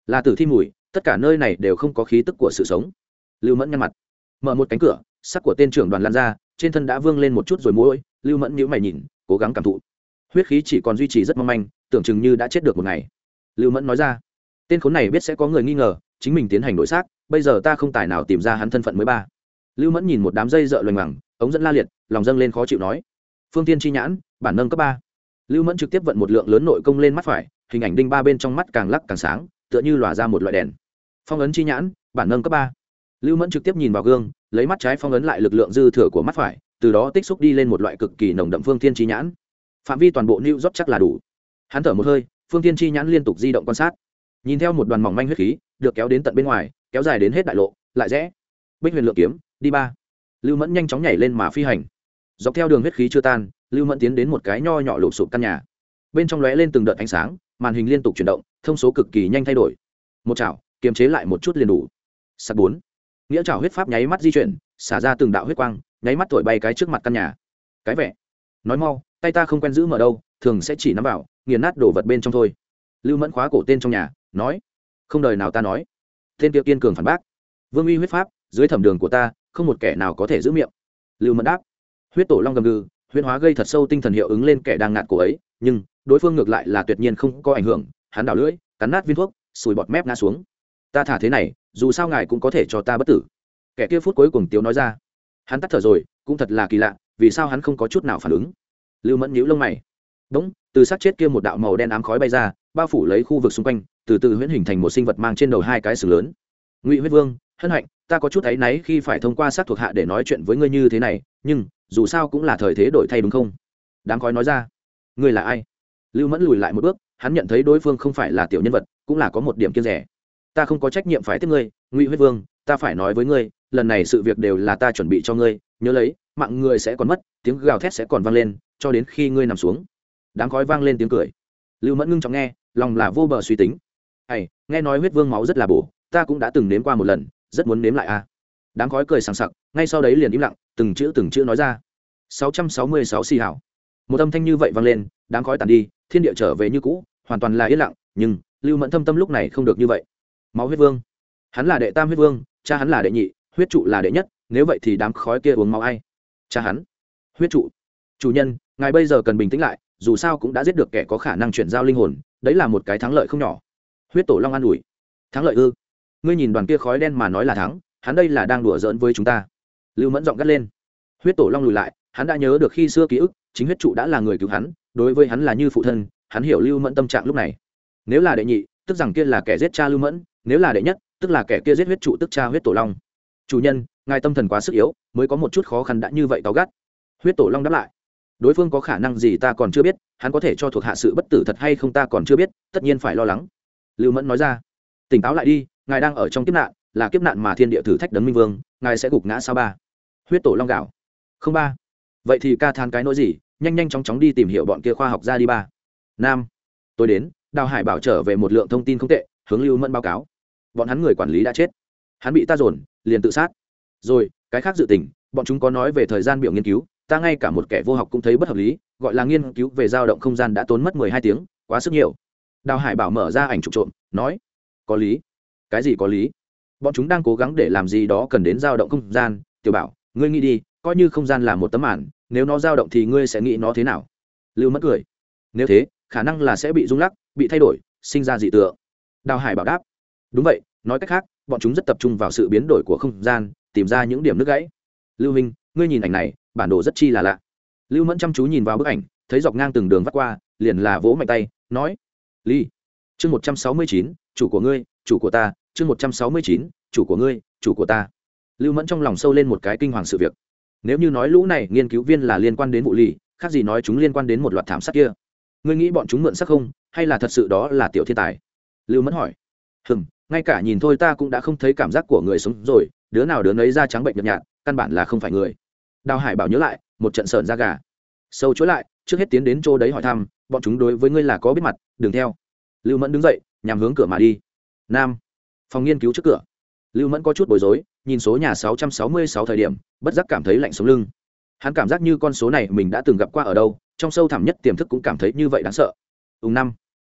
là tử thi mùi, tất cả nơi này đều không có khí tức của sự sống. Lưu Mẫn nhăn mặt, mở một cánh cửa, sắc của tên trưởng đoàn lan ra, trên thân đã vương lên một chút rồi mũi. Lưu Mẫn nhíu mày nhìn, cố gắng cảm thụ. Huyết khí chỉ còn duy trì rất mong manh, tưởng chừng như đã chết được một ngày. Lưu Mẫn nói ra, tên khốn này biết sẽ có người nghi ngờ chính mình tiến hành đổi xác, bây giờ ta không tài nào tìm ra hắn thân phận mới ba. Lưu Mẫn nhìn một đám dây dợ loành ngoằng, ống dẫn la liệt, lòng dâng lên khó chịu nói, phương tiên chi nhãn, bản nâng cấp ba. Lưu Mẫn trực tiếp vận một lượng lớn nội công lên mắt phải, hình ảnh đinh ba bên trong mắt càng lắc càng sáng, tựa như lòa ra một loại đèn. Phong ấn chi nhãn, bản nâng cấp ba. Lưu Mẫn trực tiếp nhìn vào gương, lấy mắt trái phong ấn lại lực lượng dư thừa của mắt phải, từ đó tích xúc đi lên một loại cực kỳ nồng đậm phương thiên chi nhãn. Phạm vi toàn bộ New York chắc là đủ. Hắn thở một hơi, phương thiên chi nhãn liên tục di động quan sát, nhìn theo một đoàn mỏng manh huyết khí được kéo đến tận bên ngoài, kéo dài đến hết đại lộ, lại rẽ. Bích Huyền Lượng kiếm, đi ba. Lưu Mẫn nhanh chóng nhảy lên mà phi hành. Dọc theo đường huyết khí chưa tan, Lưu Mẫn tiến đến một cái nho nhỏ lụp sụp căn nhà. Bên trong lóe lên từng đợt ánh sáng, màn hình liên tục chuyển động, thông số cực kỳ nhanh thay đổi. Một chảo, kiềm chế lại một chút liền đủ. Sắt bốn. Nghĩa chảo huyết pháp nháy mắt di chuyển, xả ra từng đạo huyết quang, nháy mắt thổi bay cái trước mặt căn nhà. Cái vẻ. Nói mau, tay ta không quen giữ mở đâu, thường sẽ chỉ nắm vào, nghiền nát đổ vật bên trong thôi. Lưu Mẫn khóa cổ tên trong nhà, nói, không đời nào ta nói. Tên kia kiên cường phản bác, vương uy huyết pháp, dưới thẩm đường của ta, không một kẻ nào có thể giữ miệng. Lưu Mẫn đáp, huyết tổ long gầm gừ, huyễn hóa gây thật sâu tinh thần hiệu ứng lên kẻ đang ngạt cổ ấy, nhưng đối phương ngược lại là tuyệt nhiên không có ảnh hưởng. Hắn đảo lưỡi, cắn nát viên thuốc, sùi bọt mép ngã xuống. Ta thả thế này, dù sao ngài cũng có thể cho ta bất tử. Kẻ kia phút cuối cùng tiếu nói ra. Hắn tắt thở rồi, cũng thật là kỳ lạ, vì sao hắn không có chút nào phản ứng. Lưu Mẫn nhíu lông mày. Đúng, từ xác chết kia một đạo màu đen ám khói bay ra, bao phủ lấy khu vực xung quanh, từ từ huyễn hình thành một sinh vật mang trên đầu hai cái sừng lớn. Ngụy Huyết Vương, hân hạnh, ta có chút áy náy khi phải thông qua xác thuộc hạ để nói chuyện với ngươi như thế này, nhưng dù sao cũng là thời thế đổi thay đúng không? Đám khói nói ra. Ngươi là ai? Lưu Mẫn lùi lại một bước, hắn nhận thấy đối phương không phải là tiểu nhân vật, cũng là có một điểm kiêng rẻ. Ta không có trách nhiệm phải tiếp ngươi, Ngụy Huyết Vương, ta phải nói với ngươi, lần này sự việc đều là ta chuẩn bị cho ngươi, nhớ lấy, mạng ngươi sẽ còn mất, tiếng gào thét sẽ còn vang lên, cho đến khi ngươi nằm xuống. Đám khói vang lên tiếng cười. Lưu Mẫn ngưng trọng nghe, lòng là vô bờ suy tính. Ây, nghe nói huyết vương máu rất là bổ, ta cũng đã từng nếm qua một lần, rất muốn nếm lại a. À. Đám khói cười sảng sặc, ngay sau đấy liền im lặng, từng chữ từng chữ nói ra. sáu trăm sáu mươi sáu xì hảo. Một âm thanh như vậy vang lên, đám khói tàn đi, thiên địa trở về như cũ, hoàn toàn là yên lặng, nhưng Lưu Mẫn thâm tâm lúc này không được như vậy. Máu huyết vương, hắn là đệ tam huyết vương, cha hắn là đệ nhị, huyết trụ là đệ nhất, nếu vậy thì đám khói kia uống máu ai? Cha hắn. Huyết trụ. Chủ nhân, ngài bây giờ cần bình tĩnh lại, dù sao cũng đã giết được kẻ có khả năng chuyển giao linh hồn, đấy là một cái thắng lợi không nhỏ. Huyết tổ long an ủi. Thắng lợi ư? Ngươi nhìn đoàn kia khói đen mà nói là thắng, hắn đây là đang đùa giỡn với chúng ta. Lưu Mẫn giọng gắt lên. Huyết tổ long lùi lại, hắn đã nhớ được khi xưa ký ức, chính huyết trụ đã là người cứu hắn, đối với hắn là như phụ thân, hắn hiểu Lưu Mẫn tâm trạng lúc này. Nếu là đệ nhị, tức rằng kia là kẻ giết cha Lưu Mẫn, nếu là đệ nhất, tức là kẻ kia giết huyết trụ tức cha huyết tổ long. Chủ nhân, ngài tâm thần quá sức yếu, mới có một chút khó khăn đã như vậy cáu gắt. Huyết tổ long đáp lại. Đối phương có khả năng gì ta còn chưa biết, hắn có thể cho thuộc hạ sự bất tử thật hay không ta còn chưa biết, tất nhiên phải lo lắng. Lưu Mẫn nói ra. Tỉnh táo lại đi, ngài đang ở trong kiếp nạn, là kiếp nạn mà thiên địa thử thách đấng minh vương, ngài sẽ gục ngã sao ba? Huyết tổ long gạo. Không ba. Vậy thì ca than cái nỗi gì, nhanh nhanh chóng chóng đi tìm hiểu bọn kia khoa học ra đi ba. Nam. Tôi đến, Đào Hải bảo trở về một lượng thông tin không tệ, hướng Lưu Mẫn báo cáo. Bọn hắn người quản lý đã chết. Hắn bị ta dồn, liền tự sát. Rồi, cái khác dự tình, bọn chúng có nói về thời gian biểu nghiên cứu, ta ngay cả một kẻ vô học cũng thấy bất hợp lý, gọi là nghiên cứu về dao động không gian đã tốn mất mười hai tiếng, quá sức nhiều. Đào Hải bảo mở ra ảnh chụp trộm, nói, có lý. Cái gì có lý? Bọn chúng đang cố gắng để làm gì đó cần đến dao động không gian. Tiểu Bảo, ngươi nghĩ đi, coi như không gian là một tấm màn, nếu nó dao động thì ngươi sẽ nghĩ nó thế nào? Lưu Mẫn cười. Nếu thế, khả năng là sẽ bị rung lắc, bị thay đổi, sinh ra dị tượng. Đào Hải bảo đáp. Đúng vậy, nói cách khác, bọn chúng rất tập trung vào sự biến đổi của không gian, tìm ra những điểm nứt gãy. Lưu Minh, ngươi nhìn ảnh này, bản đồ rất chi là lạ. Lưu Mẫn chăm chú nhìn vào bức ảnh, thấy dọc ngang từng đường vắt qua, liền là vỗ mạnh tay, nói: "Lý, chương một trăm sáu mươi chín, chủ của ngươi, chủ của ta, chương một trăm sáu mươi chín, chủ của ngươi, chủ của ta." Lưu Mẫn trong lòng sâu lên một cái kinh hoàng sự việc. Nếu như nói lũ này nghiên cứu viên là liên quan đến vụ Lý, khác gì nói chúng liên quan đến một loạt thảm sát kia. Ngươi nghĩ bọn chúng mượn sắc không, hay là thật sự đó là tiểu thiên tài? Lưu Mẫn hỏi. Hừm, ngay cả nhìn thôi ta cũng đã không thấy cảm giác của người sống rồi, đứa nào đứa nấy da trắng bệnh nhợt nhạt, căn bản là không phải người. Đào Hải bảo nhớ lại, một trận sởn da gà. Sâu chối lại, trước hết tiến đến chỗ đấy hỏi thăm, bọn chúng đối với ngươi là có biết mặt, đừng theo. Lưu Mẫn đứng dậy, nhằm hướng cửa mà đi. Nam. Phòng nghiên cứu trước cửa. Lưu Mẫn có chút bối rối, nhìn số nhà sáu trăm sáu mươi sáu thời điểm, bất giác cảm thấy lạnh sống lưng. Hắn cảm giác như con số này mình đã từng gặp qua ở đâu, trong sâu thẳm nhất tiềm thức cũng cảm thấy như vậy đáng sợ. Ùng năm.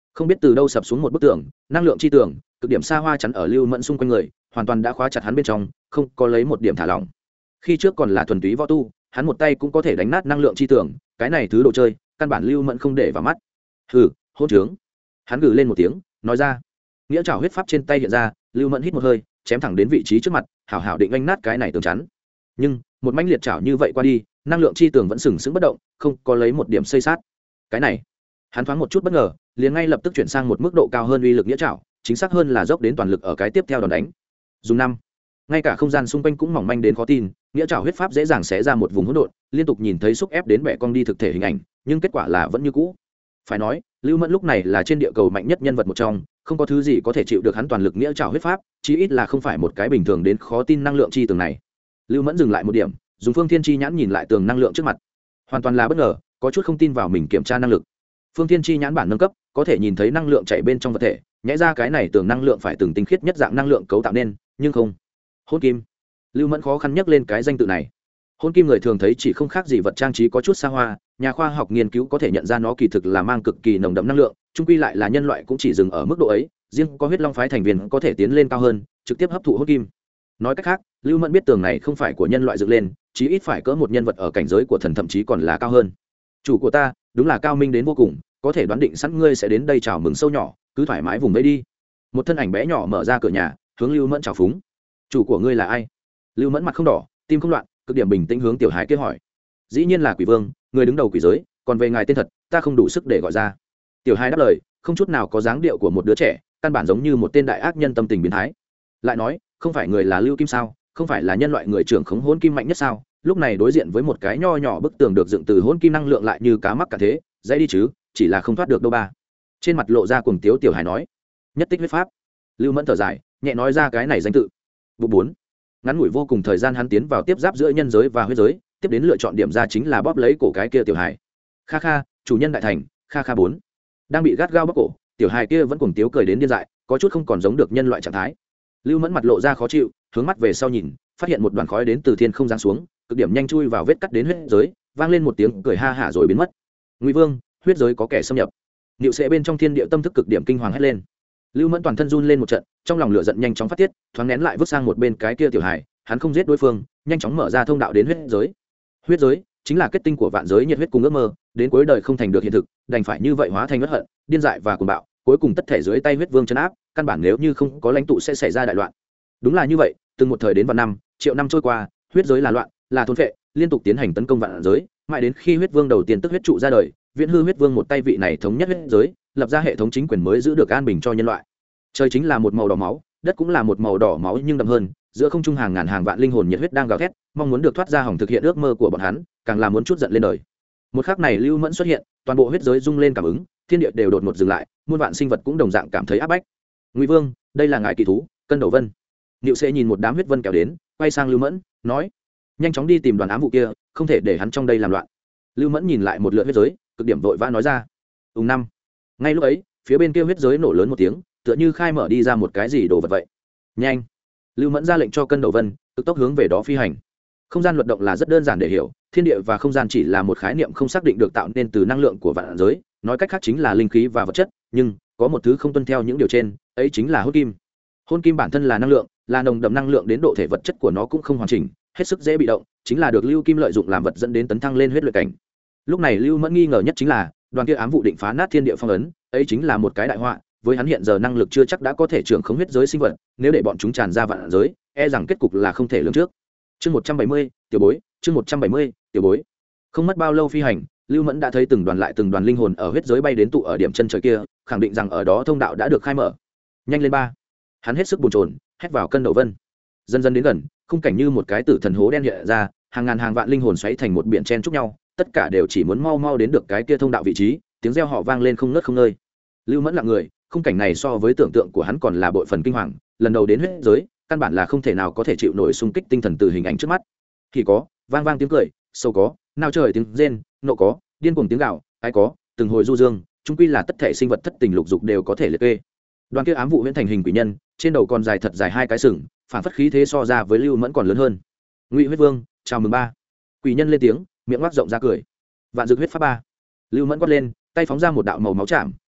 không biết từ đâu sập xuống một bức tường, năng lượng chi tường cực điểm xa hoa chắn ở Lưu Mẫn xung quanh người, hoàn toàn đã khóa chặt hắn bên trong, không có lấy một điểm thả lỏng. Khi trước còn là thuần túy võ tu, hắn một tay cũng có thể đánh nát năng lượng chi tường, cái này thứ đồ chơi căn bản Lưu Mẫn không để vào mắt. Hừ, hỗn trướng. Hắn gừ lên một tiếng, nói ra. Nghĩa trảo huyết pháp trên tay hiện ra, Lưu Mẫn hít một hơi, chém thẳng đến vị trí trước mặt, hảo hảo định đánh nát cái này tường chắn. Nhưng một mãnh liệt chảo như vậy qua đi, năng lượng chi tường vẫn sừng sững bất động, không có lấy một điểm xây sát. Cái này, hắn thoáng một chút bất ngờ, liền ngay lập tức chuyển sang một mức độ cao hơn uy lực nghĩa trảo, chính xác hơn là dốc đến toàn lực ở cái tiếp theo đòn đánh. Dùng năm, ngay cả không gian xung quanh cũng mỏng manh đến khó tin, nghĩa trảo huyết pháp dễ dàng xé ra một vùng hỗn độn, liên tục nhìn thấy xúc ép đến bẻ cong đi thực thể hình ảnh, nhưng kết quả là vẫn như cũ. Phải nói, Lưu Mẫn lúc này là trên địa cầu mạnh nhất nhân vật một trong, không có thứ gì có thể chịu được hắn toàn lực nghĩa trảo huyết pháp, chí ít là không phải một cái bình thường đến khó tin năng lượng chi tường này. Lưu Mẫn dừng lại một điểm, dùng phương thiên chi nhãn nhìn lại tường năng lượng trước mặt, hoàn toàn là bất ngờ, có chút không tin vào mình kiểm tra năng lực. Phương thiên chi nhãn bản nâng cấp, có thể nhìn thấy năng lượng chạy bên trong vật thể, nhẽ ra cái này tường năng lượng phải từng tinh khiết nhất dạng năng lượng cấu tạo nên, nhưng không. Hôn kim. Lưu Mẫn khó khăn nhắc lên cái danh tự này. Hôn kim người thường thấy chỉ không khác gì vật trang trí có chút xa hoa, nhà khoa học nghiên cứu có thể nhận ra nó kỳ thực là mang cực kỳ nồng đậm năng lượng, chung quy lại là nhân loại cũng chỉ dừng ở mức độ ấy, riêng có huyết long phái thành viên có thể tiến lên cao hơn, trực tiếp hấp thụ hôn kim. Nói cách khác, Lưu Mẫn biết tường này không phải của nhân loại dựng lên, chí ít phải cỡ một nhân vật ở cảnh giới của thần thậm chí còn là cao hơn. Chủ của ta, đúng là cao minh đến vô cùng, có thể đoán định sẵn ngươi sẽ đến đây chào mừng sâu nhỏ, cứ thoải mái vùng đấy đi. Một thân ảnh bé nhỏ mở ra cửa nhà, hướng Lưu Mẫn chào phúng. Chủ của ngươi là ai? Lưu Mẫn mặt không đỏ, tim không loạn, cực điểm bình tĩnh hướng tiểu hải kia hỏi. Dĩ nhiên là quỷ vương, người đứng đầu quỷ giới, còn về ngài tên thật, ta không đủ sức để gọi ra. Tiểu hải đáp lời, không chút nào có dáng điệu của một đứa trẻ, căn bản giống như một tên đại ác nhân tâm tình biến thái. Lại nói, không phải người là Lưu Kim sao? Không phải là nhân loại người trưởng khống hỗn kim mạnh nhất sao? Lúc này đối diện với một cái nho nhỏ bức tường được dựng từ hỗn kim năng lượng lại như cá mắc cả thế, dễ đi chứ, chỉ là không thoát được đâu ba. Trên mặt lộ ra cuồng tiếu tiểu hải nói, nhất tích huyết pháp. Lưu Mẫn thở dài, nhẹ nói ra cái này danh tự. Vụ bốn. Ngắn ngủi vô cùng thời gian hắn tiến vào tiếp giáp giữa nhân giới và huyết giới, tiếp đến lựa chọn điểm ra chính là bóp lấy cổ cái kia tiểu hải. Kha kha, chủ nhân đại thành, kha kha bốn. Đang bị gắt gao bóp cổ, tiểu hải kia vẫn cuồng tiếu cười đến điên dại, có chút không còn giống được nhân loại trạng thái. Lưu Mẫn mặt lộ ra khó chịu, hướng mắt về sau nhìn, phát hiện một đoàn khói đến từ thiên không giáng xuống, cực điểm nhanh chui vào vết cắt đến huyết giới, vang lên một tiếng cười ha hả rồi biến mất. Ngụy Vương, huyết giới có kẻ xâm nhập. Niệu sẽ bên trong thiên địa tâm thức cực điểm kinh hoàng hét lên. Lưu Mẫn toàn thân run lên một trận, trong lòng lửa giận nhanh chóng phát tiết, thoáng nén lại vứt sang một bên cái kia tiểu hải, hắn không giết đối phương, nhanh chóng mở ra thông đạo đến huyết giới. Huyết giới chính là kết tinh của vạn giới nhiệt huyết cùng ước mơ, đến cuối đời không thành được hiện thực, đành phải như vậy hóa thành uất hận, điên dại và cuồng bạo, cuối cùng tất thể dưới tay huyết vương trấn áp, căn bản nếu như không có lãnh tụ sẽ xảy ra đại loạn. Đúng là như vậy, từng một thời đến vạn năm, triệu năm trôi qua, huyết giới là loạn, là thôn phệ, liên tục tiến hành tấn công vạn giới, mãi đến khi huyết vương đầu tiên tức huyết trụ ra đời, viễn hư huyết vương một tay vị này thống nhất huyết giới, lập ra hệ thống chính quyền mới giữ được an bình cho nhân loại. Trời chính là một màu đỏ máu, đất cũng là một màu đỏ máu nhưng đậm hơn, giữa không trung hàng ngàn hàng vạn linh hồn nhiệt huyết đang gào thét, mong muốn được thoát ra hỏng thực hiện ước mơ của bọn hắn, càng là muốn chút giận lên đời. Một khắc này Lưu Mẫn xuất hiện, toàn bộ huyết giới rung lên cảm ứng, thiên địa đều đột ngột dừng lại, muôn vạn sinh vật cũng đồng dạng cảm thấy áp bách. Ngụy Vương, đây là ngài kỳ thú, Cân Đầu Vân. Niệu Sẽ nhìn một đám huyết vân kéo đến, quay sang Lưu Mẫn, nói: nhanh chóng đi tìm đoàn ám vụ kia, không thể để hắn trong đây làm loạn. Lưu Mẫn nhìn lại một lượt huyết giới, cực điểm vội vã nói ra: ùng năm. Ngay lúc ấy, phía bên kia huyết giới nổ lớn một tiếng, tựa như khai mở đi ra một cái gì đồ vật vậy. Nhanh. Lưu Mẫn ra lệnh cho Cân Đầu Vân, cực tốc hướng về đó phi hành. Không gian luật động là rất đơn giản để hiểu, thiên địa và không gian chỉ là một khái niệm không xác định được tạo nên từ năng lượng của vạn giới, nói cách khác chính là linh khí và vật chất, nhưng có một thứ không tuân theo những điều trên, ấy chính là hôn kim. Hôn kim bản thân là năng lượng, là nồng đậm năng lượng đến độ thể vật chất của nó cũng không hoàn chỉnh, hết sức dễ bị động, chính là được Lưu Kim lợi dụng làm vật dẫn đến tấn thăng lên huyết luyện cảnh. Lúc này Lưu Mẫn nghi ngờ nhất chính là, đoàn kia ám vụ định phá nát thiên địa phong ấn, ấy chính là một cái đại họa, với hắn hiện giờ năng lực chưa chắc đã có thể trưởng khống huyết giới sinh vật, nếu để bọn chúng tràn ra vạn giới, e rằng kết cục là không thể lường trước. Chương một trăm bảy mươi, tiểu bối, chương một trăm bảy mươi, tiểu bối. Không mất bao lâu phi hành, Lưu Mẫn đã thấy từng đoàn lại từng đoàn linh hồn ở huyết giới bay đến tụ ở điểm chân trời kia, khẳng định rằng ở đó thông đạo đã được khai mở. Nhanh lên ba. Hắn hết sức bồn chồn, hét vào Cân Đầu Vân. Dần dần đến gần, khung cảnh như một cái tử thần hố đen hiện ra, hàng ngàn hàng vạn linh hồn xoáy thành một biển chen chúc nhau, tất cả đều chỉ muốn mau mau đến được cái kia thông đạo vị trí, tiếng reo họ vang lên không ngớt không ngơi. Lưu Mẫn lặng người, khung cảnh này so với tưởng tượng của hắn còn là bội phần kinh hoàng, lần đầu đến huyết giới, căn bản là không thể nào có thể chịu nổi xung kích tinh thần từ hình ảnh trước mắt. Thì có, vang vang tiếng cười, sâu có, nao trời tiếng rên, nộ có, điên cuồng tiếng gào, ai có, từng hồi du dương, chung quy là tất thể sinh vật thất tình lục dục đều có thể liệt kê. Đoàn kia ám vụ huyễn thành hình quỷ nhân, trên đầu còn dài thật dài hai cái sừng, phản phất khí thế so ra với Lưu Mẫn còn lớn hơn. Ngụy huyết vương, chào mừng ba. Quỷ nhân lên tiếng, miệng ngoác rộng ra cười. Vạn dược huyết pháp ba. Lưu Mẫn quát lên, tay phóng ra một đạo màu máu chạm,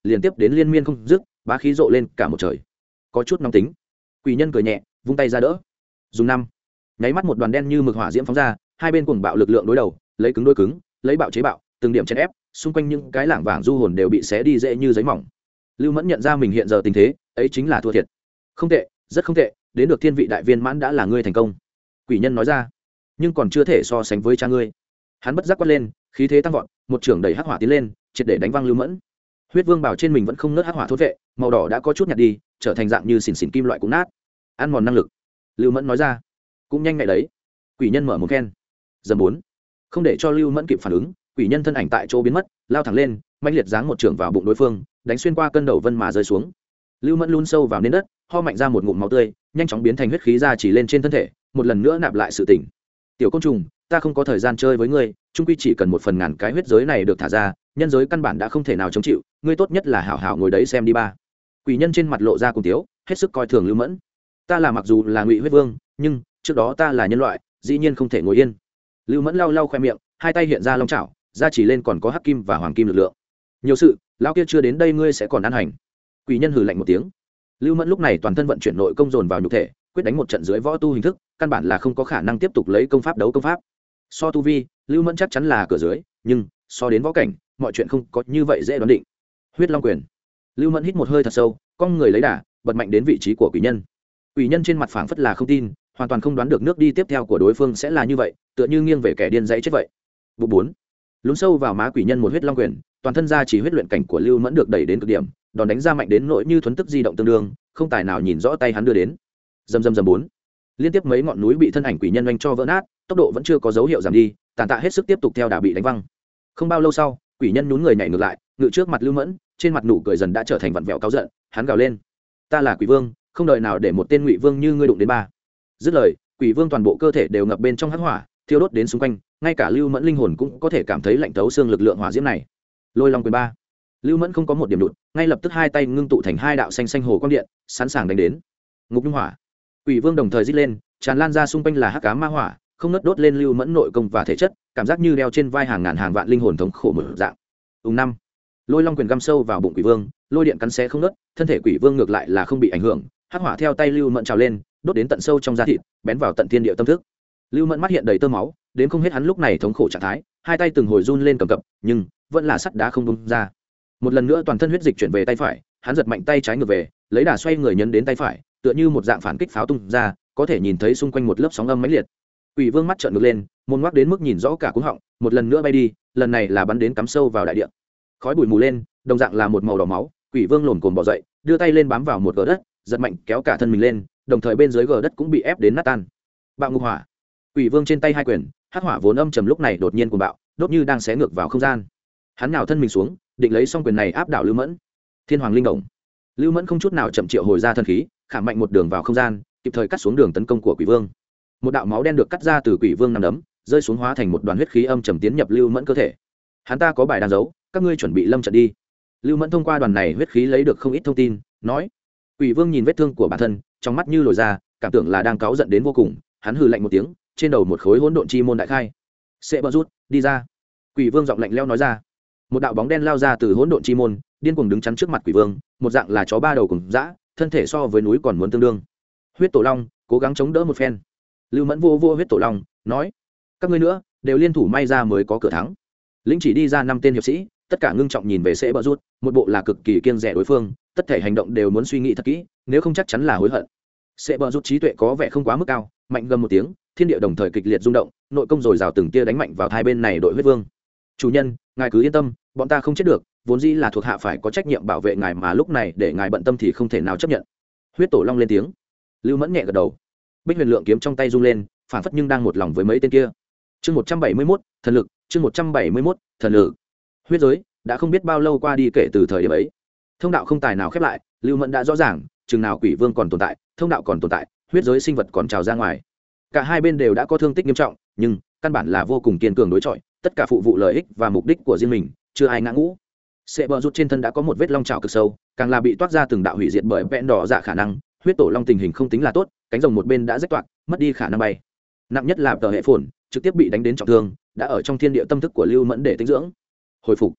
liền tiếp đến liên miên không dứt, bá khí rộ lên cả một trời. Có chút nóng tính. Quỷ nhân cười nhẹ, vung tay ra đỡ. Dùng năm. Nháy mắt một đoàn đen như mực hỏa diễm phóng ra, hai bên cuồng bạo lực lượng đối đầu, lấy cứng đối cứng, lấy bạo chế bạo, từng điểm chèn ép, xung quanh những cái lảng vảng du hồn đều bị xé đi dễ như giấy mỏng. Lưu Mẫn nhận ra mình hiện giờ tình thế, ấy chính là thua thiệt. Không tệ, rất không tệ, đến được thiên vị đại viên mãn đã là ngươi thành công. Quỷ nhân nói ra, nhưng còn chưa thể so sánh với cha ngươi. Hắn bất giác quát lên, khí thế tăng vọt, một trưởng đẩy hắc hỏa tiến lên, triệt để đánh văng Lưu Mẫn. Huyết vương bảo trên mình vẫn không nớt hắc hỏa thốt vệ, màu đỏ đã có chút nhạt đi, trở thành dạng như xỉn xỉn kim loại cũng nát. Ăn mòn năng lực. Lưu Mẫn nói ra, cũng nhanh nhạy đấy. Quỷ nhân mở một khen. Dầm bốn. Không để cho Lưu Mẫn kịp phản ứng, quỷ nhân thân ảnh tại chỗ biến mất, lao thẳng lên, mãnh liệt giáng một trưởng vào bụng đối phương, đánh xuyên qua cân đầu vân mà rơi xuống. Lưu Mẫn lún sâu vào nền đất, ho mạnh ra một ngụm máu tươi, nhanh chóng biến thành huyết khí ra chỉ lên trên thân thể, một lần nữa nạp lại sự tỉnh. Tiểu côn trùng, ta không có thời gian chơi với ngươi, chung quy chỉ cần một phần ngàn cái huyết giới này được thả ra, nhân giới căn bản đã không thể nào chống chịu, ngươi tốt nhất là hảo hảo ngồi đấy xem đi ba. Quỷ nhân trên mặt lộ ra cùng tiếu, hết sức coi thường Lưu Mẫn. Ta là mặc dù là Ngụy huyết vương, nhưng trước đó ta là nhân loại, dĩ nhiên không thể ngồi yên. Lưu Mẫn lau lau khoe miệng, hai tay hiện ra long chảo, ra chỉ lên còn có hắc kim và hoàng kim lực lượng. Nhiều sự, lão kia chưa đến đây ngươi sẽ còn ăn hành. Quỷ nhân hừ lạnh một tiếng. Lưu Mẫn lúc này toàn thân vận chuyển nội công dồn vào nhục thể, quyết đánh một trận dưới võ tu hình thức, căn bản là không có khả năng tiếp tục lấy công pháp đấu công pháp. So tu vi, Lưu Mẫn chắc chắn là cửa dưới, nhưng so đến võ cảnh, mọi chuyện không có như vậy dễ đoán định. Huyết Long quyền. Lưu Mẫn hít một hơi thật sâu, cong người lấy đà, bật mạnh đến vị trí của quỷ nhân. Quỷ nhân trên mặt phảng phất là không tin, hoàn toàn không đoán được nước đi tiếp theo của đối phương sẽ là như vậy, tựa như nghiêng về kẻ điên dãy chết vậy. Bộ bốn. Lún sâu vào má quỷ nhân một huyết long quyền, toàn thân ra chỉ huyết luyện cảnh của Lưu Mẫn được đẩy đến cực điểm, đòn đánh ra mạnh đến nỗi như thuấn tức di động tương đương, không tài nào nhìn rõ tay hắn đưa đến. Rầm rầm rầm bốn. Liên tiếp mấy ngọn núi bị thân ảnh quỷ nhân oanh cho vỡ nát, tốc độ vẫn chưa có dấu hiệu giảm đi, tàn tạ hết sức tiếp tục theo đà bị đánh văng. Không bao lâu sau, quỷ nhân nhún người nhảy ngược lại, ngự trước mặt Lưu Mẫn, trên mặt nụ cười dần đã trở thành vặn vẹo cáu giận, hắn gào lên: "Ta là Quỷ Vương, không đợi nào để một tên Ngụy Vương như ngươi đụng đến ba." Dứt lời, Quỷ Vương toàn bộ cơ thể đều ngập bên trong hắc hỏa, thiêu đốt đến xung quanh, ngay cả Lưu Mẫn linh hồn cũng có thể cảm thấy lạnh thấu xương lực lượng hỏa diễm này. Lôi Long quyền ba. Lưu Mẫn không có một điểm đột, ngay lập tức hai tay ngưng tụ thành hai đạo xanh xanh hồ quang điện, sẵn sàng đánh đến. Ngục Nhung hỏa. Quỷ Vương đồng thời rít lên, tràn lan ra xung quanh là hắc ám ma hỏa, không ngớt đốt lên Lưu Mẫn nội công và thể chất, cảm giác như đeo trên vai hàng ngàn hàng vạn linh hồn thống khổ mở dạng. Ùng năm. Lôi Long quyền găm sâu vào bụng Quỷ Vương, lôi điện cắn xé không ngớt, thân thể Quỷ Vương ngược lại là không bị ảnh hưởng, hắc hỏa theo tay Lưu Mẫn trào lên, đốt đến tận sâu trong da thịt, bén vào tận thiên địa tâm thức. Lưu Mẫn mắt hiện đầy tơ máu, đến không hết hắn lúc này thống khổ trạng thái, hai tay từng hồi run lên cầm cập, nhưng vẫn là sắt đá không bung ra. Một lần nữa toàn thân huyết dịch chuyển về tay phải, hắn giật mạnh tay trái ngược về, lấy đà xoay người nhấn đến tay phải, tựa như một dạng phản kích pháo tung ra, có thể nhìn thấy xung quanh một lớp sóng âm mãnh liệt. Quỷ Vương mắt trợn ngược lên, môn ngoác đến mức nhìn rõ cả cuống họng, một lần nữa bay đi, lần này là bắn đến cắm sâu vào đại địa. Khói bụi mù lên, đồng dạng là một màu đỏ máu, Quỷ Vương lồm cồm bò dậy, đưa tay lên bám vào một gờ đất, giật mạnh kéo cả thân mình lên, đồng thời bên dưới gờ đất cũng bị ép đến nát tan. Bạo ngục hỏa. Quỷ Vương trên tay hai quyền, hắc hỏa vốn âm trầm lúc này đột nhiên cuồng bạo, đốt như đang xé ngược vào không gian. Hắn nhào thân mình xuống, định lấy xong quyền này áp đảo Lưu Mẫn. Thiên Hoàng linh động. Lưu Mẫn không chút nào chậm triệu hồi ra thân khí, khảm mạnh một đường vào không gian, kịp thời cắt xuống đường tấn công của Quỷ Vương. Một đạo máu đen được cắt ra từ Quỷ Vương nằm đấm, rơi xuống hóa thành một đoàn huyết khí âm trầm tiến nhập Lưu Mẫn cơ thể. Hắn ta có bài đang giấu, các ngươi chuẩn bị lâm trận đi. Lưu Mẫn thông qua đoàn này huyết khí lấy được không ít thông tin, nói. Quỷ Vương nhìn vết thương của bản thân, trong mắt như lồi ra, cảm tưởng là đang cáu giận đến vô cùng, hắn hừ lạnh một tiếng, trên đầu một khối hỗn độn chi môn đại khai. Sẽ bờ rút, đi ra. Quỷ Vương giọng lạnh lẽo nói ra. Một đạo bóng đen lao ra từ hỗn độn chi môn, điên cuồng đứng chắn trước mặt Quỷ Vương, một dạng là chó ba đầu cùng dã, thân thể so với núi còn muốn tương đương. Huyết Tổ Long, cố gắng chống đỡ một phen. Lưu Mẫn vô vô Huyết Tổ Long, nói: các ngươi nữa, đều liên thủ may ra mới có cửa thắng. Lĩnh chỉ đi ra năm tên hiệp sĩ, tất cả ngưng trọng nhìn về Sẽ bờ rút, một bộ là cực kỳ kiêng dè đối phương, tất thể hành động đều muốn suy nghĩ thật kỹ, nếu không chắc chắn là hối hận. Sẽ bờ rút trí tuệ có vẻ không quá mức cao, mạnh gầm một tiếng, thiên địa đồng thời kịch liệt rung động, nội công dồi dào từng tia đánh mạnh vào hai bên này đội huyết vương. Chủ nhân, ngài cứ yên tâm, bọn ta không chết được, vốn dĩ là thuộc hạ phải có trách nhiệm bảo vệ ngài, mà lúc này để ngài bận tâm thì không thể nào chấp nhận. Huyết Tổ Long lên tiếng. Lưu Mẫn nhẹ gật đầu. Bích Huyền Lượng kiếm trong tay rung lên, phản phất nhưng đang một lòng với mấy tên kia. Chương một trăm bảy mươi mốt, thần lực, chương một trăm bảy mươi mốt, thần lực. Huyết giới đã không biết bao lâu qua đi kể từ thời điểm ấy. Thông đạo không tài nào khép lại, Lưu Mẫn đã rõ ràng, chừng nào Quỷ Vương còn tồn tại, thông đạo còn tồn tại, huyết giới sinh vật còn trào ra ngoài. Cả hai bên đều đã có thương tích nghiêm trọng, nhưng căn bản là vô cùng kiên cường đối chọi, tất cả phụ vụ lợi ích và mục đích của riêng mình, chưa ai ngã ngũ. Sẽ bờ rút trên thân đã có một vết long trào cực sâu, càng là bị toát ra từng đạo hủy diệt bởi vẹn đỏ dạ khả năng. Huyết Tổ Long tình hình không tính là tốt, cánh rồng một bên đã rách toạc, mất đi khả năng bay. Nặng nhất là tờ hệ phồn, trực tiếp bị đánh đến trọng thương, đã ở trong thiên địa tâm thức của Lưu Mẫn để tĩnh dưỡng. Hồi phục.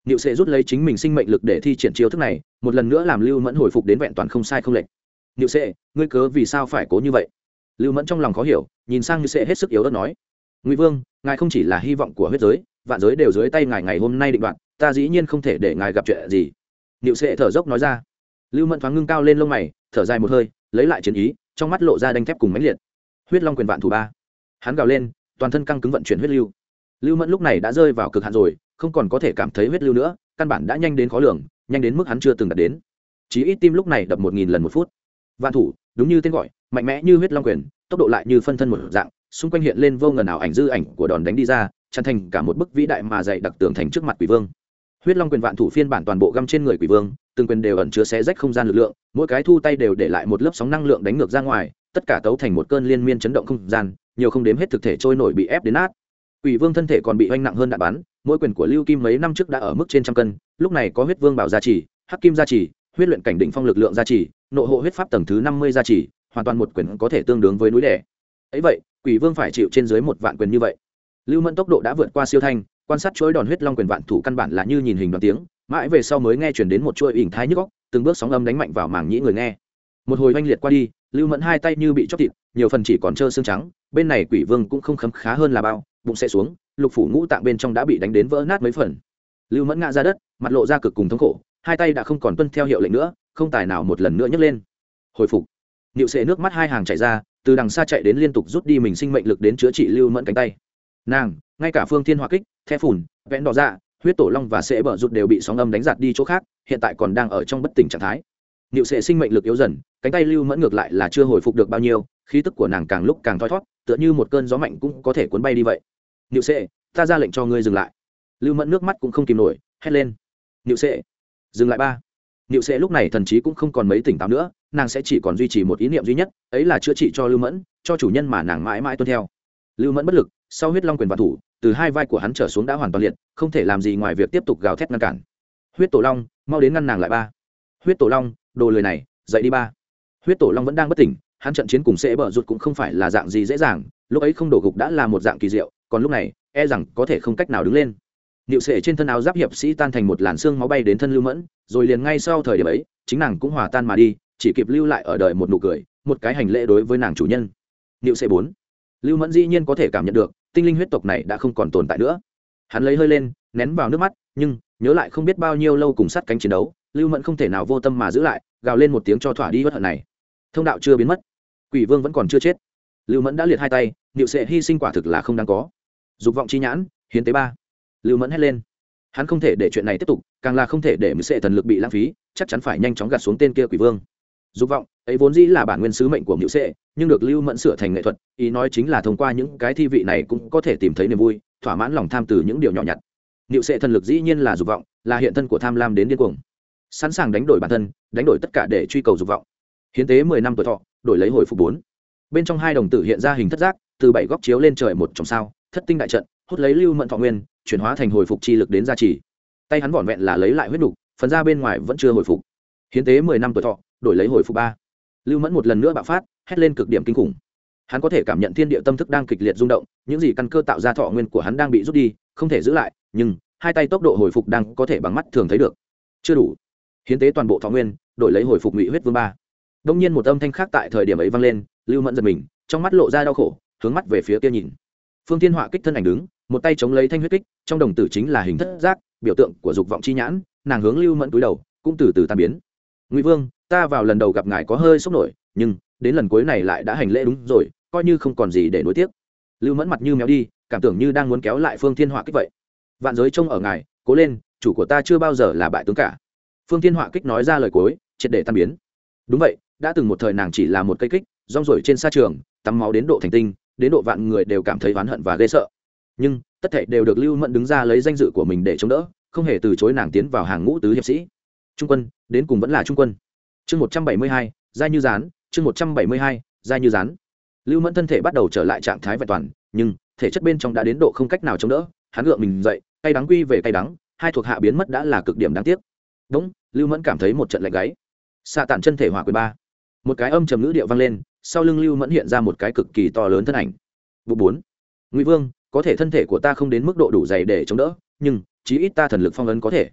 Niệu sẽ rút lấy chính mình sinh mệnh lực để thi triển chiêu thức này, một lần nữa làm Lưu Mẫn hồi phục đến vẹn toàn không sai không lệch. Niệu sẽ, ngươi cớ vì sao phải cố như vậy? Lưu Mẫn trong lòng khó hiểu, nhìn sang Niệu sẽ hết sức yếu ớt nói: Ngụy Vương, ngài không chỉ là hy vọng của huyết giới, vạn giới đều dưới tay ngài ngày hôm nay định đoạt, ta dĩ nhiên không thể để ngài gặp chuyện gì. Niệu sẽ thở dốc nói ra. Lưu Mẫn thoáng ngưng cao lên lông mày, thở dài một hơi, lấy lại chiến ý, trong mắt lộ ra đanh thép cùng mãnh liệt. Huyết Long quyền vạn thủ ba. Hắn gào lên, toàn thân căng cứng vận chuyển huyết lưu. Lưu Mẫn lúc này đã rơi vào cực hạn rồi, không còn có thể cảm thấy huyết lưu nữa, căn bản đã nhanh đến khó lường, nhanh đến mức hắn chưa từng đạt đến. Chí ít tim lúc này đập một nghìn lần một phút. Vạn thủ, đúng như tên gọi, mạnh mẽ như huyết long quyền, tốc độ lại như phân thân một dạng, xung quanh hiện lên vô ngần ảo ảnh dư ảnh của đòn đánh đi ra, chăn thành cả một bức vĩ đại mà dày đặc tường thành trước mặt Quỷ Vương. Huyết Long quyền vạn thủ phiên bản toàn bộ găm trên người Quỷ Vương, từng quyền đều ẩn chứa xé rách không gian lực lượng, mỗi cái thu tay đều để lại một lớp sóng năng lượng đánh ngược ra ngoài, tất cả tấu thành một cơn liên miên chấn động không gian, nhiều không đếm hết thực thể trôi nổi bị ép đến nát. Quỷ Vương thân thể còn bị hoành nặng hơn đạn bắn, mỗi quyền của Lưu Kim mấy năm trước đã ở mức trên trăm cân, lúc này có huyết vương bảo gia trì, hắc kim gia trì, huyết luyện cảnh đỉnh phong lực lượng gia trì, nộ hộ huyết pháp tầng thứ năm mươi gia trì, hoàn toàn một quyền có thể tương đương với núi đè. Ấy vậy, Quỷ Vương phải chịu trên dưới một vạn quyền như vậy. Lưu Mẫn tốc độ đã vượt qua siêu thanh, quan sát chuỗi đòn huyết long quyền vạn thủ căn bản là như nhìn hình đoán tiếng, mãi về sau mới nghe truyền đến một chuỗi ỉn thai nhức óc, từng bước sóng âm đánh mạnh vào màng nhĩ người nghe. Một hồi oanh liệt qua đi, Lưu Mẫn hai tay như bị chóc thịt, nhiều phần chỉ còn trơ xương trắng, bên này Quỷ Vương cũng không khấm khá hơn là bao, bụng sẽ xuống, lục phủ ngũ tạng bên trong đã bị đánh đến vỡ nát mấy phần. Lưu Mẫn ngã ra đất, mặt lộ ra cực cùng thống khổ, hai tay đã không còn tuân theo hiệu lệnh nữa, không tài nào một lần nữa nhấc lên. Hồi phục. Niệu Sệ nước mắt hai hàng chảy ra, từ đằng xa chạy đến liên tục rút đi mình sinh mệnh lực đến chữa trị Lưu Mẫn cánh tay. Nàng, ngay cả Phương Thiên Hỏa Kích, The Phùn, Vẽn Đỏ Dạ, Huyết Tổ Long và Sệ Bở rụt đều bị sóng âm đánh giạt đi chỗ khác, hiện tại còn đang ở trong bất tỉnh trạng thái. Niệu Sệ sinh mệnh lực yếu dần, cánh tay Lưu Mẫn ngược lại là chưa hồi phục được bao nhiêu, khí tức của nàng càng lúc càng thoi thoát, tựa như một cơn gió mạnh cũng có thể cuốn bay đi vậy. Niệu Sệ, ta ra lệnh cho ngươi dừng lại. Lưu Mẫn nước mắt cũng không kìm nổi, hét lên. Niệu Sệ, dừng lại ba. Niệu Sệ lúc này thần trí cũng không còn mấy tỉnh táo nữa, nàng sẽ chỉ còn duy trì một ý niệm duy nhất, ấy là chữa trị cho Lưu Mẫn, cho chủ nhân mà nàng mãi mãi tuân theo. Lưu Mẫn bất lực, sau huyết long quyền vạn thủ, từ hai vai của hắn trở xuống đã hoàn toàn liệt, không thể làm gì ngoài việc tiếp tục gào thét ngăn cản. Huyết Tổ Long, mau đến ngăn nàng lại ba. Huyết Tổ Long, đồ lười này, dậy đi ba. Huyết Tổ Long vẫn đang bất tỉnh, hắn trận chiến cùng Sệ Bở rụt cũng không phải là dạng gì dễ dàng, lúc ấy không đổ gục đã là một dạng kỳ diệu, còn lúc này, e rằng có thể không cách nào đứng lên. Niệu Sệ trên thân áo giáp hiệp sĩ tan thành một làn xương máu bay đến thân Lưu Mẫn, rồi liền ngay sau thời điểm ấy, chính nàng cũng hòa tan mà đi, chỉ kịp lưu lại ở đời một nụ cười, một cái hành lễ đối với nàng chủ nhân. Niệu Sệ bốn. Lưu Mẫn dĩ nhiên có thể cảm nhận được, tinh linh huyết tộc này đã không còn tồn tại nữa. Hắn lấy hơi lên, nén vào nước mắt, nhưng nhớ lại không biết bao nhiêu lâu cùng sát cánh chiến đấu, Lưu Mẫn không thể nào vô tâm mà giữ lại, gào lên một tiếng cho thỏa đi uất hận này. Thông đạo chưa biến mất, Quỷ Vương vẫn còn chưa chết. Lưu Mẫn đã liệt hai tay, Niệu Sệ hy sinh quả thực là không đáng có. Dục vọng chi nhãn, hiến tế ba. Lưu Mẫn hét lên. Hắn không thể để chuyện này tiếp tục, càng là không thể để Niệu Sệ thần lực bị lãng phí, chắc chắn phải nhanh chóng gạt xuống tên kia Quỷ Vương. Dục vọng ấy vốn dĩ là bản nguyên sứ mệnh của Niệu Sệ, nhưng được Lưu Mẫn sửa thành nghệ thuật, ý nói chính là thông qua những cái thi vị này cũng có thể tìm thấy niềm vui, thỏa mãn lòng tham từ những điều nhỏ nhặt. Niệu Sệ thần lực dĩ nhiên là dục vọng, là hiện thân của tham lam đến điên cuồng, sẵn sàng đánh đổi bản thân, đánh đổi tất cả để truy cầu dục vọng. Hiến tế mười năm tuổi thọ, đổi lấy hồi phục bốn. Bên trong hai đồng tử hiện ra hình thất giác, từ bảy góc chiếu lên trời một trong sao, thất tinh đại trận, hút lấy Lưu Mẫn thọ nguyên, chuyển hóa thành hồi phục chi lực đến gia trì. Tay hắn vỏn vẹn là lấy lại huyết nục, phần da bên ngoài vẫn chưa hồi phục. Hiến tế mười năm tuổi thọ, đổi lấy hồi phục ba. Lưu Mẫn một lần nữa bạo phát, hét lên cực điểm kinh khủng. Hắn có thể cảm nhận thiên địa tâm thức đang kịch liệt rung động, những gì căn cơ tạo ra thọ nguyên của hắn đang bị rút đi, không thể giữ lại, nhưng hai tay tốc độ hồi phục đang có thể bằng mắt thường thấy được. Chưa đủ. Hiến tế toàn bộ thọ nguyên, đổi lấy hồi phục Ngụy huyết vương ba. Đông nhiên một âm thanh khác tại thời điểm ấy vang lên, Lưu Mẫn giật mình, trong mắt lộ ra đau khổ, hướng mắt về phía kia nhìn. Phương Thiên Họa kích thân ảnh đứng, một tay chống lấy thanh huyết kích, trong đồng tử chính là hình thất giác, biểu tượng của dục vọng chi nhãn, nàng hướng Lưu Mẫn cúi đầu, cũng từ từ tan biến. Ngụy Vương, ta vào lần đầu gặp ngài có hơi sốc nổi, nhưng đến lần cuối này lại đã hành lễ đúng rồi, coi như không còn gì để nối tiếc. Lưu Mẫn mặt như méo đi, cảm tưởng như đang muốn kéo lại Phương Thiên Họa kích vậy. Vạn giới trông ở ngài, cố lên, chủ của ta chưa bao giờ là bại tướng cả. Phương Thiên Họa kích nói ra lời cuối, triệt để tan biến. Đúng vậy, đã từng một thời nàng chỉ là một cây kích, rong ruổi trên sa trường, tắm máu đến độ thành tinh, đến độ vạn người đều cảm thấy oán hận và ghê sợ. Nhưng tất thảy đều được Lưu Mẫn đứng ra lấy danh dự của mình để chống đỡ, không hề từ chối nàng tiến vào hàng ngũ tứ hiệp sĩ. Trung quân, đến cùng vẫn là trung quân. Chương một trăm bảy mươi hai, dai như rán, chương một trăm bảy mươi hai, dai như rán. Lưu Mẫn thân thể bắt đầu trở lại trạng thái vẹn toàn, nhưng thể chất bên trong đã đến độ không cách nào chống đỡ, hắn gượng mình dậy, cay đắng quy về cay đắng, hai thuộc hạ biến mất đã là cực điểm đáng tiếc. Đúng, Lưu Mẫn cảm thấy một trận lạnh gáy. Xạ tản chân thể hỏa quyền ba. Một cái âm trầm ngữ điệu vang lên, sau lưng Lưu Mẫn hiện ra một cái cực kỳ to lớn thân ảnh. Vụ bốn. Ngụy Vương, có thể thân thể của ta không đến mức độ đủ dày để chống đỡ, nhưng chí ít ta thần lực phong ấn có thể,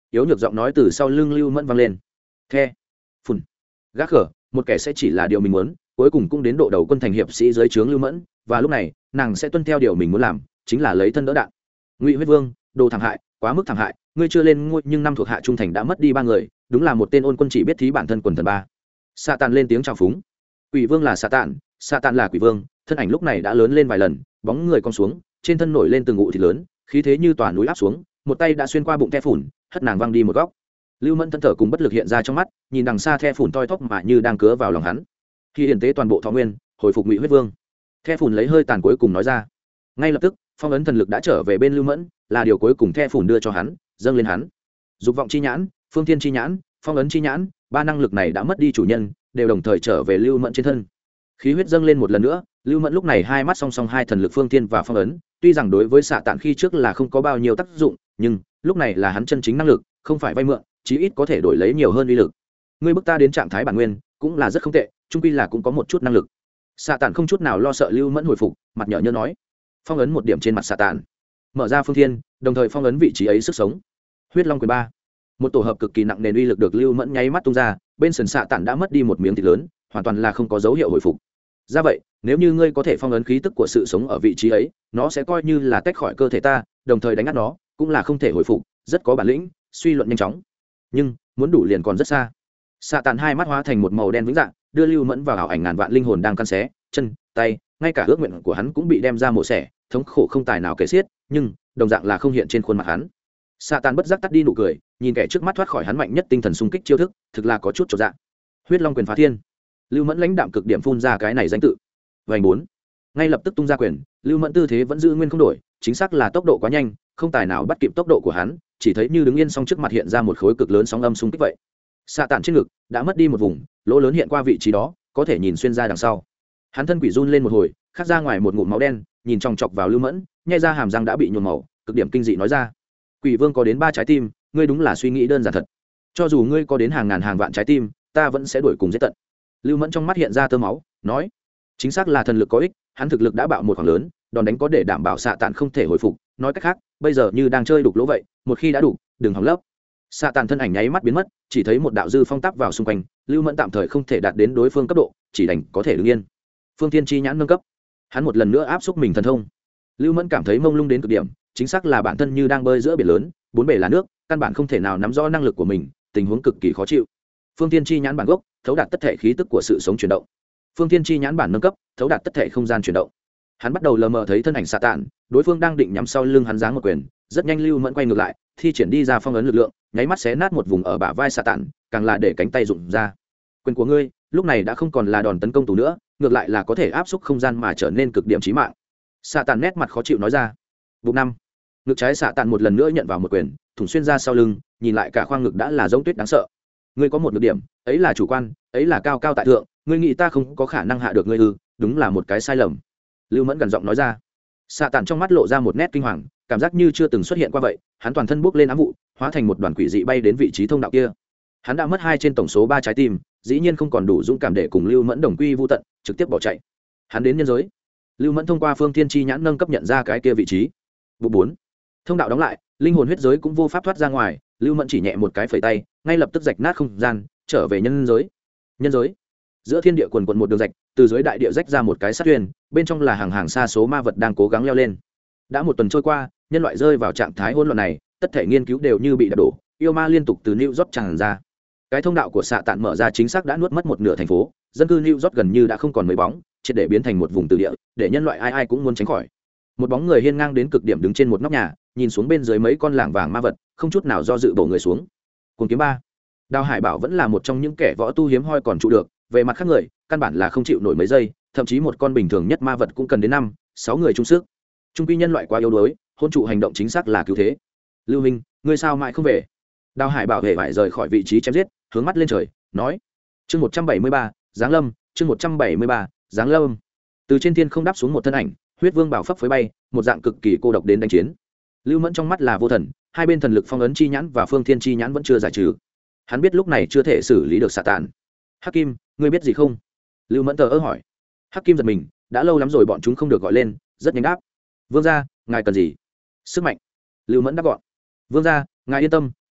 yếu nhược giọng nói từ sau lưng lưu mẫn vang lên. The phun gác khở, một kẻ sẽ chỉ là điều mình muốn, cuối cùng cũng đến độ đầu quân thành hiệp sĩ dưới trướng lưu mẫn, và lúc này nàng sẽ tuân theo điều mình muốn làm, chính là lấy thân đỡ đạn. Ngụy huyết vương, đồ thảm hại, quá mức thảm hại, ngươi chưa lên ngôi nhưng năm thuộc hạ trung thành đã mất đi ba người, đúng là một tên ôn quân chỉ biết thí bản thân quần thần ba. Sa tàn lên tiếng chào phúng. Quỷ vương là Sa tàn, Sa tàn là quỷ vương, thân ảnh lúc này đã lớn lên vài lần, bóng người cong xuống, trên thân nổi lên từng ngụ thịt lớn, khí thế như tòa núi áp xuống, một tay đã xuyên qua bụng the phủn, hất nàng văng đi một góc. Lưu Mẫn thân thở cùng bất lực hiện ra trong mắt, nhìn đằng xa the phủn toi thóp mà như đang cứa vào lòng hắn. Khi hiển tế toàn bộ thọ nguyên, hồi phục Ngụy huyết vương. The phủn lấy hơi tàn cuối cùng nói ra. Ngay lập tức, phong ấn thần lực đã trở về bên Lưu Mẫn, là điều cuối cùng the phủn đưa cho hắn, dâng lên hắn. Dục vọng chi nhãn, phương thiên chi nhãn, phong ấn chi nhãn, ba năng lực này đã mất đi chủ nhân, đều đồng thời trở về Lưu Mẫn trên thân. Khí huyết dâng lên một lần nữa, Lưu Mẫn lúc này hai mắt song song hai thần lực phương thiên và phong ấn, tuy rằng đối với xạ tản khi trước là không có bao nhiêu tác dụng, nhưng lúc này là hắn chân chính năng lực, không phải vay mượn, chí ít có thể đổi lấy nhiều hơn uy lực. Ngươi bức ta đến trạng thái bản nguyên, cũng là rất không tệ, chung quy là cũng có một chút năng lực. Xạ tản không chút nào lo sợ Lưu Mẫn hồi phục, mặt nhở nhớ nói. Phong ấn một điểm trên mặt xạ tản, mở ra phương thiên, đồng thời phong ấn vị trí ấy sức sống. Huyết Long quyền ba, một tổ hợp cực kỳ nặng nề uy lực được Lưu Mẫn nháy mắt tung ra, bên sườn xạ tản đã mất đi một miếng thịt lớn, hoàn toàn là không có dấu hiệu hồi phục. Ra vậy, nếu như ngươi có thể phong ấn khí tức của sự sống ở vị trí ấy, nó sẽ coi như là tách khỏi cơ thể ta, đồng thời đánh ngắt nó, cũng là không thể hồi phục, rất có bản lĩnh, suy luận nhanh chóng. Nhưng muốn đủ liền còn rất xa. Xạ tản hai mắt hóa thành một màu đen vĩnh dạng, đưa Lưu Mẫn vào ảo ảnh ngàn vạn linh hồn đang căn xé, chân, tay, ngay cả ước nguyện của hắn cũng bị đem ra mổ xẻ, thống khổ không tài nào kể xiết, nhưng đồng dạng là không hiện trên khuôn mặt hắn. Xạ tản bất giác tắt đi nụ cười, nhìn kẻ trước mắt thoát khỏi hắn mạnh nhất tinh thần xung kích chiêu thức, thực là có chút chột dạ. Huyết Long quyền phá thiên. Lưu Mẫn lãnh đạm cực điểm phun ra cái này danh tự. Vành bốn, ngay lập tức tung ra quyền, Lưu Mẫn tư thế vẫn giữ nguyên không đổi, chính xác là tốc độ quá nhanh, không tài nào bắt kịp tốc độ của hắn, chỉ thấy như đứng yên song trước mặt hiện ra một khối cực lớn sóng âm xung kích vậy. Xạ tản trên ngực đã mất đi một vùng, lỗ lớn hiện qua vị trí đó, có thể nhìn xuyên ra đằng sau. Hắn thân quỷ run lên một hồi, khát ra ngoài một ngụm máu đen, nhìn chòng chọc vào Lưu Mẫn, nhai ra hàm răng đã bị nhuộm màu, cực điểm kinh dị nói ra: Quỷ vương có đến ba trái tim, ngươi đúng là suy nghĩ đơn giản thật. Cho dù ngươi có đến hàng ngàn hàng vạn trái tim, ta vẫn sẽ đuổi cùng giết tận. Lưu Mẫn trong mắt hiện ra tơ máu, nói: chính xác là thần lực có ích, hắn thực lực đã bạo một khoảng lớn, đòn đánh có để đảm bảo xạ tản không thể hồi phục, nói cách khác, bây giờ như đang chơi đục lỗ vậy, một khi đã đủ, đừng hòng lấp. Xạ tản thân ảnh nháy mắt biến mất, chỉ thấy một đạo dư phong táp vào xung quanh, Lưu Mẫn tạm thời không thể đạt đến đối phương cấp độ, chỉ đành có thể đứng yên. Phương Thiên chi nhãn nâng cấp, hắn một lần nữa áp xúc mình thần thông. Lưu Mẫn cảm thấy mông lung đến cực điểm, chính xác là bản thân như đang bơi giữa biển lớn, bốn bề là nước, căn bản không thể nào nắm rõ năng lực của mình, tình huống cực kỳ khó chịu. Phương Thiên chi nhãn bản gốc, thấu đạt tất thể khí tức của sự sống chuyển động. Phương Thiên chi nhãn bản nâng cấp, thấu đạt tất thể không gian chuyển động. Hắn bắt đầu lờ mờ thấy thân ảnh xạ tản, đối phương đang định nhắm sau lưng hắn giáng một quyền, rất nhanh Lưu Mẫn quay ngược lại, thi triển đi ra phong ấn lực lượng, nháy mắt xé nát một vùng ở bả vai xạ tản, càng là để cánh tay rụng ra. Quyền của ngươi, lúc này đã không còn là đòn tấn công tù nữa, ngược lại là có thể áp xúc không gian mà trở nên cực điểm chí mạng. Xạ tản nét mặt khó chịu nói ra. Bụng năm, ngực trái xạ tản một lần nữa nhận vào một quyền, thủng xuyên ra sau lưng, nhìn lại cả khoang ngực đã là giống tuyết đáng sợ. Ngươi có một nhược điểm, ấy là chủ quan, ấy là cao cao tại thượng, ngươi nghĩ ta không có khả năng hạ được ngươi ư? Đúng là một cái sai lầm. Lưu Mẫn gần giọng nói ra. Xạ tản trong mắt lộ ra một nét kinh hoàng, cảm giác như chưa từng xuất hiện qua vậy, hắn toàn thân bốc lên ám vụ, hóa thành một đoàn quỷ dị bay đến vị trí thông đạo kia. Hắn đã mất hai trên tổng số ba trái tim, dĩ nhiên không còn đủ dũng cảm để cùng Lưu Mẫn đồng quy vu tận, trực tiếp bỏ chạy. Hắn đến nhân giới. Lưu Mẫn thông qua Phương Thiên chi nhãn nâng cấp nhận ra cái kia vị trí. Vụ bốn, thông đạo đóng lại, linh hồn huyết giới cũng vô pháp thoát ra ngoài, Lưu Mẫn chỉ nhẹ một cái phẩy tay, ngay lập tức rạch nát không gian, trở về nhân giới. Nhân giới, giữa thiên địa quần quần một đường rạch, từ dưới đại địa rách ra một cái sát thuyền, bên trong là hàng hàng xa số ma vật đang cố gắng leo lên. Đã một tuần trôi qua, nhân loại rơi vào trạng thái hỗn loạn này, tất thể nghiên cứu đều như bị đập đổ, yêu ma liên tục từ New York tràn ra. Cái thông đạo của xạ tản mở ra chính xác đã nuốt mất một nửa thành phố, dân cư New York gần như đã không còn mấy bóng, triệt để biến thành một vùng từ địa, để nhân loại ai ai cũng muốn tránh khỏi. Một bóng người hiên ngang đến cực điểm đứng trên một nóc nhà, nhìn xuống bên dưới mấy con lảng vàng ma vật, không chút nào do dự bổ người xuống. Cuồng kiếm ba, Đào Hải Bảo vẫn là một trong những kẻ võ tu hiếm hoi còn trụ được, về mặt khác người, căn bản là không chịu nổi mấy giây, thậm chí một con bình thường nhất ma vật cũng cần đến năm, sáu người chung sức. Trung quy nhân loại quá yếu đuối, hôn trụ hành động chính xác là cứu thế. Lưu Minh, ngươi sao mãi không về? Đào Hải Bảo hề phải rời khỏi vị trí chém giết, hướng mắt lên trời, nói: chương một trăm bảy mươi ba, Giáng Lâm, chương một trăm bảy mươi ba, Giáng Lâm. Từ trên thiên không đáp xuống một thân ảnh, huyết vương bảo phấp phới bay, một dạng cực kỳ cô độc đến đánh chiến. Lưu Mẫn trong mắt là vô thần, hai bên thần lực phong ấn chi nhãn và phương thiên chi nhãn vẫn chưa giải trừ. Hắn biết lúc này chưa thể xử lý được xạ tản. Hắc Kim, ngươi biết gì không? Lưu Mẫn tờ ơ hỏi. Hắc Kim giật mình, đã lâu lắm rồi bọn chúng không được gọi lên, rất nhanh đáp: vương gia, ngài cần gì? Sức mạnh. Lưu Mẫn đáp gọn. Vương gia, ngài yên tâm,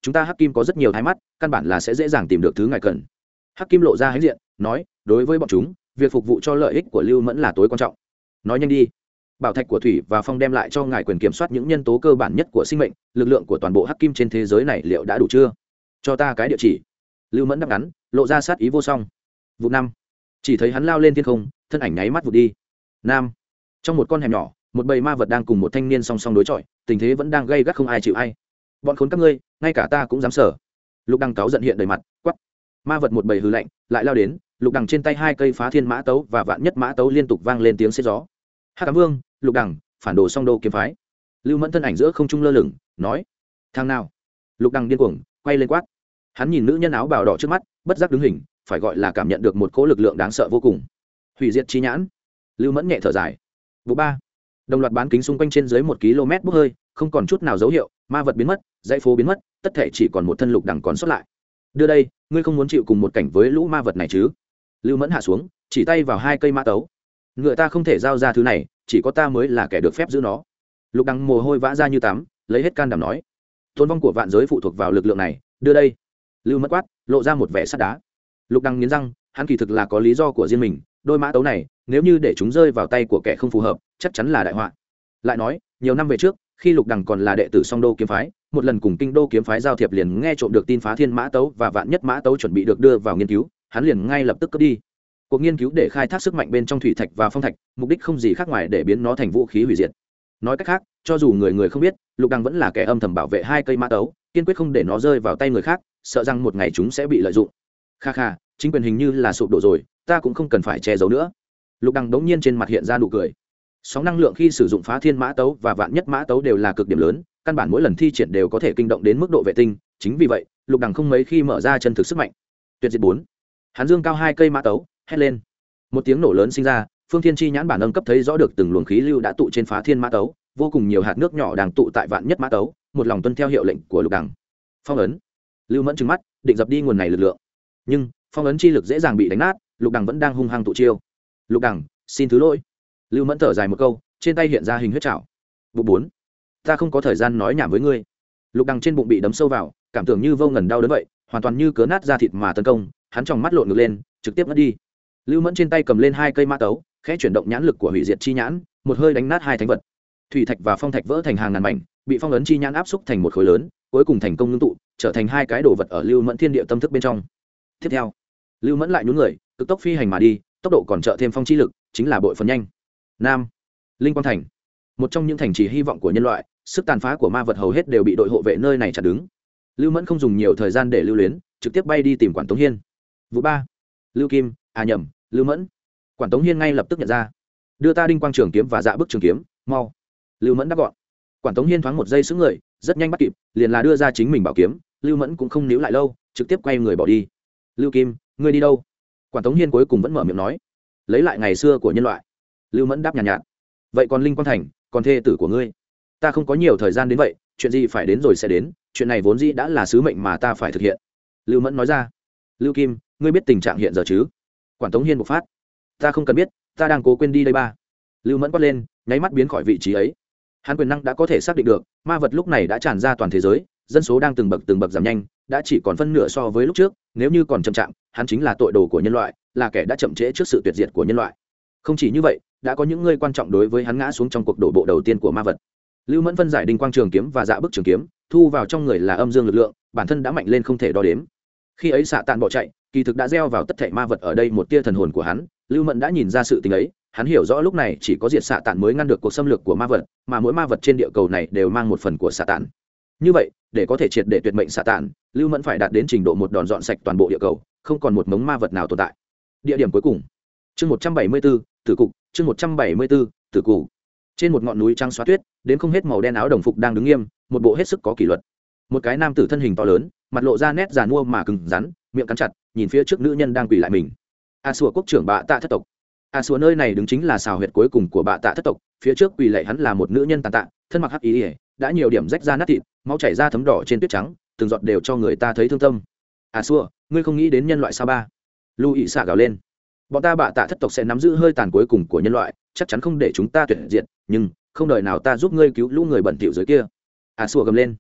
chúng ta hắc kim có rất nhiều thái mắt, căn bản là sẽ dễ dàng tìm được thứ ngài cần. Hắc kim lộ ra hãnh diện nói, đối với bọn chúng việc phục vụ cho lợi ích của Lưu Mẫn là tối quan trọng. Nói nhanh đi. Bảo thạch của thủy và phong đem lại cho ngài quyền kiểm soát những nhân tố cơ bản nhất của sinh mệnh, lực lượng của toàn bộ hắc kim trên thế giới này liệu đã đủ chưa? Cho ta cái địa chỉ. Lưu Mẫn đáp ngắn, lộ ra sát ý vô song. Vụ năm. Chỉ thấy hắn lao lên thiên không, thân ảnh nháy mắt vụt đi. Nam. Trong một con hẻm nhỏ, một bầy ma vật đang cùng một thanh niên song song đối chọi, tình thế vẫn đang gay gắt không ai chịu ai. Bọn khốn các ngươi, ngay cả ta cũng dám sở. Lục Đằng cáu giận hiện đầy mặt, quắc. Ma vật một bầy hừ lạnh, lại lao đến, Lục Đằng trên tay hai cây phá thiên mã tấu và vạn nhất mã tấu liên tục vang lên tiếng xé gió. Hắc Ám Vương, Lục Đằng, phản đồ song đô kiếm phái. Lưu Mẫn thân ảnh giữa không trung lơ lửng, nói: "Thằng nào?" Lục Đằng điên cuồng, quay lên quát. Hắn nhìn nữ nhân áo bào đỏ trước mắt, bất giác đứng hình, phải gọi là cảm nhận được một cỗ lực lượng đáng sợ vô cùng. Hủy diệt chi nhãn. Lưu Mẫn nhẹ thở dài. Vụ ba. Đồng loạt bán kính xung quanh trên dưới một km bốc hơi, không còn chút nào dấu hiệu, ma vật biến mất, dãy phố biến mất, tất thể chỉ còn một thân Lục Đằng còn sót lại. Đưa đây, ngươi không muốn chịu cùng một cảnh với lũ ma vật này chứ? Lưu Mẫn hạ xuống, chỉ tay vào hai cây mã tấu. Ngựa ta không thể giao ra thứ này, chỉ có ta mới là kẻ được phép giữ nó. Lục Đằng mồ hôi vã ra như tắm, lấy hết can đảm nói: "Tồn vong của vạn giới phụ thuộc vào lực lượng này, đưa đây." Lưu Mẫn quát, lộ ra một vẻ sắt đá. Lục Đằng nghiến răng, hắn kỳ thực là có lý do của riêng mình, đôi mã tấu này, nếu như để chúng rơi vào tay của kẻ không phù hợp, chắc chắn là đại họa. Lại nói, nhiều năm về trước, khi Lục Đằng còn là đệ tử Song Đô kiếm phái, một lần cùng Kinh Đô kiếm phái giao thiệp liền nghe trộm được tin phá thiên mã tấu và vạn nhất mã tấu chuẩn bị được đưa vào nghiên cứu, hắn liền ngay lập tức cướp đi. Cuộc nghiên cứu để khai thác sức mạnh bên trong thủy thạch và phong thạch, mục đích không gì khác ngoài để biến nó thành vũ khí hủy diệt. Nói cách khác, cho dù người người không biết, Lục Đằng vẫn là kẻ âm thầm bảo vệ hai cây mã tấu, kiên quyết không để nó rơi vào tay người khác, sợ rằng một ngày chúng sẽ bị lợi dụng. Kha kha, chính quyền hình như là sụp đổ rồi, ta cũng không cần phải che giấu nữa. Lục Đằng đống nhiên trên mặt hiện ra nụ cười. Sóng năng lượng khi sử dụng phá thiên mã tấu và vạn nhất mã tấu đều là cực điểm lớn, căn bản mỗi lần thi triển đều có thể kinh động đến mức độ vệ tinh, chính vì vậy, Lục Đằng không mấy khi mở ra chân thực sức mạnh. Tuyệt diệt bốn. Hắn dương cao hai cây mã tấu, hét lên. Một tiếng nổ lớn sinh ra, Phương Thiên Chi nhãn bản âm cấp thấy rõ được từng luồng khí lưu đã tụ trên phá thiên mã tấu, vô cùng nhiều hạt nước nhỏ đang tụ tại vạn nhất mã tấu, một lòng tuân theo hiệu lệnh của Lục Đằng. Phong ấn. Lưu Mẫn trừng mắt, định dập đi nguồn này lực lượng. Nhưng, phong ấn chi lực dễ dàng bị đánh nát, Lục Đằng vẫn đang hung hăng tụ chiêu. Lục Đằng, xin thứ lỗi. Lưu Mẫn thở dài một câu, trên tay hiện ra hình huyết trảo. Vụ bốn. Ta không có thời gian nói nhảm với ngươi. Lục Đằng trên bụng bị đấm sâu vào, cảm tưởng như vô ngần đau đớn vậy, hoàn toàn như cứa nát da thịt mà tấn công, hắn tròng mắt lộn ngược lên, trực tiếp ngất đi. Lưu Mẫn trên tay cầm lên hai cây mã tấu, khẽ chuyển động nhãn lực của hủy diệt chi nhãn, một hơi đánh nát hai thánh vật. Thủy thạch và phong thạch vỡ thành hàng ngàn mảnh, bị phong ấn chi nhãn áp xúc thành một khối lớn, cuối cùng thành công ngưng tụ, trở thành hai cái đồ vật ở Lưu Mẫn thiên địa tâm thức bên trong. Tiếp theo, Lưu Mẫn lại nhún người, cực tốc phi hành mà đi, tốc độ còn trợ thêm phong chi lực, chính là bội phần nhanh. Nam, Linh Quang Thành, một trong những thành trì hy vọng của nhân loại, sức tàn phá của ma vật hầu hết đều bị đội hộ vệ nơi này chặn đứng. Lưu Mẫn không dùng nhiều thời gian để lưu luyến, trực tiếp bay đi tìm Quản Tống Hiên. Vụ ba. Lưu Kim, à nhầm, Lưu Mẫn. Quản Tống Hiên ngay lập tức nhận ra. Đưa ta Đinh Quang Trường kiếm và Dạ Bức Trường kiếm, mau. Lưu Mẫn đáp gọn. Quản Tống Hiên thoáng một giây sững người, rất nhanh bắt kịp, liền là đưa ra chính mình bảo kiếm. Lưu Mẫn cũng không níu lại lâu, trực tiếp quay người bỏ đi. Lưu Kim, ngươi đi đâu? Quản Tống Hiên cuối cùng vẫn mở miệng nói. Lấy lại ngày xưa của nhân loại. Lưu Mẫn đáp nhàn nhạt, nhạt. Vậy còn Linh Quang Thành, còn thê tử của ngươi? Ta không có nhiều thời gian đến vậy, chuyện gì phải đến rồi sẽ đến, chuyện này vốn dĩ đã là sứ mệnh mà ta phải thực hiện. Lưu Mẫn nói ra. Lưu Kim, ngươi biết tình trạng hiện giờ chứ? Quản Tống Hiên bộc phát. Ta không cần biết, ta đang cố quên đi đây ba. Lưu Mẫn quát lên, nháy mắt biến khỏi vị trí ấy. Hắn quyền năng đã có thể xác định được, ma vật lúc này đã tràn ra toàn thế giới, dân số đang từng bậc từng bậc giảm nhanh, đã chỉ còn phân nửa so với lúc trước, nếu như còn chậm chạp, hắn chính là tội đồ của nhân loại, là kẻ đã chậm trễ trước sự tuyệt diệt của nhân loại. Không chỉ như vậy, đã có những người quan trọng đối với hắn ngã xuống trong cuộc đổ bộ đầu tiên của ma vật. Lưu Mẫn phân giải Đinh Quang Trường kiếm và Dạ Bức Trường kiếm, thu vào trong người là âm dương lực lượng, bản thân đã mạnh lên không thể đo đếm. Khi ấy Xạ Tạn bỏ chạy, kỳ thực đã gieo vào tất thảy ma vật ở đây một tia thần hồn của hắn. Lưu Mẫn đã nhìn ra sự tình ấy, hắn hiểu rõ lúc này chỉ có diệt Xạ Tạn mới ngăn được cuộc xâm lược của ma vật, mà mỗi ma vật trên địa cầu này đều mang một phần của Xạ Tạn. Như vậy, để có thể triệt để tuyệt mệnh Xạ Tạn, Lưu Mẫn phải đạt đến trình độ một đòn dọn sạch toàn bộ địa cầu, không còn một mống ma vật nào tồn tại. Địa điểm cuối cùng, chương một trăm bảy mươi bốn, tử cục, chương một trăm bảy mươi bốn, tử cục. Trên một ngọn núi trắng xóa tuyết, đến không hết màu đen áo đồng phục đang đứng nghiêm, một bộ hết sức có kỷ luật. Một cái nam tử thân hình to lớn, mặt lộ ra nét giàn mua mà cứng rắn, miệng cắn chặt, nhìn phía trước nữ nhân đang quỳ lại mình. A Sủa quốc trưởng Bạ Tạ thất tộc. A Sủa nơi này đứng chính là xào huyệt cuối cùng của Bạ Tạ thất tộc, phía trước quỳ lạy hắn là một nữ nhân tàn tạ, thân mặc hắc y, đã nhiều điểm rách ra nát thịt, máu chảy ra thấm đỏ trên tuyết trắng, từng giọt đều cho người ta thấy thương tâm. A Sủa, ngươi không nghĩ đến nhân loại sao ba? Lu ị xạ gào lên. Bọn ta Bạ Tạ thất tộc sẽ nắm giữ hơi tàn cuối cùng của nhân loại, chắc chắn không để chúng ta tuyệt diệt, nhưng không đời nào ta giúp ngươi cứu lũ người bẩn thỉu dưới kia. A Sủa gầm lên.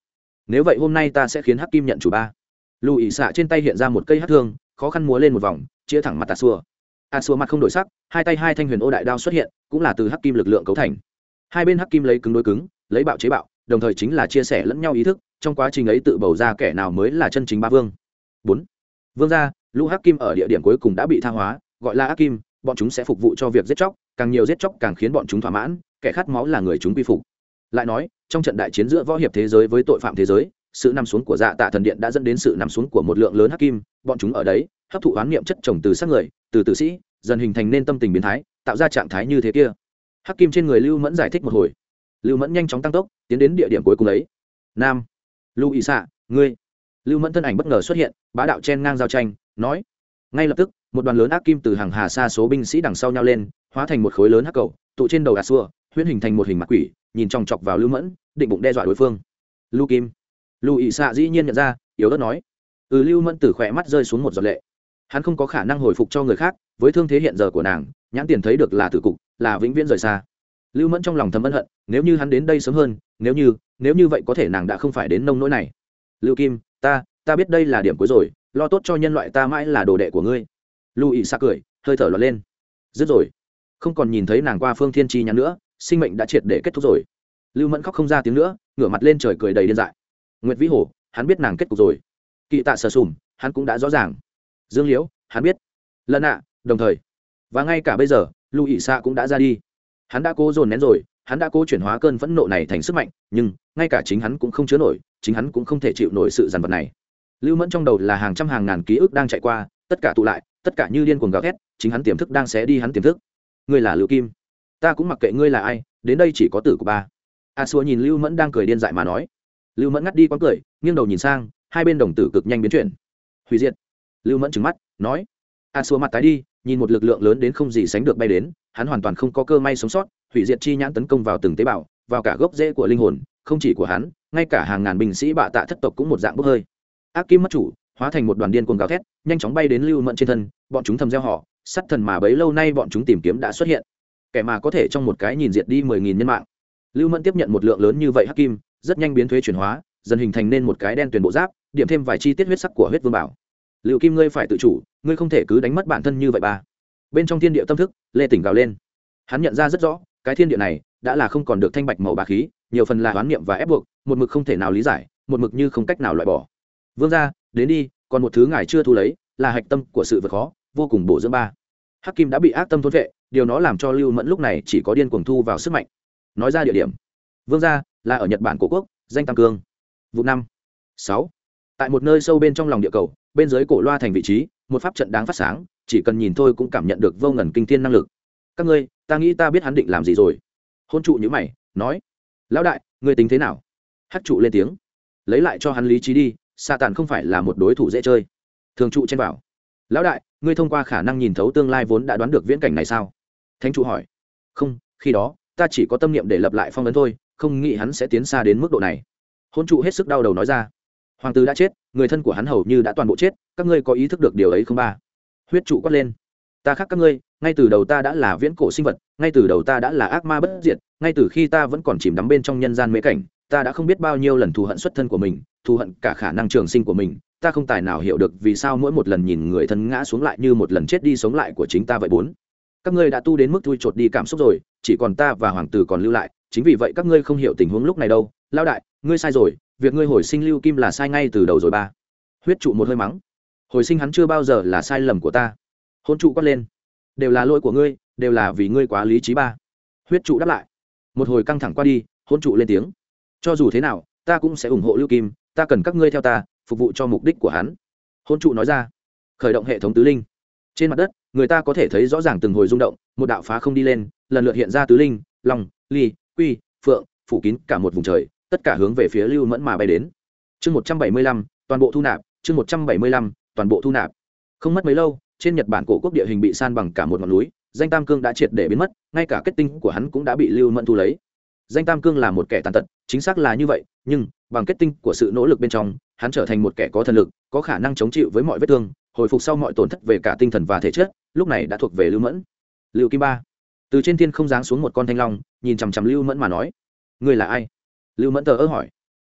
nếu vậy hôm nay ta sẽ khiến hắc kim nhận chủ ba. Lù ỉ xạ trên tay hiện ra một cây hắc thương, khó khăn múa lên một vòng, chia thẳng mặt a xua. A xua mặt không đổi sắc, hai tay hai thanh huyền ô đại đao xuất hiện, cũng là từ hắc kim lực lượng cấu thành. Hai bên hắc kim lấy cứng đối cứng, lấy bạo chế bạo, đồng thời chính là chia sẻ lẫn nhau ý thức, trong quá trình ấy tự bầu ra kẻ nào mới là chân chính ba vương. Bốn, vương gia, lũ hắc kim ở địa điểm cuối cùng đã bị tha hóa, gọi là hắc kim, bọn chúng sẽ phục vụ cho việc giết chóc, càng nhiều giết chóc càng khiến bọn chúng thỏa mãn, kẻ khát máu là người chúng quy phục. Lại nói, trong trận đại chiến giữa võ hiệp thế giới với tội phạm thế giới, sự nằm xuống của Dạ Tạ thần điện đã dẫn đến sự nằm xuống của một lượng lớn hắc kim, bọn chúng ở đấy hấp thụ oán niệm chất chồng từ xác người, từ tử sĩ dần hình thành nên tâm tình biến thái, tạo ra trạng thái như thế kia. Hắc kim trên người Lưu Mẫn giải thích một hồi. Lưu Mẫn nhanh chóng tăng tốc tiến đến địa điểm cuối cùng ấy. Nam, Lưu Ý Xạ, ngươi. Lưu Mẫn thân ảnh bất ngờ xuất hiện, bá đạo chen ngang giao tranh, nói. Ngay lập tức, một đoàn lớn ác kim từ hàng hà xa số binh sĩ đằng sau nhau lên, hóa thành một khối lớn hắc cầu, tụ trên đầu A Xua, huyễn hình thành một hình mặt quỷ, nhìn chòng chọc vào Lưu Mẫn, định bụng đe dọa đối phương. Lưu Kim, Lưu Ý Xạ dĩ nhiên nhận ra, yếu ớt nói. Ừ, Lưu Mẫn từ khỏe mắt rơi xuống một giọt lệ. Hắn không có khả năng hồi phục cho người khác, với thương thế hiện giờ của nàng, nhãn tiền thấy được là tử cục, là vĩnh viễn rời xa. Lưu Mẫn trong lòng thầm ân hận, nếu như hắn đến đây sớm hơn, nếu như, nếu như vậy có thể nàng đã không phải đến nông nỗi này. Lưu Kim, ta, ta biết đây là điểm cuối rồi, lo tốt cho nhân loại ta mãi là đồ đệ của ngươi. Lưu Ý Xạ cười, hơi thở lọt lên. Dứt rồi, không còn nhìn thấy nàng qua phương thiên chi nhắn nữa, sinh mệnh đã triệt để kết thúc rồi. Lưu Mẫn khóc không ra tiếng nữa, ngửa mặt lên trời cười đầy điên dại. Nguyệt Vĩ Hổ, hắn biết nàng kết cục rồi. Kỵ Tạ Sở Sùm, hắn cũng đã rõ ràng. Dương Liễu, hắn biết. Lần ạ, đồng thời, và ngay cả bây giờ, Lưu Ý Xạ cũng đã ra đi. Hắn đã cố dồn nén rồi, hắn đã cố chuyển hóa cơn phẫn nộ này thành sức mạnh, nhưng ngay cả chính hắn cũng không chứa nổi, chính hắn cũng không thể chịu nổi sự giàn vật này. Lưu Mẫn trong đầu là hàng trăm hàng ngàn ký ức đang chạy qua, tất cả tụ lại, tất cả như điên cuồng gào thét, chính hắn tiềm thức đang xé đi hắn tiềm thức. Ngươi là Lưu Kim, ta cũng mặc kệ ngươi là ai, đến đây chỉ có tử của ba. A Xua nhìn Lưu Mẫn đang cười điên dại mà nói. Lưu Mẫn ngắt đi quãng cười, nghiêng đầu nhìn sang, hai bên đồng tử cực nhanh biến chuyển. Hủy diệt. Lưu Mẫn trừng mắt, nói. A Xua mặt tái đi, nhìn một lực lượng lớn đến không gì sánh được bay đến, hắn hoàn toàn không có cơ may sống sót, hủy diệt chi nhãn tấn công vào từng tế bào, vào cả gốc rễ của linh hồn, không chỉ của hắn, ngay cả hàng ngàn binh sĩ bạ tạ thất tộc cũng một dạng bốc hơi. Ác kim mất chủ, hóa thành một đoàn điên cuồng gào thét, nhanh chóng bay đến Lưu Mẫn trên thân, bọn chúng thầm gieo họ, sát thần mà bấy lâu nay bọn chúng tìm kiếm đã xuất hiện. Kẻ mà có thể trong một cái nhìn diệt đi mười nghìn nhân mạng. Lưu Mẫn tiếp nhận một lượng lớn như vậy hắc kim, rất nhanh biến thuế chuyển hóa, dần hình thành nên một cái đen tuyền bộ giáp, điểm thêm vài chi tiết huyết sắc của huyết vương bảo. Lưu Kim, ngươi phải tự chủ, ngươi không thể cứ đánh mất bản thân như vậy ba. Bên trong thiên địa tâm thức, Lê Tỉnh gào lên. Hắn nhận ra rất rõ, cái thiên địa này đã là không còn được thanh bạch màu bá khí, nhiều phần là oán niệm và ép buộc, một mực không thể nào lý giải, một mực như không cách nào loại bỏ. Vương gia, đến đi, còn một thứ ngài chưa thu lấy, là hạch tâm của sự vượt khó, vô cùng bổ dưỡng ba. Hắc kim đã bị ác tâm thôn vệ, điều nó làm cho Lưu Mẫn lúc này chỉ có điên cuồng thu vào sức mạnh. Nói ra địa điểm, vương gia là ở Nhật Bản cổ quốc, danh Tam Cương. Vụ năm, sáu, tại một nơi sâu bên trong lòng địa cầu, bên dưới cổ loa thành vị trí, một pháp trận đáng phát sáng, chỉ cần nhìn thôi cũng cảm nhận được vô ngần kinh thiên năng lực. Các ngươi, ta nghĩ ta biết hắn định làm gì rồi. Hôn trụ nhíu mày, nói: lão đại, ngươi tính thế nào? Hắc trụ lên tiếng: lấy lại cho hắn lý trí đi, sa tàn không phải là một đối thủ dễ chơi. Thường trụ chen vào: lão đại, ngươi thông qua khả năng nhìn thấu tương lai vốn đã đoán được viễn cảnh này sao? Thánh trụ hỏi: không, khi đó ta chỉ có tâm niệm để lập lại phong ấn thôi, không nghĩ hắn sẽ tiến xa đến mức độ này. Hôn trụ hết sức đau đầu nói ra: hoàng tử đã chết, người thân của hắn hầu như đã toàn bộ chết, các ngươi có ý thức được điều ấy không ba? Huyết trụ quát lên: ta khác các ngươi, ngay từ đầu ta đã là viễn cổ sinh vật, ngay từ đầu ta đã là ác ma bất diệt, ngay từ khi ta vẫn còn chìm đắm bên trong nhân gian mê cảnh, ta đã không biết bao nhiêu lần thù hận xuất thân của mình, thù hận cả khả năng trường sinh của mình, ta không tài nào hiểu được vì sao mỗi một lần nhìn người thân ngã xuống lại như một lần chết đi sống lại của chính ta vậy bốn. Các ngươi đã tu đến mức thui chột đi cảm xúc rồi, chỉ còn ta và hoàng tử còn lưu lại, chính vì vậy các ngươi không hiểu tình huống lúc này đâu. Lão đại, ngươi sai rồi, việc ngươi hồi sinh Lưu Kim là sai ngay từ đầu rồi ba. Huyết trụ một hơi mắng: hồi sinh hắn chưa bao giờ là sai lầm của ta. Hôn trụ quát lên: đều là lỗi của ngươi, đều là vì ngươi quá lý trí ba. Huyết trụ đáp lại. Một hồi căng thẳng qua đi, hôn trụ lên tiếng: cho dù thế nào ta cũng sẽ ủng hộ Lưu Kim, ta cần các ngươi theo ta, phục vụ cho mục đích của hắn. Hôn trụ nói ra. Khởi động hệ thống tứ linh. Trên mặt đất, người ta có thể thấy rõ ràng từng hồi rung động, một đạo phá không đi lên, lần lượt hiện ra tứ linh, long, ly, quy, phượng, phủ kín cả một vùng trời, tất cả hướng về phía Lưu Mẫn mà bay đến. Chương một trăm bảy mươi lăm, toàn bộ thu nạp, chương một trăm bảy mươi lăm, toàn bộ thu nạp. Không mất mấy lâu, trên Nhật Bản cổ quốc địa hình bị san bằng cả một ngọn núi, danh Tam Cương đã triệt để biến mất, ngay cả kết tinh của hắn cũng đã bị Lưu Mẫn thu lấy. Danh Tam Cương là một kẻ tàn tật, chính xác là như vậy, nhưng bằng kết tinh của sự nỗ lực bên trong, hắn trở thành một kẻ có thần lực, có khả năng chống chịu với mọi vết thương, hồi phục sau mọi tổn thất về cả tinh thần và thể chất, lúc này đã thuộc về Lưu Mẫn. Lưu Kim ba. Từ trên thiên không giáng xuống một con thanh long, nhìn chằm chằm Lưu Mẫn mà nói: ngươi là ai? Lưu Mẫn tờ ơ hỏi.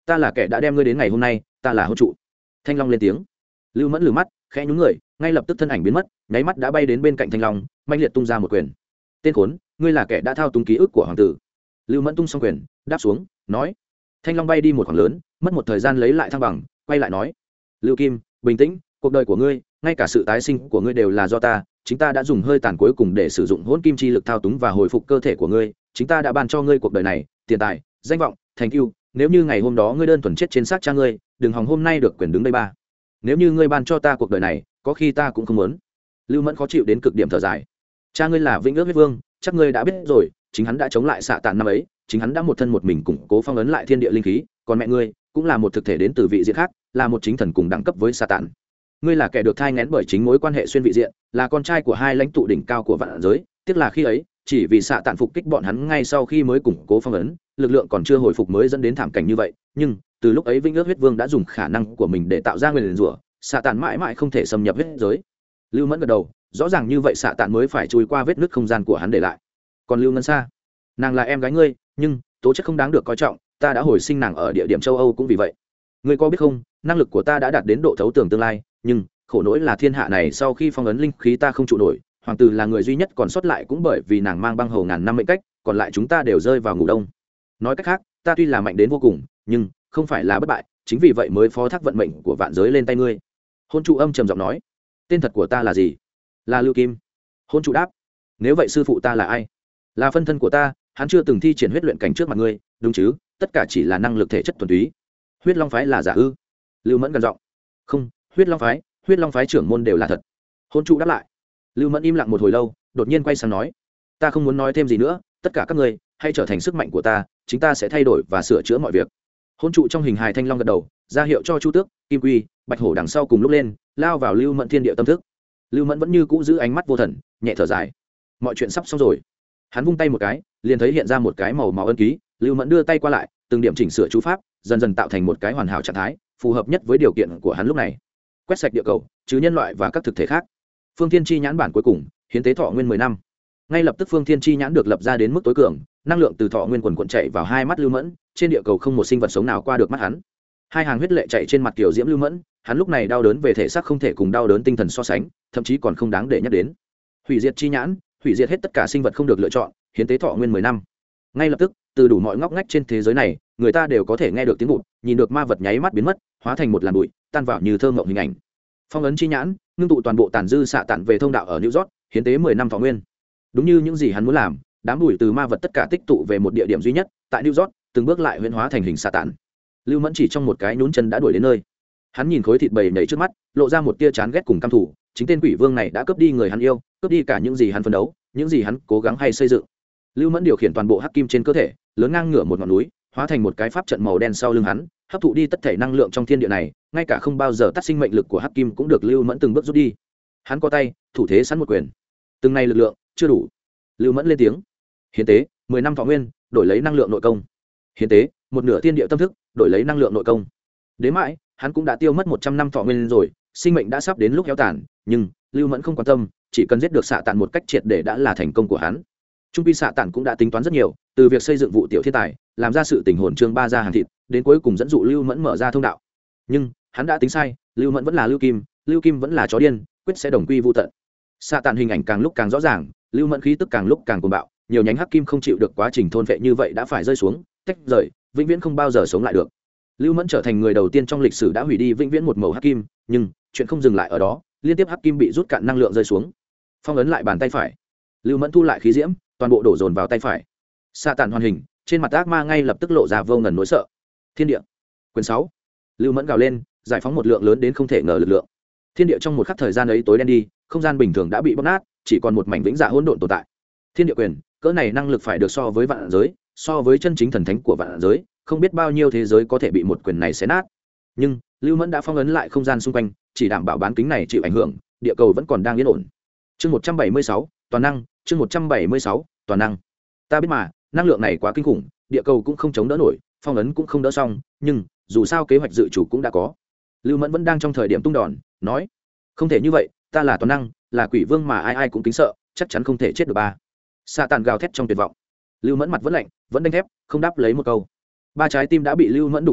ta là kẻ đã đem ngươi đến ngày hôm nay, ta là hôn trụ. Thanh long lên tiếng. Lưu Mẫn lừ mắt, khẽ nhún người, ngay lập tức thân ảnh biến mất, nháy mắt đã bay đến bên cạnh Thanh long, mạnh liệt tung ra một quyền. Tên khốn, ngươi là kẻ đã thao túng ký ức của hoàng tử. Lưu Mẫn tung xong quyền, đáp xuống, nói. Thanh long bay đi một khoảng lớn, mất một thời gian lấy lại thăng bằng, quay lại nói. Lưu Kim, bình tĩnh, cuộc đời của ngươi, ngay cả sự tái sinh của ngươi đều là do ta, chính ta đã dùng hơi tàn cuối cùng để sử dụng hỗn kim chi lực thao túng và hồi phục cơ thể của ngươi, chính ta đã ban cho ngươi cuộc đời này, tiền tài, danh vọng, thành tựu. Nếu như ngày hôm đó ngươi đơn thuần chết trên xác cha ngươi, đừng hòng hôm nay được quyền đứng đây ba. Nếu như ngươi ban cho ta cuộc đời này, có khi ta cũng không muốn. Lưu Mẫn khó chịu đến cực điểm thở dài. Cha ngươi là Vĩnh Ước huyết vương, chắc ngươi đã biết rồi, chính hắn đã chống lại xạ tàn năm ấy, chính hắn đã một thân một mình củng cố phong ấn lại thiên địa linh khí, còn mẹ ngươi cũng là một thực thể đến từ vị diện khác, là một chính thần cùng đẳng cấp với xạ tàn. Ngươi là kẻ được thai nghén bởi chính mối quan hệ xuyên vị diện, là con trai của hai lãnh tụ đỉnh cao của vạn giới, tiếc là khi ấy chỉ vì xạ tàn phục kích bọn hắn ngay sau khi mới củng cố phong ấn, lực lượng còn chưa hồi phục mới dẫn đến thảm cảnh như vậy, nhưng từ lúc ấy Vĩnh Ước huyết vương đã dùng khả năng của mình để tạo ra nguyên rủa, xạ tàn mãi mãi không thể xâm nhập huyết giới. Lưu Mẫn gật đầu, rõ ràng như vậy xạ tàn mới phải chui qua vết nứt không gian của hắn để lại. Còn Lưu Ngân Sa, nàng là em gái ngươi, nhưng tố chất không đáng được coi trọng, ta đã hồi sinh nàng ở địa điểm châu Âu cũng vì vậy. Ngươi có biết không, năng lực của ta đã đạt đến độ thấu tường tương lai, nhưng khổ nỗi là thiên hạ này sau khi phong ấn linh khí ta không trụ nổi, hoàng tử là người duy nhất còn sót lại cũng bởi vì nàng mang băng hầu ngàn năm mệnh cách, còn lại chúng ta đều rơi vào ngủ đông. Nói cách khác, ta tuy là mạnh đến vô cùng, nhưng không phải là bất bại, chính vì vậy mới phó thác vận mệnh của vạn giới lên tay ngươi. Hôn trụ âm trầm giọng nói. Tên thật của ta là gì? Là Lưu Kim. Hôn trụ đáp. Nếu vậy sư phụ ta là ai? Là phân thân của ta, hắn chưa từng thi triển huyết luyện cảnh trước mặt ngươi, đúng chứ? Tất cả chỉ là năng lực thể chất thuần túy. Huyết Long phái là giả ư? Lưu Mẫn gần giọng. Không, Huyết Long phái, Huyết Long phái trưởng môn đều là thật. Hôn trụ đáp lại. Lưu Mẫn im lặng một hồi lâu, đột nhiên quay sang nói. Ta không muốn nói thêm gì nữa, tất cả các ngươi hãy trở thành sức mạnh của ta, chính ta sẽ thay đổi và sửa chữa mọi việc. Hôn trụ trong hình hài thanh long gật đầu, ra hiệu cho Chu Tước, Kim Quy, Bạch Hổ đằng sau cùng lúc lên, lao vào Lưu Mẫn thiên địa tâm thức. Lưu Mẫn vẫn như cũ giữ ánh mắt vô thần, nhẹ thở dài. Mọi chuyện sắp xong rồi. Hắn vung tay một cái, liền thấy hiện ra một cái màu máu ân ký. Lưu Mẫn đưa tay qua lại, từng điểm chỉnh sửa chú pháp, dần dần tạo thành một cái hoàn hảo trạng thái, phù hợp nhất với điều kiện của hắn lúc này. Quét sạch địa cầu, chứ nhân loại và các thực thể khác. Phương Thiên Chi nhãn bản cuối cùng, hiến tế thọ nguyên mười năm. Ngay lập tức Phương Thiên Chi nhãn được lập ra đến mức tối cường, năng lượng từ thọ nguyên quần quần chạy vào hai mắt Lưu Mẫn, trên địa cầu không một sinh vật sống nào qua được mắt hắn. Hai hàng huyết lệ chạy trên mặt kiểu diễm Lưu Mẫn, hắn lúc này đau đớn về thể xác không thể cùng đau đớn tinh thần so sánh, thậm chí còn không đáng để nhắc đến. Hủy diệt chi nhãn, hủy diệt hết tất cả sinh vật không được lựa chọn, hiến tế thọ nguyên mười năm. Ngay lập tức, từ đủ mọi ngóc ngách trên thế giới này, người ta đều có thể nghe được tiếng vụt, nhìn được ma vật nháy mắt biến mất, hóa thành một làn bụi, tan vào như thơ mộng hình ảnh. Phong ấn chi nhãn, ngưng tụ toàn bộ tàn dư xạ tản về thông đạo ở New York, hiến tế mười năm thọ nguyên. Đúng như những gì hắn muốn làm, đám bụi từ ma vật tất cả tích tụ về một địa điểm duy nhất, tại New York, từng bước lại huyễn hóa thành hình xạ tản. Lưu Mẫn chỉ trong một cái nhún chân đã đuổi đến nơi. Hắn nhìn khối thịt bầy nhảy trước mắt, lộ ra một tia chán ghét cùng căm thù, chính tên quỷ vương này đã cướp đi người hắn yêu, cướp đi cả những gì hắn phấn đấu, những gì hắn cố gắng hay xây dựng. Lưu Mẫn điều khiển toàn bộ hắc kim trên cơ thể, lớn ngang ngửa một ngọn núi, hóa thành một cái pháp trận màu đen sau lưng hắn, hấp thụ đi tất thể năng lượng trong thiên địa này, ngay cả không bao giờ tắt sinh mệnh lực của hắc kim cũng được Lưu Mẫn từng bước rút đi. Hắn có tay, thủ thế sẵn một quyền. Từng này lực lượng chưa đủ. Lưu Mẫn lên tiếng. Hiến tế, mười năm thọ nguyên, đổi lấy năng lượng nội công. Hiến tế, một nửa thiên địa tâm thức, đổi lấy năng lượng nội công. Đến mãi, hắn cũng đã tiêu mất một trăm năm thọ nguyên rồi, sinh mệnh đã sắp đến lúc héo tàn, nhưng Lưu Mẫn không quan tâm, chỉ cần giết được xạ tản một cách triệt để đã là thành công của hắn. Trung pi xạ tản cũng đã tính toán rất nhiều, từ việc xây dựng vụ tiểu thiên tài, làm ra sự tình hồn trương ba ra hàng thịt, đến cuối cùng dẫn dụ Lưu Mẫn mở ra thông đạo. Nhưng hắn đã tính sai, Lưu Mẫn vẫn là Lưu Kim, Lưu Kim vẫn là chó điên, quyết sẽ đồng quy vu tận. Xạ tản hình ảnh càng lúc càng rõ ràng, Lưu Mẫn khí tức càng lúc càng cuồng bạo, nhiều nhánh hắc kim không chịu được quá trình thôn vệ như vậy đã phải rơi xuống, tách rời, vĩnh viễn không bao giờ sống lại được. Lưu Mẫn trở thành người đầu tiên trong lịch sử đã hủy đi vĩnh viễn một màu hắc kim, nhưng chuyện không dừng lại ở đó, liên tiếp hắc kim bị rút cạn năng lượng rơi xuống. Phong ấn lại bàn tay phải. Lưu Mẫn thu lại khí diễm, toàn bộ đổ dồn vào tay phải. Sa tản hoàn hình, trên mặt ác ma ngay lập tức lộ ra vô ngần nỗi sợ. Thiên địa. Quyền sáu. Lưu Mẫn gào lên, giải phóng một lượng lớn đến không thể ngờ lực lượng. Thiên địa trong một khắc thời gian ấy tối đen đi, không gian bình thường đã bị bóp nát, chỉ còn một mảnh vĩnh dạ hỗn độn tồn tại. Thiên địa quyền, cỡ này năng lực phải được so với vạn giới, so với chân chính thần thánh của vạn giới, không biết bao nhiêu thế giới có thể bị một quyền này xé nát. Nhưng Lưu Mẫn đã phong ấn lại không gian xung quanh, chỉ đảm bảo bán kính này chịu ảnh hưởng, địa cầu vẫn còn đang yên ổn. Chương một trăm bảy mươi sáu, toàn năng, chương một trăm bảy mươi sáu, toàn năng. Ta biết mà, năng lượng này quá kinh khủng, địa cầu cũng không chống đỡ nổi, phong ấn cũng không đỡ xong, nhưng dù sao kế hoạch dự chủ cũng đã có. Lưu Mẫn vẫn đang trong thời điểm tung đòn, nói: "Không thể như vậy, ta là toàn năng, là quỷ vương mà ai ai cũng kính sợ, chắc chắn không thể chết được ba." Sa tàn gào thét trong tuyệt vọng. Lưu Mẫn mặt vẫn lạnh, vẫn đanh thép, không đáp lấy một câu. Ba trái tim đã bị Lưu Mẫn đục mất hai,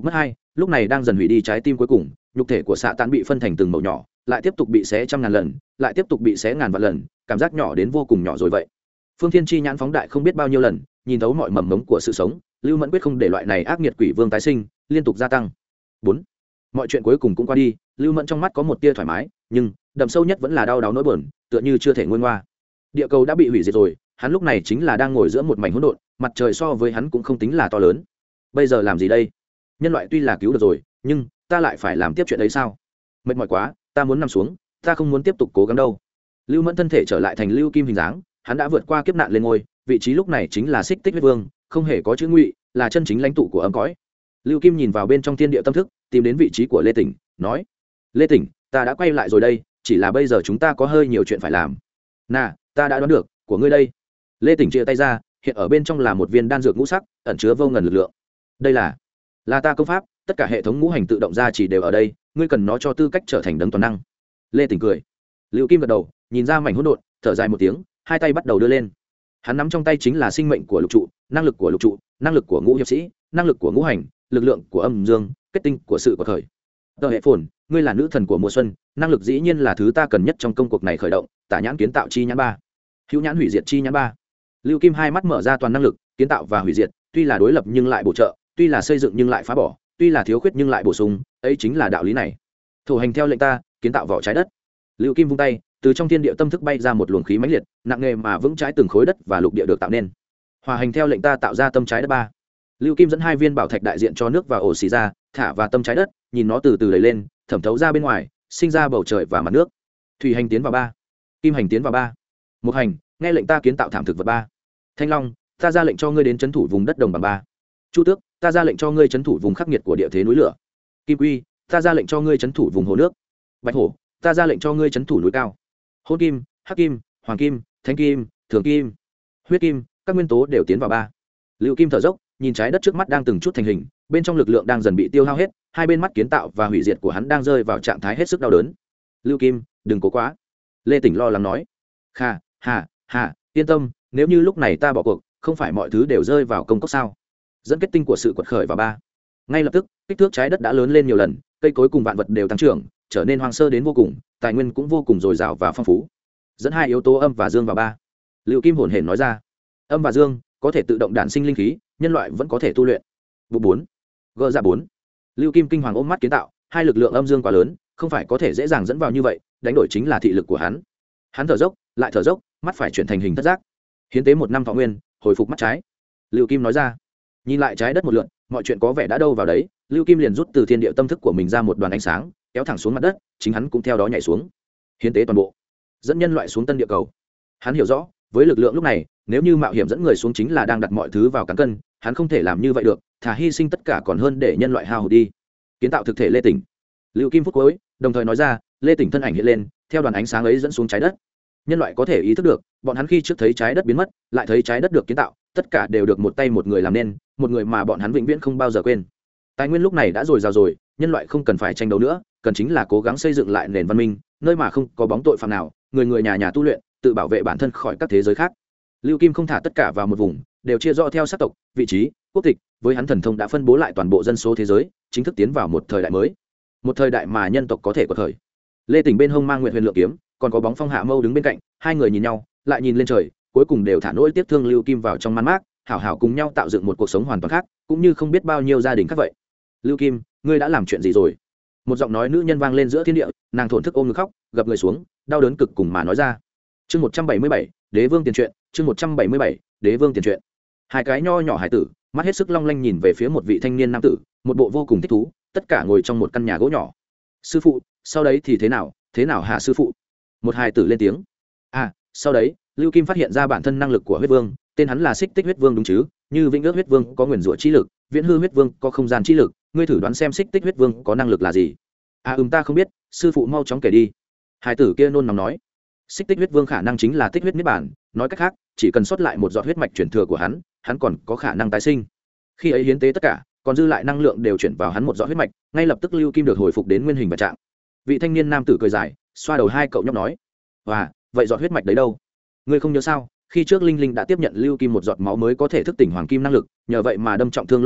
lúc này đang dần hủy đi trái tim cuối cùng. Nhục thể của xạ tàn bị phân thành từng mẩu nhỏ, lại tiếp tục bị xé trăm ngàn lần, lại tiếp tục bị xé ngàn vạn lần, cảm giác nhỏ đến vô cùng nhỏ rồi vậy. Phương Thiên chi nhãn phóng đại không biết bao nhiêu lần, nhìn thấu mọi mầm mống của sự sống. Lưu Mẫn quyết không để loại này ác nghiệt quỷ vương tái sinh, liên tục gia tăng. Bốn, mọi chuyện cuối cùng cũng qua đi. Lưu Mẫn trong mắt có một tia thoải mái, nhưng đậm sâu nhất vẫn là đau đớn nỗi buồn, tựa như chưa thể nguôi ngoa. Địa cầu đã bị hủy diệt rồi, hắn lúc này chính là đang ngồi giữa một mảnh hỗn độn, mặt trời so với hắn cũng không tính là to lớn. Bây giờ làm gì đây? Nhân loại tuy là cứu được rồi, nhưng ta lại phải làm tiếp chuyện đấy sao? Mệt mỏi quá, ta muốn nằm xuống, ta không muốn tiếp tục cố gắng đâu. Lưu Mẫn thân thể trở lại thành Lưu Kim hình dáng, hắn đã vượt qua kiếp nạn lên ngôi, vị trí lúc này chính là Xích Tích huyết vương, không hề có chữ ngụy, là chân chính lãnh tụ của âm cõi. Lưu Kim nhìn vào bên trong thiên địa tâm thức, tìm đến vị trí của Lê Tỉnh, nói: "Lê Tỉnh, ta đã quay lại rồi đây, chỉ là bây giờ chúng ta có hơi nhiều chuyện phải làm." "Nà, ta đã đoán được, của ngươi đây." Lê Tỉnh chia tay ra, hiện ở bên trong là một viên đan dược ngũ sắc, ẩn chứa vô ngần lực lượng. "Đây là là ta công pháp, tất cả hệ thống ngũ hành tự động ra chỉ đều ở đây, ngươi cần nó cho tư cách trở thành đấng toàn năng." Lê Tỉnh cười. Lưu Kim gật đầu, nhìn ra mảnh hỗn độn, thở dài một tiếng, hai tay bắt đầu đưa lên. Hắn nắm trong tay chính là sinh mệnh của lục trụ, năng lực của lục trụ, năng lực của ngũ hiệp sĩ, năng lực của ngũ hành, lực lượng của âm dương, kết tinh của sự của khởi. Tờ hệ phồn, ngươi là nữ thần của mùa xuân, năng lực dĩ nhiên là thứ ta cần nhất trong công cuộc này khởi động. Tả nhãn kiến tạo chi nhãn ba, hữu nhãn hủy diệt chi nhãn ba. Lưu Kim hai mắt mở ra toàn năng lực, kiến tạo và hủy diệt, tuy là đối lập nhưng lại bổ trợ, tuy là xây dựng nhưng lại phá bỏ, tuy là thiếu khuyết nhưng lại bổ sung, ấy chính là đạo lý này. Thổ hành theo lệnh ta, kiến tạo vỏ trái đất. Lưu Kim vung tay, từ trong thiên địa tâm thức bay ra một luồng khí mãnh liệt, nặng nề mà vững trái từng khối đất và lục địa được tạo nên. Hòa hành theo lệnh ta tạo ra tâm trái đất ba. Lưu Kim dẫn hai viên bảo thạch đại diện cho nước và ổ xì ra, thả vào tâm trái đất, nhìn nó từ từ đẩy lên, thẩm thấu ra bên ngoài, sinh ra bầu trời và mặt nước. Thủy hành tiến vào ba, kim hành tiến vào ba. Một hành, nghe lệnh ta kiến tạo thảm thực vật ba. Thanh Long, ta ra lệnh cho ngươi đến trấn thủ vùng đất đồng bằng ba. Chu Tước, ta ra lệnh cho ngươi trấn thủ vùng khắc nghiệt của địa thế núi lửa. Kim Quy, ta ra lệnh cho ngươi trấn thủ vùng hồ nước. Bạch Hổ, ta ra lệnh cho ngươi trấn thủ núi cao. Hôn Kim, Hắc Kim, Hoàng Kim, Thánh Kim, Thường Kim, Huyết Kim, các nguyên tố đều tiến vào ba. Lưu Kim thở dốc, nhìn trái đất trước mắt đang từng chút thành hình, bên trong lực lượng đang dần bị tiêu hao hết, hai bên mắt kiến tạo và hủy diệt của hắn đang rơi vào trạng thái hết sức đau đớn. Lưu Kim, đừng cố quá. Lê Tỉnh lo lắng nói. Kha, hà, hà, yên tâm, nếu như lúc này ta bỏ cuộc, không phải mọi thứ đều rơi vào công cốc sao? Dẫn kết tinh của sự quật khởi vào ba. Ngay lập tức, kích thước trái đất đã lớn lên nhiều lần, cây cối cùng vạn vật đều tăng trưởng, trở nên hoang sơ đến vô cùng, tài nguyên cũng vô cùng dồi dào và phong phú. Dẫn hai yếu tố âm và dương vào ba. Lưu Kim hồn hển nói ra. Âm và dương có thể tự động đản sinh linh khí, nhân loại vẫn có thể tu luyện. Vụ bốn, gỡ ra bốn. Lưu Kim kinh hoàng ôm mắt kiến tạo, hai lực lượng âm dương quá lớn, không phải có thể dễ dàng dẫn vào như vậy, đánh đổi chính là thị lực của hắn. Hắn thở dốc, lại thở dốc, mắt phải chuyển thành hình thất giác. Hiến tế một năm thọ nguyên, hồi phục mắt trái. Lưu Kim nói ra. Nhìn lại trái đất một lượt, mọi chuyện có vẻ đã đâu vào đấy. Lưu Kim liền rút từ thiên địa tâm thức của mình ra một đoàn ánh sáng, kéo thẳng xuống mặt đất, chính hắn cũng theo đó nhảy xuống. Hiến tế toàn bộ, dẫn nhân loại xuống tân địa cầu. Hắn hiểu rõ, với lực lượng lúc này, nếu như mạo hiểm dẫn người xuống chính là đang đặt mọi thứ vào cán cân, hắn không thể làm như vậy được, thà hy sinh tất cả còn hơn để nhân loại hao hụt đi. Kiến tạo thực thể Lê Tỉnh. Lưu Kim phút cuối, đồng thời nói ra, Lê Tỉnh thân ảnh hiện lên, theo đoàn ánh sáng ấy dẫn xuống trái đất. Nhân loại có thể ý thức được, bọn hắn khi trước thấy trái đất biến mất, lại thấy trái đất được kiến tạo, tất cả đều được một tay một người làm nên, một người mà bọn hắn vĩnh viễn không bao giờ quên. Tài nguyên lúc này đã dồi dào rồi, nhân loại không cần phải tranh đấu nữa, cần chính là cố gắng xây dựng lại nền văn minh, nơi mà không có bóng tội phạm nào, người người nhà nhà tu luyện, tự bảo vệ bản thân khỏi các thế giới khác. Lưu Kim không thả tất cả vào một vùng, đều chia rõ theo sắc tộc, vị trí, quốc tịch, với hắn thần thông đã phân bố lại toàn bộ dân số thế giới, chính thức tiến vào một thời đại mới, một thời đại mà nhân tộc có thể có thời. Lê Tỉnh bên hông mang Nguyệt Huyền Lượng kiếm, còn có bóng Phong Hạ Mâu đứng bên cạnh, hai người nhìn nhau, lại nhìn lên trời, cuối cùng đều thả nỗi tiếc thương Lưu Kim vào trong man mác, hảo hảo cùng nhau tạo dựng một cuộc sống hoàn toàn khác, cũng như không biết bao nhiêu gia đình khác vậy. Lưu Kim, ngươi đã làm chuyện gì rồi? Một giọng nói nữ nhân vang lên giữa thiên địa, nàng thổn thức ôm ngực khóc, gập người xuống, đau đớn cực cùng mà nói ra. Chương một trăm bảy mươi bảy, Đế Vương tiền truyện, chương một trăm bảy mươi bảy, Đế Vương tiền truyện. Hai cái nho nhỏ hải tử, mắt hết sức long lanh nhìn về phía một vị thanh niên nam tử, một bộ vô cùng thích thú, tất cả ngồi trong một căn nhà gỗ nhỏ. Sư phụ, sau đấy thì thế nào, thế nào hả sư phụ? Một hải tử lên tiếng. À, sau đấy, Lưu Kim phát hiện ra bản thân năng lực của huyết vương, tên hắn là Xích Tích huyết vương đúng chứ? Như Vĩnh Ước huyết vương có nguyền rủa chi lực, Viễn Hư huyết vương có không gian chi lực, ngươi thử đoán xem Xích Tích huyết vương có năng lực là gì? À ừm ta không biết, sư phụ mau chóng kể đi. Hải tử kia nôn nóng nói. Xích Tích huyết vương khả năng chính là tích huyết niết bản, nói cách khác, chỉ cần sót lại một giọt huyết mạch chuyển thừa của hắn, hắn còn có khả năng tái sinh. Khi ấy hiến tế tất cả, còn dư lại năng lượng đều chuyển vào hắn một giọt huyết mạch, ngay lập tức Lưu Kim được hồi phục đến nguyên hình và trạng. Vị thanh niên nam tử cười dài, xoa đầu hai cậu nhóc nói: "Và, vậy giọt huyết mạch đấy đâu? Ngươi không nhớ sao? Khi trước Linh Linh đã tiếp nhận Lưu Kim một giọt máu mới có thể thức tỉnh hoàng kim năng lực, nhờ vậy mà đâm trọng thương lỗ tại,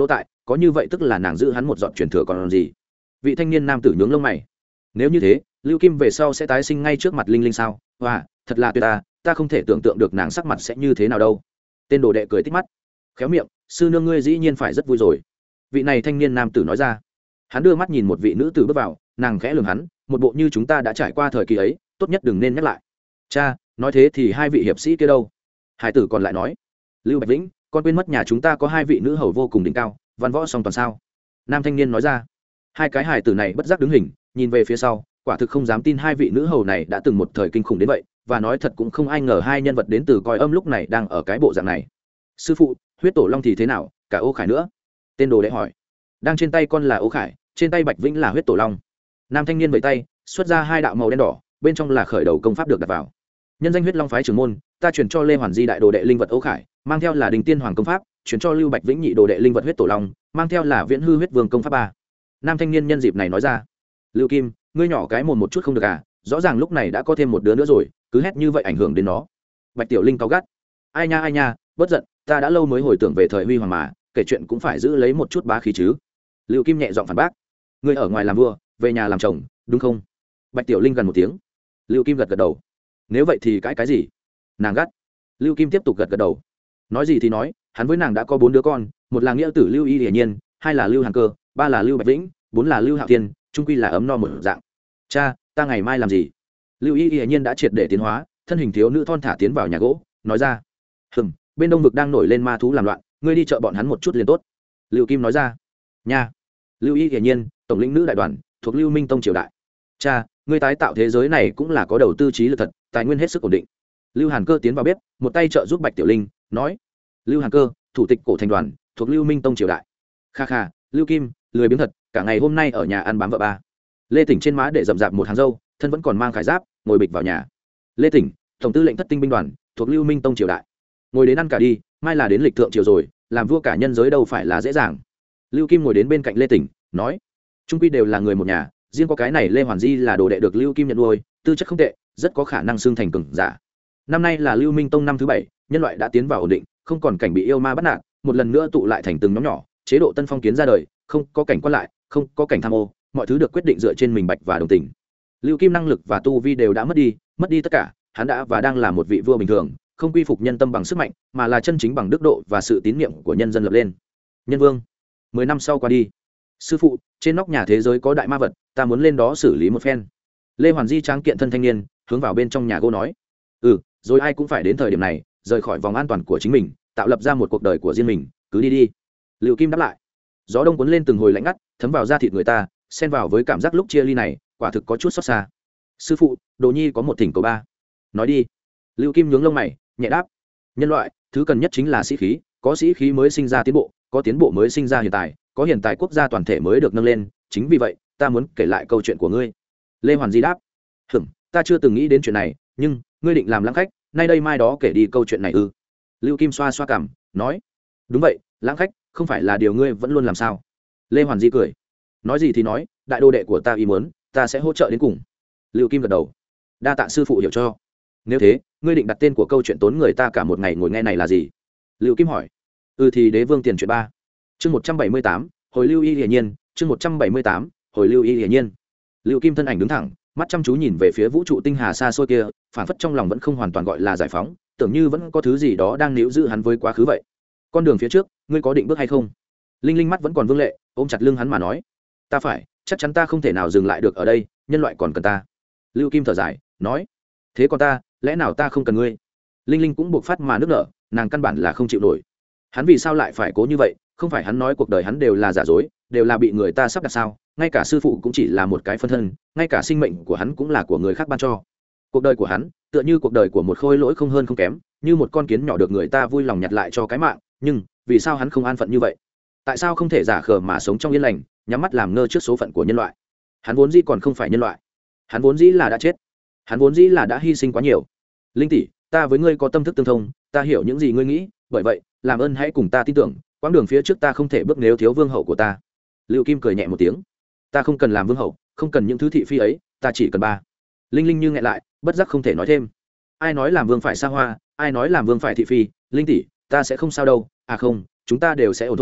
có như vậy tức là nàng giữ hắn một dọn truyền thừa còn làm gì. Vị thanh niên nam tử nhướng lông mày. Nếu như thế, Lưu Kim về sau sẽ tái sinh ngay trước mặt Linh Linh sao? Wow, thật là tuyệt ta, ta không thể tưởng tượng được nàng sắc mặt sẽ như thế nào đâu. Tên đồ đệ cười tít mắt, khéo miệng, sư nương ngươi dĩ nhiên phải rất vui rồi. Vị này thanh niên nam tử nói ra. Hắn đưa mắt nhìn một vị nữ tử bước vào, nàng khẽ lườm hắn, một bộ như chúng ta đã trải qua thời kỳ ấy, tốt nhất đừng nên nhắc lại. Cha, nói thế thì hai vị hiệp sĩ kia đâu? Hải tử còn lại nói. Lưu Bạch Vĩnh, con quên mất nhà chúng ta có hai vị nữ hầu vô cùng đỉnh cao, văn võ song toàn sao? Nam thanh niên nói ra. Hai cái hải tử này bất giác đứng hình, nhìn về phía sau, quả thực không dám tin hai vị nữ hầu này đã từng một thời kinh khủng đến vậy, và nói thật cũng không ai ngờ hai nhân vật đến từ coi âm lúc này đang ở cái bộ dạng này. Sư phụ, huyết tổ long thì thế nào, cả Ô Khải nữa? Tên đồ đệ hỏi. Đang trên tay con là Ô Khải, trên tay Bạch Vĩnh là huyết tổ long. Nam thanh niên vẫy tay, xuất ra hai đạo màu đen đỏ, bên trong là khởi đầu công pháp được đặt vào. Nhân danh huyết long phái trưởng môn, ta truyền cho Lê Hoàn Di đại đồ đệ linh vật Ô Khải, mang theo là Đình Tiên Hoàng công pháp, truyền cho Lưu Bạch Vĩnh nhị đồ đệ linh vật huyết tổ long, mang theo là Viễn Hư huyết vương công pháp ba. Nam thanh niên nhân dịp này nói ra. Lưu Kim, ngươi nhỏ cái mồm một chút không được à, rõ ràng lúc này đã có thêm một đứa nữa rồi, cứ hét như vậy ảnh hưởng đến nó. Bạch Tiểu Linh cáu gắt. Ai nha ai nha, bất giận, ta đã lâu mới hồi tưởng về thời huy hoàng mà, kể chuyện cũng phải giữ lấy một chút bá khí chứ. Lưu Kim nhẹ giọng phản bác. Ngươi ở ngoài làm vua, về nhà làm chồng, đúng không? Bạch Tiểu Linh gần một tiếng. Lưu Kim gật gật đầu. Nếu vậy thì cãi cái gì? Nàng gắt. Lưu Kim tiếp tục gật gật đầu. Nói gì thì nói, hắn với nàng đã có bốn đứa con, một là nghĩa tử Lưu Y hiển nhiên, hai là Lưu Hàn Cơ, ba là Lưu Bạch Vĩnh, bốn là Lưu Hạo Thiên, chung quy là ấm no một dạng. Cha, ta ngày mai làm gì? Lưu Y hiển nhiên đã triệt để tiến hóa, thân hình thiếu nữ thon thả tiến vào nhà gỗ, nói ra. Hừm, bên đông vực đang nổi lên ma thú làm loạn, ngươi đi chợ bọn hắn một chút liền tốt. Lưu Kim nói ra. Nha. Lưu Y hiển nhiên, tổng lĩnh nữ đại đoàn, thuộc Lưu Minh Tông triều đại. Cha, ngươi tái tạo thế giới này cũng là có đầu tư trí lực thật, tài nguyên hết sức ổn định. Lưu Hàn Cơ tiến vào bếp, một tay trợ giúp Bạch Tiểu Linh, nói. Lưu Hàn Cơ, thủ tịch cổ thành đoàn, thuộc Lưu Minh Tông triều đại. Kha kha, Lưu Kim, lười biếng thật, cả ngày hôm nay ở nhà ăn bám vợ ba. Lê Tỉnh trên má để rậm rạp một hàng râu, thân vẫn còn mang khải giáp, ngồi bịch vào nhà. Lê Tỉnh, tổng tư lệnh thất tinh binh đoàn, thuộc Lưu Minh Tông triều đại. Ngồi đến ăn cả đi, mai là đến lịch thượng triều rồi, làm vua cả nhân giới đâu phải là dễ dàng. Lưu Kim ngồi đến bên cạnh Lê Tỉnh, nói. Trung quy đều là người một nhà, riêng có cái này Lê Hoàn Di là đồ đệ được Lưu Kim nhận nuôi, tư chất không tệ, rất có khả năng xưng thành cường giả. Năm nay là Lưu Minh Tông năm thứ bảy, nhân loại đã tiến vào ổn định, không còn cảnh bị yêu ma bắt nạt, một lần nữa tụ lại thành từng nhóm nhỏ, chế độ tân phong kiến ra đời, không có cảnh quan lại, không có cảnh tham ô, mọi thứ được quyết định dựa trên mình bạch và đồng tình. Lưu Kim năng lực và tu vi đều đã mất đi, mất đi tất cả, hắn đã và đang là một vị vua bình thường, không quy phục nhân tâm bằng sức mạnh, mà là chân chính bằng đức độ và sự tín nhiệm của nhân dân lập lên. Nhân vương. Mười năm sau qua đi. Sư phụ, trên nóc nhà thế giới có đại ma vật, ta muốn lên đó xử lý một phen. Lê Hoàn Di tráng kiện thân thanh niên, hướng vào bên trong nhà gỗ nói. Ừ, rồi ai cũng phải đến thời điểm này, rời khỏi vòng an toàn của chính mình, tạo lập ra một cuộc đời của riêng mình, cứ đi đi. Lưu Kim đáp lại. Gió đông cuốn lên từng hồi lạnh ngắt, thấm vào da thịt người ta, xen vào với cảm giác lúc chia ly này, quả thực có chút xót xa. Sư phụ, Đồ Nhi có một thỉnh cầu ba. Nói đi. Lưu Kim nhướng lông mày, nhẹ đáp. Nhân loại, thứ cần nhất chính là sĩ khí, có sĩ khí mới sinh ra tiến bộ, có tiến bộ mới sinh ra hiện tại, có hiện tại quốc gia toàn thể mới được nâng lên, chính vì vậy, ta muốn kể lại câu chuyện của ngươi. Lê Hoàn Di đáp. Hửm, ta chưa từng nghĩ đến chuyện này, nhưng ngươi định làm lãng khách, nay đây mai đó kể đi câu chuyện này ư? Lưu Kim xoa xoa cằm, nói. Đúng vậy, lãng khách, không phải là điều ngươi vẫn luôn làm sao? Lê Hoàn Di cười. Nói gì thì nói, đại đô đệ của ta ý muốn, ta sẽ hỗ trợ đến cùng. Lưu Kim gật đầu. Đa tạ sư phụ hiểu cho. Nếu thế, ngươi định đặt tên của câu chuyện tốn người ta cả một ngày ngồi nghe này là gì? Lưu Kim hỏi. Ừ thì Đế Vương tiền chuyện ba. Chương một trăm bảy mươi tám, hồi Lưu Y hiển nhiên, chương một trăm bảy mươi tám, hồi Lưu Y hiển nhiên. Lưu Kim thân ảnh đứng thẳng, mắt chăm chú nhìn về phía vũ trụ tinh hà xa xôi kia, phản phất trong lòng vẫn không hoàn toàn gọi là giải phóng, tưởng như vẫn có thứ gì đó đang níu giữ hắn với quá khứ vậy. Con đường phía trước, ngươi có định bước hay không? Linh Linh mắt vẫn còn vương lệ, ôm chặt lưng hắn mà nói. Ta phải, chắc chắn ta không thể nào dừng lại được ở đây, nhân loại còn cần ta. Lưu Kim thở dài, nói. Thế còn ta, lẽ nào ta không cần ngươi? Linh Linh cũng buộc phát mà nức nở, nàng căn bản là không chịu nổi. Hắn vì sao lại phải cố như vậy? Không phải hắn nói cuộc đời hắn đều là giả dối, đều là bị người ta sắp đặt sao? Ngay cả sư phụ cũng chỉ là một cái phân thân, ngay cả sinh mệnh của hắn cũng là của người khác ban cho. Cuộc đời của hắn tựa như cuộc đời của một khôi lỗi không hơn không kém, như một con kiến nhỏ được người ta vui lòng nhặt lại cho cái mạng. Nhưng vì sao hắn không an phận như vậy? Tại sao không thể giả khờ mà sống trong yên lành, nhắm mắt làm ngơ trước số phận của nhân loại? Hắn vốn dĩ còn không phải nhân loại, hắn vốn dĩ là đã chết, hắn vốn dĩ là đã hy sinh quá nhiều. Linh tỷ, ta với ngươi có tâm thức tương thông, ta hiểu những gì ngươi nghĩ, bởi vậy làm ơn hãy cùng ta tin tưởng, quãng đường phía trước ta không thể bước nếu thiếu vương hậu của ta. Lưu Kim cười nhẹ một tiếng. Ta không cần làm vương hậu, không cần những thứ thị phi ấy, ta chỉ cần ba. Linh Linh như nghẹn lại, bất giác không thể nói thêm. Ai nói làm vương phải xa hoa, ai nói làm vương phải thị phi? Linh tỷ, ta sẽ không sao đâu. À không, chúng ta đều sẽ ổn thôi,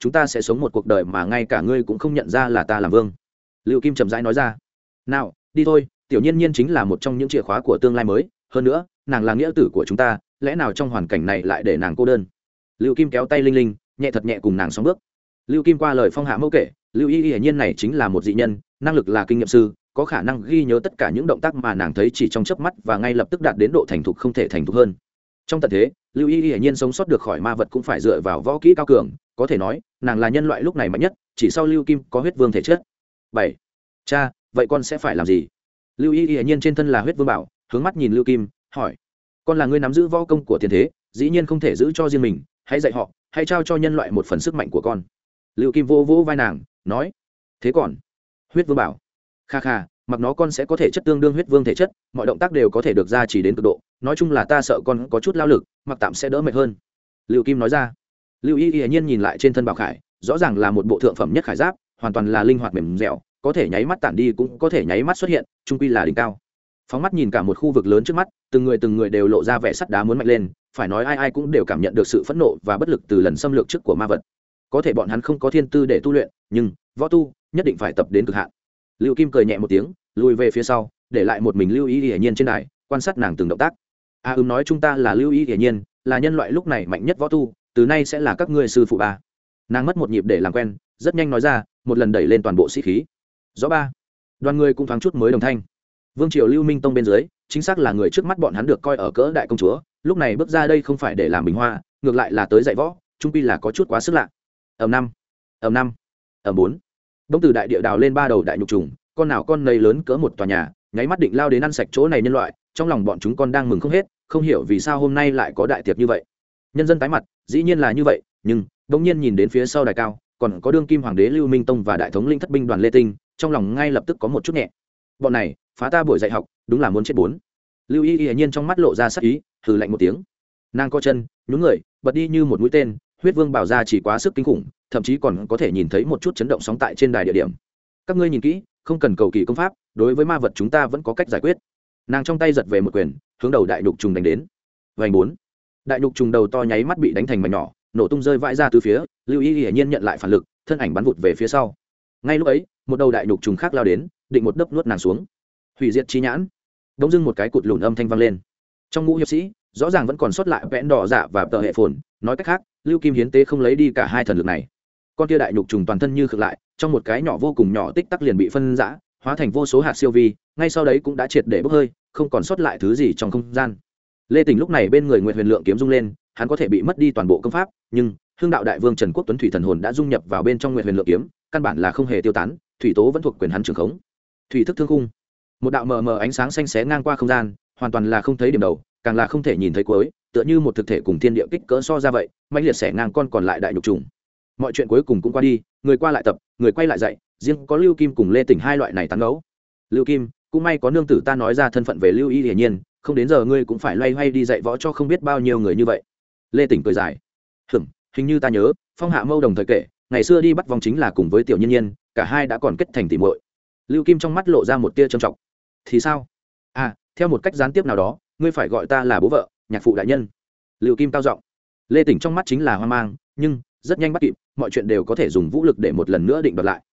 chúng ta sẽ sống một cuộc đời mà ngay cả ngươi cũng không nhận ra là ta làm vương. Lưu Kim chậm rãi nói ra. Nào đi thôi, tiểu nhiên nhiên chính là một trong những chìa khóa của tương lai mới, hơn nữa nàng là nghĩa tử của chúng ta, lẽ nào trong hoàn cảnh này lại để nàng cô đơn. Lưu Kim kéo tay Linh Linh, nhẹ thật nhẹ cùng nàng sóng bước. Lưu Kim qua lời phong hạ mẫu kể, Lưu Y hiển nhiên này chính là một dị nhân, năng lực là kinh nghiệm sư, có khả năng ghi nhớ tất cả những động tác mà nàng thấy chỉ trong chớp mắt và ngay lập tức đạt đến độ thành thục không thể thành thục hơn. Trong tận thế, Lưu Y hiển nhiên sống sót được khỏi ma vật cũng phải dựa vào võ kỹ cao cường, có thể nói nàng là nhân loại lúc này mạnh nhất, chỉ sau Lưu Kim có huyết vương thể chất. Bảy. Cha, vậy con sẽ phải làm gì? Lưu Y hiển nhiên trên thân là huyết vương bảo, hướng mắt nhìn Lưu Kim, hỏi. Con là người nắm giữ võ công của tiền thế, dĩ nhiên không thể giữ cho riêng mình, hãy dạy họ, hãy trao cho nhân loại một phần sức mạnh của con. Lưu Kim vô vỗ vai nàng, nói. Thế còn huyết vương bảo? Kha kha, mặc nó con sẽ có thể chất tương đương huyết vương thể chất, mọi động tác đều có thể được gia trì đến cực độ, nói chung là ta sợ con có chút lao lực, mặc tạm sẽ đỡ mệt hơn. Lưu Kim nói ra. Lưu Y hiển nhiên nhìn lại trên thân bảo khải, rõ ràng là một bộ thượng phẩm nhất khải giáp, hoàn toàn là linh hoạt mềm dẻo, có thể nháy mắt tản đi cũng có thể nháy mắt xuất hiện, trung quy là đỉnh cao. Phóng mắt nhìn cả một khu vực lớn trước mắt, từng người từng người đều lộ ra vẻ sắt đá muốn mạnh lên, phải nói ai ai cũng đều cảm nhận được sự phẫn nộ và bất lực từ lần xâm lược trước của ma vật. Có thể bọn hắn không có thiên tư để tu luyện, nhưng võ tu nhất định phải tập đến cực hạn. Lưu Kim cười nhẹ một tiếng, lùi về phía sau, để lại một mình Lưu Y hiển nhiên trên đài, quan sát nàng từng động tác. A à, ừm nói chúng ta là Lưu Y hiển nhiên, là nhân loại lúc này mạnh nhất võ tu, từ nay sẽ là các ngươi sư phụ ba. Nàng mất một nhịp để làm quen, rất nhanh nói ra, một lần đẩy lên toàn bộ sĩ khí. Rõ ba. Đoàn người cũng thoáng chút mới đồng thanh. Vương triều Lưu Minh Tông bên dưới, chính xác là người trước mắt bọn hắn được coi ở cỡ đại công chúa, lúc này bước ra đây không phải để làm bình hoa, ngược lại là tới dạy võ, trung quy là có chút quá sức lạ. Ầm năm, ầm năm, ầm bốn. Đông từ đại địa đào lên ba đầu đại nhục trùng, con nào con nấy lớn cỡ một tòa nhà, nháy mắt định lao đến ăn sạch chỗ này nhân loại, trong lòng bọn chúng con đang mừng không hết, không hiểu vì sao hôm nay lại có đại tiệc như vậy. Nhân dân tái mặt, dĩ nhiên là như vậy, nhưng đống nhiên nhìn đến phía sau đài cao, còn có đương kim hoàng đế Lưu Minh Tông và đại thống lĩnh thất binh đoàn Lê Tinh, trong lòng ngay lập tức có một chút nhẹ. Bọn này, phá ta buổi dạy học, đúng là muốn chết bốn. Lưu Y hiển nhiên trong mắt lộ ra sắc ý, hừ lạnh một tiếng. Nàng co chân, nhún người, bật đi như một mũi tên, huyết vương bảo ra chỉ quá sức kinh khủng, thậm chí còn có thể nhìn thấy một chút chấn động sóng tại trên đài địa điểm. Các ngươi nhìn kỹ, không cần cầu kỳ công pháp, đối với ma vật chúng ta vẫn có cách giải quyết. Nàng trong tay giật về một quyền, hướng đầu đại nhục trùng đánh đến. Vành bốn. Đại nhục trùng đầu to nháy mắt bị đánh thành mảnh nhỏ, nổ tung rơi vãi ra từ phía. Lưu Y hiển nhiên nhận lại phản lực, thân ảnh bắn vụt về phía sau. Ngay lúc ấy, một đầu đại nhục trùng khác lao đến, định một đớp nuốt nàng xuống. Hủy diệt chi nhãn. Đống dưng một cái cụt lùn âm thanh vang lên. Trong ngũ hiệp sĩ, rõ ràng vẫn còn sót lại vẽn đỏ dạ và tờ hệ phồn, nói cách khác, Lưu Kim hiến tế không lấy đi cả hai thần lực này. Con kia đại nhục trùng toàn thân như khựng lại, trong một cái nhỏ vô cùng nhỏ tích tắc liền bị phân rã, hóa thành vô số hạt siêu vi, ngay sau đấy cũng đã triệt để bốc hơi, không còn sót lại thứ gì trong không gian. Lê Tỉnh lúc này bên người Nguyệt Huyền Lượng kiếm rung lên, hắn có thể bị mất đi toàn bộ công pháp, nhưng Hương đạo đại vương Trần Quốc Tuấn thủy thần hồn đã dung nhập vào bên trong Nguyệt Huyền Lượng kiếm, căn bản là không hề tiêu tán, thủy tố vẫn thuộc quyền hắn trường khống. Thủy thức thương khung, một đạo mờ mờ ánh sáng xanh xé ngang qua không gian, hoàn toàn là không thấy điểm đầu, càng là không thể nhìn thấy cuối, tựa như một thực thể cùng thiên địa kích cỡ so ra vậy, mãnh liệt xẻ ngang con còn lại đại nhục trùng. Mọi chuyện cuối cùng cũng qua đi, người qua lại tập, người quay lại dạy, riêng có Lưu Kim cùng Lê Tỉnh hai loại này tán gẫu. Lưu Kim, cũng may có nương tử ta nói ra thân phận về Lưu Y hiển nhiên, không đến giờ ngươi cũng phải loay hoay đi dạy võ cho không biết bao nhiêu người như vậy. Lê Tỉnh cười dài. Hừm, hình như ta nhớ, Phong Hạ Mâu đồng thời kể, ngày xưa đi bắt vòng chính là cùng với Tiểu Nhiên Nhiên, cả hai đã còn kết thành tỉ muội. Lưu Kim trong mắt lộ ra một tia trầm trọng. Thì sao? À, theo một cách gián tiếp nào đó, ngươi phải gọi ta là bố vợ, nhạc phụ đại nhân. Lưu Kim cao giọng. Lê Tỉnh trong mắt chính là hoang mang, nhưng rất nhanh bắt kịp, mọi chuyện đều có thể dùng vũ lực để một lần nữa định đoạt lại.